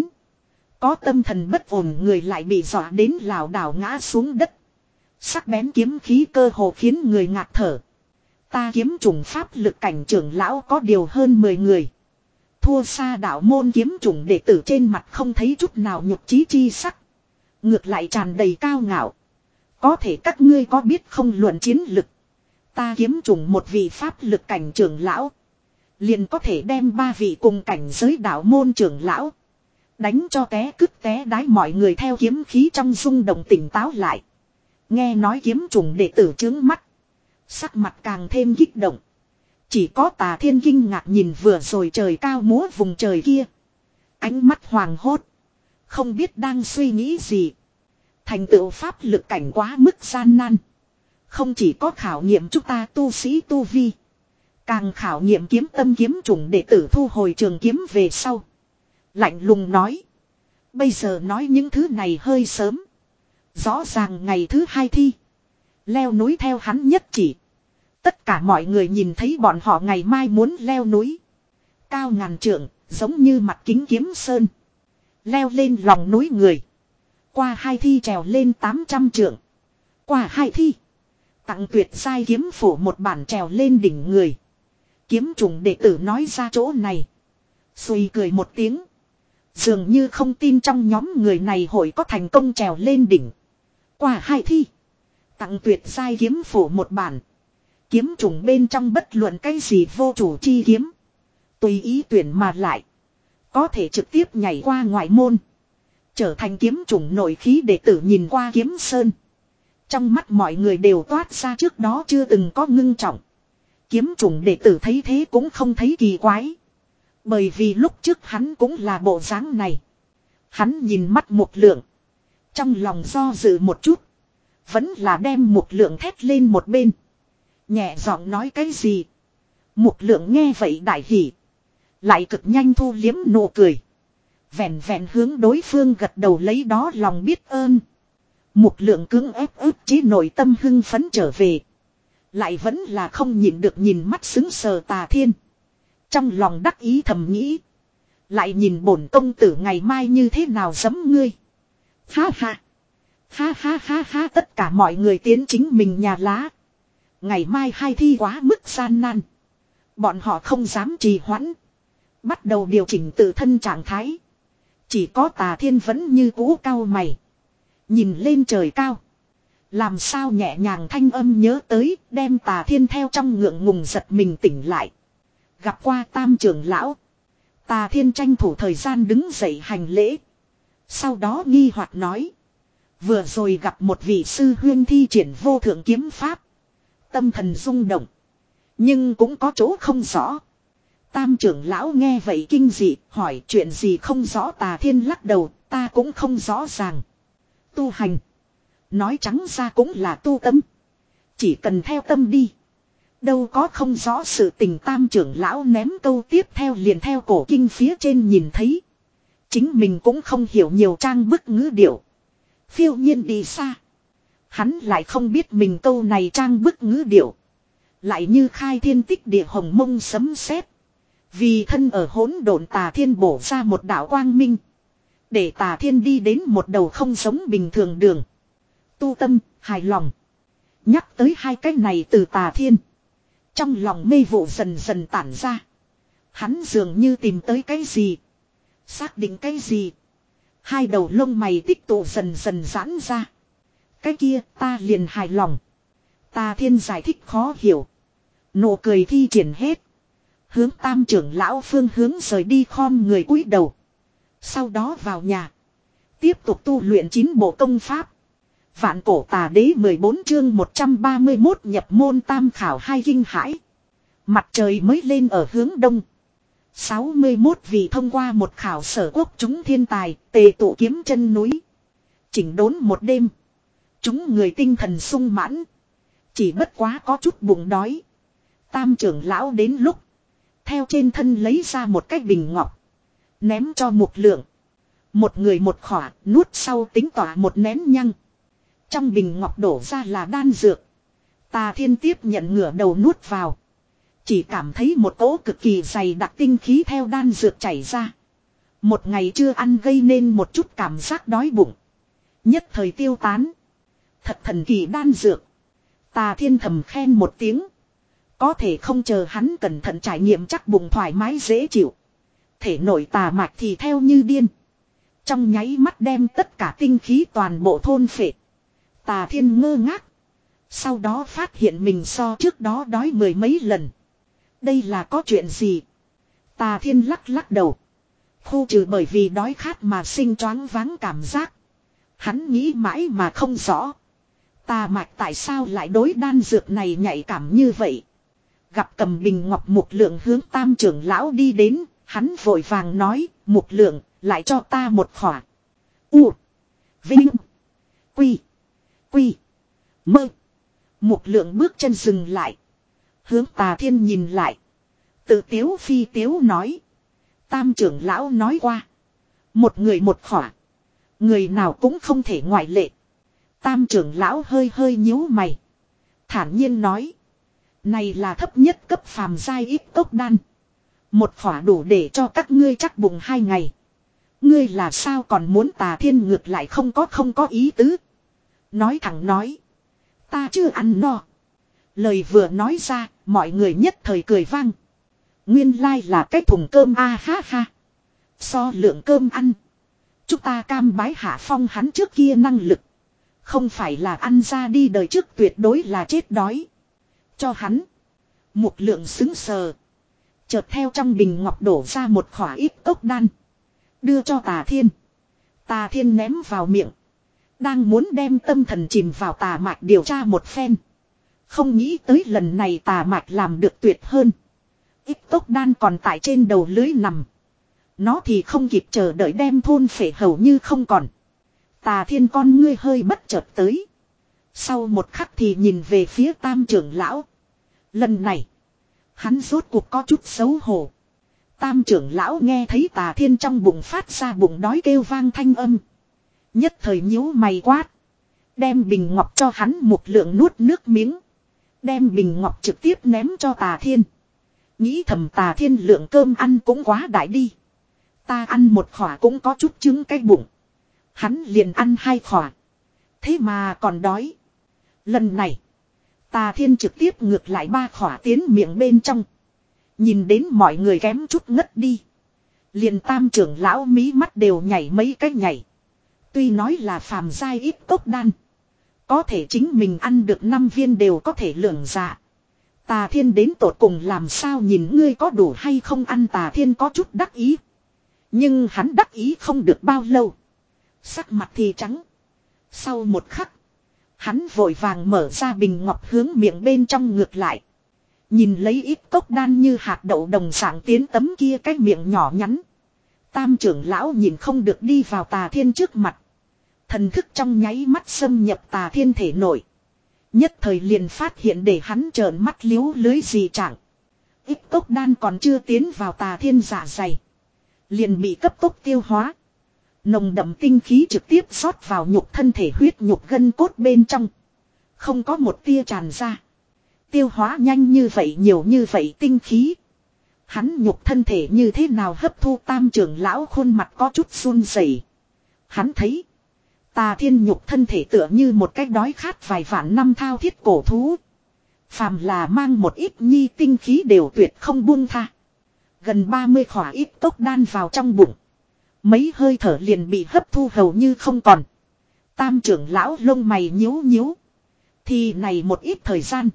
Có tâm thần bất ổn người lại bị dọa đến lảo đảo ngã xuống đất. Sắc bén kiếm khí cơ hồ khiến người ngạt thở. Ta kiếm chủng pháp lực cảnh trưởng lão có điều hơn mười người. Thua xa đạo môn kiếm chủng đệ tử, trên mặt không thấy chút nào nhục chí chi sắc. Ngược lại tràn đầy cao ngạo. Có thể các ngươi có biết không, luận chiến lực. Ta kiếm chủng một vị pháp lực cảnh trưởng lão. Liền có thể đem ba vị cùng cảnh giới đạo môn trưởng lão. Đánh cho té cứt té đái, mọi người theo kiếm khí trong rung động tỉnh táo lại. Nghe nói kiếm chủng đệ tử chướng mắt. Sắc mặt càng thêm kích động. Chỉ có Tà Thiên kinh ngạc nhìn vừa rồi trời cao múa vùng trời kia. Ánh mắt hoàng hốt. Không biết đang suy nghĩ gì. Thành tựu pháp lực cảnh quá mức gian nan. Không chỉ có khảo nghiệm chúng ta tu sĩ tu vi. Càng khảo nghiệm kiếm tâm. Kiếm chủng đệ tử thu hồi trường kiếm về sau. Lạnh lùng nói. Bây giờ nói những thứ này hơi sớm. Rõ ràng ngày thứ hai thi. Leo núi theo hắn nhất chỉ. Tất cả mọi người nhìn thấy bọn họ ngày mai muốn leo núi. Cao ngàn trượng, giống như mặt kính kiếm sơn. Leo lên lòng núi người. Qua hai thi trèo lên tám trăm trượng. Qua hai thi. Tặng tuyệt giai kiếm phủ một bản trèo lên đỉnh người. Kiếm trùng đệ tử nói ra chỗ này. Xùi cười một tiếng. Dường như không tin trong nhóm người này hội có thành công trèo lên đỉnh. Qua hai thi. Tặng tuyệt giai kiếm phủ một bản. Kiếm trùng bên trong bất luận cái gì vô chủ chi kiếm. Tùy ý tuyển mà lại. Có thể trực tiếp nhảy qua ngoại môn. Trở thành kiếm trùng nội khí đệ tử nhìn qua kiếm sơn. Trong mắt mọi người đều toát ra trước đó chưa từng có ngưng trọng. Kiếm trùng đệ tử thấy thế cũng không thấy kỳ quái. Bởi vì lúc trước hắn cũng là bộ dáng này. Hắn nhìn mắt Mục Lượng. Trong lòng do dự một chút. Vẫn là đem Mục Lượng thét lên một bên. Nhẹ giọng nói cái gì. Mục Lượng nghe vậy đại hỉ. Lại cực nhanh thu liếm nụ cười. Vẹn vẹn hướng đối phương gật đầu lấy đó lòng biết ơn. Mục Lượng cứng ép ức chế nội tâm hưng phấn trở về. Lại vẫn là không nhịn được nhìn mắt xứng sờ Tà Thiên. Trong lòng đắc ý thầm nghĩ. Lại nhìn bổn công tử ngày mai như thế nào giấm ngươi. Ha ha. Ha ha ha ha tất cả mọi người tiến chính mình nhà lá. Ngày mai hai thi quá mức gian nan. Bọn họ không dám trì hoãn. Bắt đầu điều chỉnh tự thân trạng thái. Chỉ có Tà Thiên vẫn như cũ cau mày. Nhìn lên trời cao. Làm sao nhẹ nhàng thanh âm nhớ tới đem Tà Thiên theo trong ngượng ngùng giật mình tỉnh lại. Gặp qua Tam trưởng lão. Tà Thiên tranh thủ thời gian đứng dậy hành lễ. Sau đó nghi hoặc nói. Vừa rồi gặp một vị sư huyên thi triển vô thượng kiếm pháp. Tâm thần rung động. Nhưng cũng có chỗ không rõ. Tam trưởng lão nghe vậy kinh dị hỏi chuyện gì không rõ. Tà Thiên lắc đầu ta cũng không rõ ràng. Tu hành. Nói trắng ra cũng là tu tâm. Chỉ cần theo tâm đi. Đâu có không rõ sự tình. Tam trưởng lão ném câu tiếp theo liền theo cổ kinh phía trên nhìn thấy. Chính mình cũng không hiểu nhiều trang bức ngữ điệu. Phiêu nhiên đi xa. Hắn lại không biết mình câu này trang bức ngữ điệu. Lại như khai thiên tích địa hồng mông sấm sét. Vì thân ở hỗn độn Tà Thiên bổ ra một đạo quang minh. Để Tà Thiên đi đến một đầu không giống bình thường đường. Tu tâm, hài lòng. Nhắc tới hai cái này từ Tà Thiên. Trong lòng mê vụ dần dần tản ra. Hắn dường như tìm tới cái gì. Xác định cái gì. Hai đầu lông mày tích tụ dần dần giãn ra. Cái kia ta liền hài lòng. Tà Thiên giải thích khó hiểu. Nụ cười thi triển hết. Hướng Tam trưởng lão phương hướng rời đi khom người cúi đầu. Sau đó vào nhà. Tiếp tục tu luyện chín bộ công pháp. Vạn cổ tà đế mười bốn chương một trăm ba mươi mốt nhập môn tam khảo hai kinh hãi. Mặt trời mới lên ở hướng đông. sáu mươi mốt vị thông qua một khảo sở quốc chúng thiên tài tề tụ kiếm chân núi. Chỉnh đốn một đêm. Chúng người tinh thần sung mãn. Chỉ bất quá có chút bụng đói. Tam trưởng lão đến lúc. Theo trên thân lấy ra một cái bình ngọc. Ném cho Mục Lượng. Một người một khỏa nuốt sau tính tỏa một nén nhăng. Trong bình ngọc đổ ra là đan dược. Tà Thiên tiếp nhận ngửa đầu nuốt vào. Chỉ cảm thấy một cỗ cực kỳ dày đặc tinh khí theo đan dược chảy ra. Một ngày chưa ăn gây nên một chút cảm giác đói bụng. Nhất thời tiêu tán. Thật thần kỳ đan dược. Tà Thiên thầm khen một tiếng. Có thể không chờ hắn cẩn thận trải nghiệm chắc bụng thoải mái dễ chịu. Thể nội tà mạch thì theo như điên. Trong nháy mắt đem tất cả tinh khí toàn bộ thôn phệ. Tà Thiên ngơ ngác. Sau đó phát hiện mình so trước đó đói mười mấy lần. Đây là có chuyện gì? Tà Thiên lắc lắc đầu. Khu trừ bởi vì đói khát mà sinh choáng váng cảm giác. Hắn nghĩ mãi mà không rõ. Tà mạch tại sao lại đối đan dược này nhạy cảm như vậy? Gặp cầm bình ngọc Mục Lượng hướng Tam trưởng lão đi đến. Hắn vội vàng nói. Mục Lượng lại cho ta một khỏa. U. Vinh. Quy. Quy. Mơ. Mục Lượng bước chân dừng lại. Hướng Tà Thiên nhìn lại. Tự tiếu phi tiếu nói. Tam trưởng lão nói qua. Một người một khỏa. Người nào cũng không thể ngoại lệ. Tam trưởng lão hơi hơi nhíu mày. Thản nhiên nói. Này là thấp nhất cấp phàm giai ít cốc đan. Một khỏa đủ để cho các ngươi chắc bụng hai ngày. Ngươi là sao còn muốn Tà Thiên ngược lại không có không có ý tứ. Nói thẳng nói. Ta chưa ăn no. Lời vừa nói ra, mọi người nhất thời cười vang. Nguyên lai là cái thùng cơm a ha ha. So lượng cơm ăn. Chúng ta cam bái hạ phong hắn trước kia năng lực. Không phải là ăn ra đi đời trước tuyệt đối là chết đói. Cho hắn. Một lượng xứng sờ. Chợt theo trong bình ngọc đổ ra một khỏa ít cốc đan. Đưa cho Tà Thiên. Tà Thiên ném vào miệng. Đang muốn đem tâm thần chìm vào tà mạch điều tra một phen. Không nghĩ tới lần này tà mạch làm được tuyệt hơn. Ít cốc đan còn tại trên đầu lưới nằm. Nó thì không kịp chờ đợi đem thôn phệ hầu như không còn. Tà Thiên con ngươi hơi bất chợt tới. Sau một khắc thì nhìn về phía Tam trưởng lão. Lần này. Hắn rốt cuộc có chút xấu hổ. Tam trưởng lão nghe thấy Tà Thiên trong bụng phát ra bụng đói kêu vang thanh âm. Nhất thời nhíu mày quát. Đem bình ngọc cho hắn một lượng nuốt nước miếng. Đem bình ngọc trực tiếp ném cho Tà Thiên. Nghĩ thầm Tà Thiên lượng cơm ăn cũng quá đại đi. Ta ăn một khỏa cũng có chút trứng cái bụng. Hắn liền ăn hai khỏa. Thế mà còn đói. Lần này. Tà Thiên trực tiếp ngược lại ba khỏa tiến miệng bên trong. Nhìn đến mọi người kém chút ngất đi. Liền Tam trưởng lão mí mắt đều nhảy mấy cái nhảy. Tuy nói là phàm giai ít cốc đan. Có thể chính mình ăn được năm viên đều có thể lượng dạ. Tà Thiên đến tột cùng làm sao nhìn ngươi có đủ hay không ăn. Tà Thiên có chút đắc ý. Nhưng hắn đắc ý không được bao lâu. Sắc mặt thì trắng. Sau một khắc. Hắn vội vàng mở ra bình ngọc hướng miệng bên trong ngược lại. Nhìn lấy ít cốc đan như hạt đậu đồng dạng tiến tấm kia cái miệng nhỏ nhắn. Tam trưởng lão nhìn không được đi vào Tà Thiên trước mặt. Thần thức trong nháy mắt xâm nhập Tà Thiên thể nội. Nhất thời liền phát hiện để hắn trợn mắt liếu lưới gì chẳng. Ít cốc đan còn chưa tiến vào Tà Thiên dạ dày. Liền bị cấp tốc tiêu hóa. Nồng đậm tinh khí trực tiếp rót vào nhục thân thể huyết nhục gân cốt bên trong. Không có một tia tràn ra. Tiêu hóa nhanh như vậy nhiều như vậy tinh khí. Hắn nhục thân thể như thế nào hấp thu. Tam trưởng lão khuôn mặt có chút run rẩy. Hắn thấy. Tà Thiên nhục thân thể tựa như một cái đói khát vài vạn năm thao thiết cổ thú. Phàm là mang một ít nhi tinh khí đều tuyệt không buông tha. Gần ba mươi khỏa ít cốc đan vào trong bụng. Mấy hơi thở liền bị hấp thu hầu như không còn. Tam trưởng lão lông mày nhíu nhíu. Thì này một ít thời gian.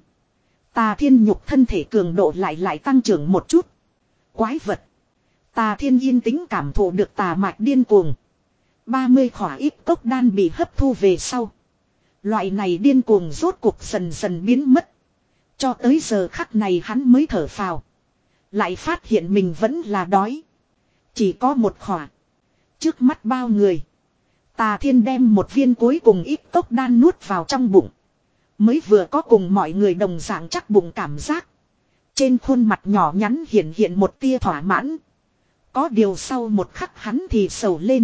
Tà Thiên nhục thân thể cường độ lại lại tăng trưởng một chút. Quái vật. Tà Thiên yên tĩnh cảm thụ được tà mạch điên cuồng. ba mươi khỏa ít cốc đan bị hấp thu về sau. Loại này điên cuồng rốt cuộc dần dần biến mất. Cho tới giờ khắc này hắn mới thở phào. Lại phát hiện mình vẫn là đói. Chỉ có một khỏa. Trước mắt bao người. Tà Thiên đem một viên cuối cùng ít cốc đan nuốt vào trong bụng. Mới vừa có cùng mọi người đồng dạng chắc bụng cảm giác. Trên khuôn mặt nhỏ nhắn hiện hiện một tia thỏa mãn. Có điều sau một khắc hắn thì sầu lên.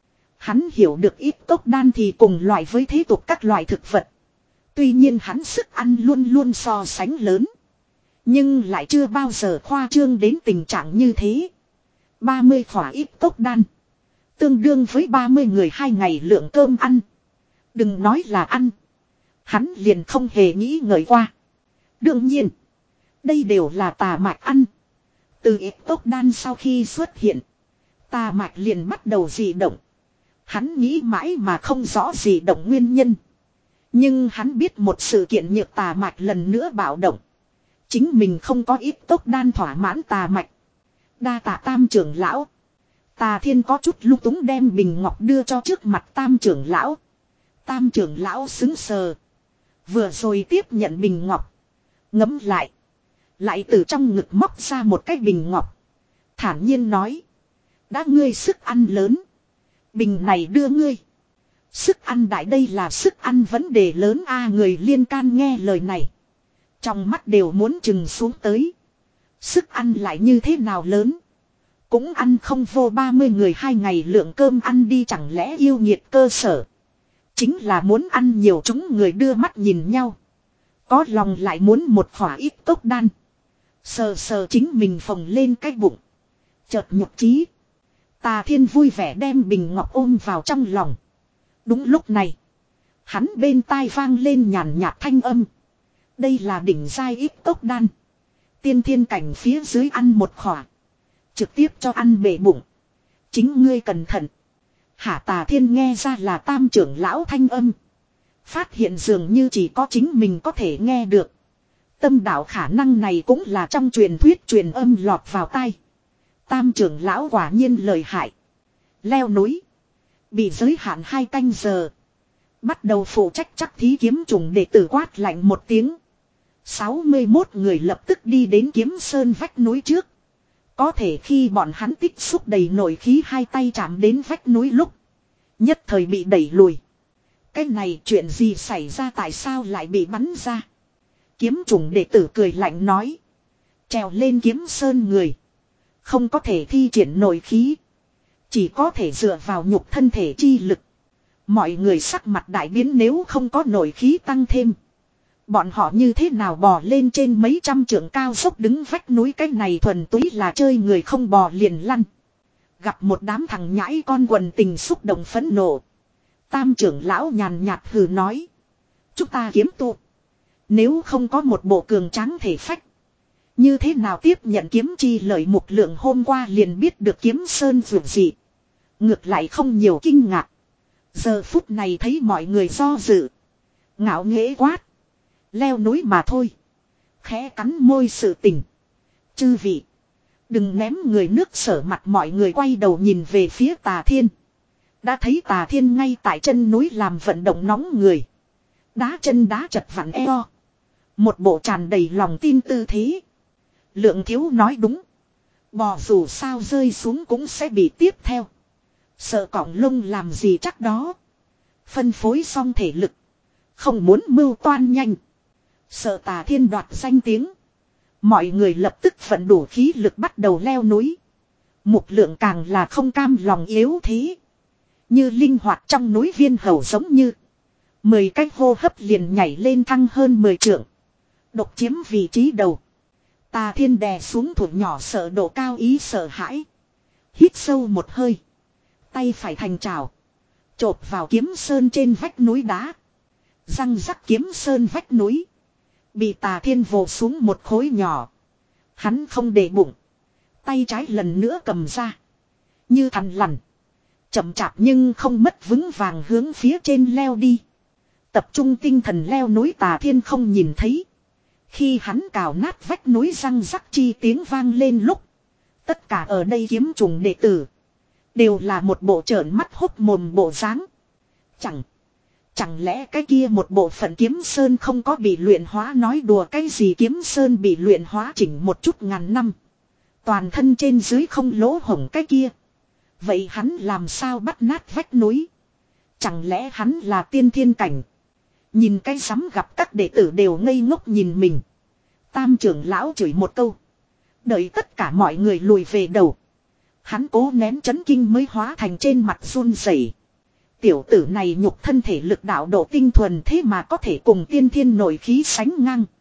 Hắn hiểu được ít cốc đan thì cùng loại với thế tục các loại thực vật. Tuy nhiên hắn sức ăn luôn luôn so sánh lớn. Nhưng lại chưa bao giờ khoa trương đến tình trạng như thế. ba mươi khỏa ít cốc đan. Tương đương với ba mươi người hai ngày lượng cơm ăn. Đừng nói là ăn. Hắn liền không hề nghĩ ngợi qua. Đương nhiên. Đây đều là tà mạch ăn. Từ ít cốc đan sau khi xuất hiện. Tà mạch liền bắt đầu dị động. Hắn nghĩ mãi mà không rõ dị động nguyên nhân. Nhưng hắn biết một sự kiện nhược tà mạch lần nữa bạo động. Chính mình không có ít cốc đan thỏa mãn tà mạch. Đa tạ Tam trưởng lão. Tà Thiên có chút lung túng đem bình ngọc đưa cho trước mặt Tam trưởng lão. Tam trưởng lão xứng sờ. Vừa rồi tiếp nhận bình ngọc. Ngấm lại. Lại từ trong ngực móc ra một cái bình ngọc. Thản nhiên nói. Đã ngươi sức ăn lớn. Bình này đưa ngươi. Sức ăn đại đây là sức ăn vấn đề lớn a. Người liên can nghe lời này. Trong mắt đều muốn chừng xuống tới. Sức ăn lại như thế nào lớn. Cũng ăn không vô ba mươi người hai ngày lượng cơm ăn đi chẳng lẽ yêu nghiệt cơ sở. Chính là muốn ăn nhiều chúng người đưa mắt nhìn nhau. Có lòng lại muốn một khỏa ít cốc đan. Sờ sờ chính mình phồng lên cái bụng. Chợt nhục trí. Tà Thiên vui vẻ đem bình ngọc ôm vào trong lòng. Đúng lúc này. Hắn bên tai vang lên nhàn nhạt thanh âm. Đây là đỉnh giai ít cốc đan. Tiên thiên cảnh phía dưới ăn một khỏa. Trực tiếp cho ăn bể bụng. Chính ngươi cẩn thận. Hả Tà Thiên nghe ra là tam trưởng lão thanh âm. Phát hiện dường như chỉ có chính mình có thể nghe được. Tâm đạo khả năng này cũng là trong truyền thuyết truyền âm lọt vào tai. Tam trưởng lão quả nhiên lợi hại. Leo núi. Bị giới hạn hai canh giờ. Bắt đầu phụ trách chắc thí kiếm trùng để tử quát lạnh một tiếng. sáu mươi mốt người lập tức đi đến kiếm sơn vách núi trước. Có thể khi bọn hắn tích xúc đầy nổi khí hai tay chạm đến vách núi lúc. Nhất thời bị đẩy lùi. Cái này chuyện gì xảy ra tại sao lại bị bắn ra. Kiếm trùng đệ tử cười lạnh nói. Trèo lên kiếm sơn người. Không có thể thi triển nổi khí. Chỉ có thể dựa vào nhục thân thể chi lực. Mọi người sắc mặt đại biến nếu không có nổi khí tăng thêm. Bọn họ như thế nào bò lên trên mấy trăm trượng cao dốc đứng vách núi cái này thuần túy là chơi người không bò liền lăn. Gặp một đám thằng nhãi con quần tình xúc động phẫn nộ. Tam trưởng lão nhàn nhạt hừ nói. Chúng ta kiếm tu. Nếu không có một bộ cường tráng thể phách. Như thế nào tiếp nhận kiếm chi lợi mục lượng hôm qua liền biết được kiếm sơn vượt dị. Ngược lại không nhiều kinh ngạc. Giờ phút này thấy mọi người do dự. Ngạo nghễ quát. Leo núi mà thôi. Khẽ cắn môi sự tình. Chư vị. Đừng ném người nước sở mặt mọi người quay đầu nhìn về phía Tà Thiên. Đã thấy Tà Thiên ngay tại chân núi làm vận động nóng người. Đá chân đá chật vặn eo. Một bộ tràn đầy lòng tin tư thế. Lượng thiếu nói đúng. Bò dù sao rơi xuống cũng sẽ bị tiếp theo. Sợ cọng lông làm gì chắc đó. Phân phối xong thể lực. Không muốn mưu toan nhanh. Sợ Tà Thiên đoạt danh tiếng. Mọi người lập tức vận đủ khí lực bắt đầu leo núi. Mục lượng càng là không cam lòng yếu thế. Như linh hoạt trong núi viên hầu giống như. Mười cách hô hấp liền nhảy lên thăng hơn mười trượng. Độc chiếm vị trí đầu. Tà Thiên đè xuống thủ nhỏ sợ độ cao ý sợ hãi. Hít sâu một hơi. Tay phải thành trào. Chộp vào kiếm sơn trên vách núi đá. Răng rắc kiếm sơn vách núi. Bị Tà Thiên vồ xuống một khối nhỏ. Hắn không để bụng. Tay trái lần nữa cầm ra. Như thằn lằn. Chậm chạp nhưng không mất vững vàng hướng phía trên leo đi. Tập trung tinh thần leo núi Tà Thiên không nhìn thấy. Khi hắn cào nát vách núi răng rắc chi tiếng vang lên lúc. Tất cả ở đây kiếm trùng đệ tử. Đều là một bộ trợn mắt hốc mồm bộ dáng. Chẳng. Chẳng lẽ cái kia một bộ phận kiếm sơn không có bị luyện hóa nói đùa cái gì kiếm sơn bị luyện hóa chỉnh một chút ngàn năm. Toàn thân trên dưới không lỗ hổng cái kia. Vậy hắn làm sao bắt nát vách núi? Chẳng lẽ hắn là tiên thiên cảnh? Nhìn cái sắm gặp các đệ tử đều ngây ngốc nhìn mình. Tam trưởng lão chửi một câu. Đợi tất cả mọi người lùi về đầu. Hắn cố nén chấn kinh mới hóa thành trên mặt run rẩy. Tiểu tử này nhục thân thể lực đạo độ tinh thuần thế mà có thể cùng tiên thiên nội khí sánh ngang.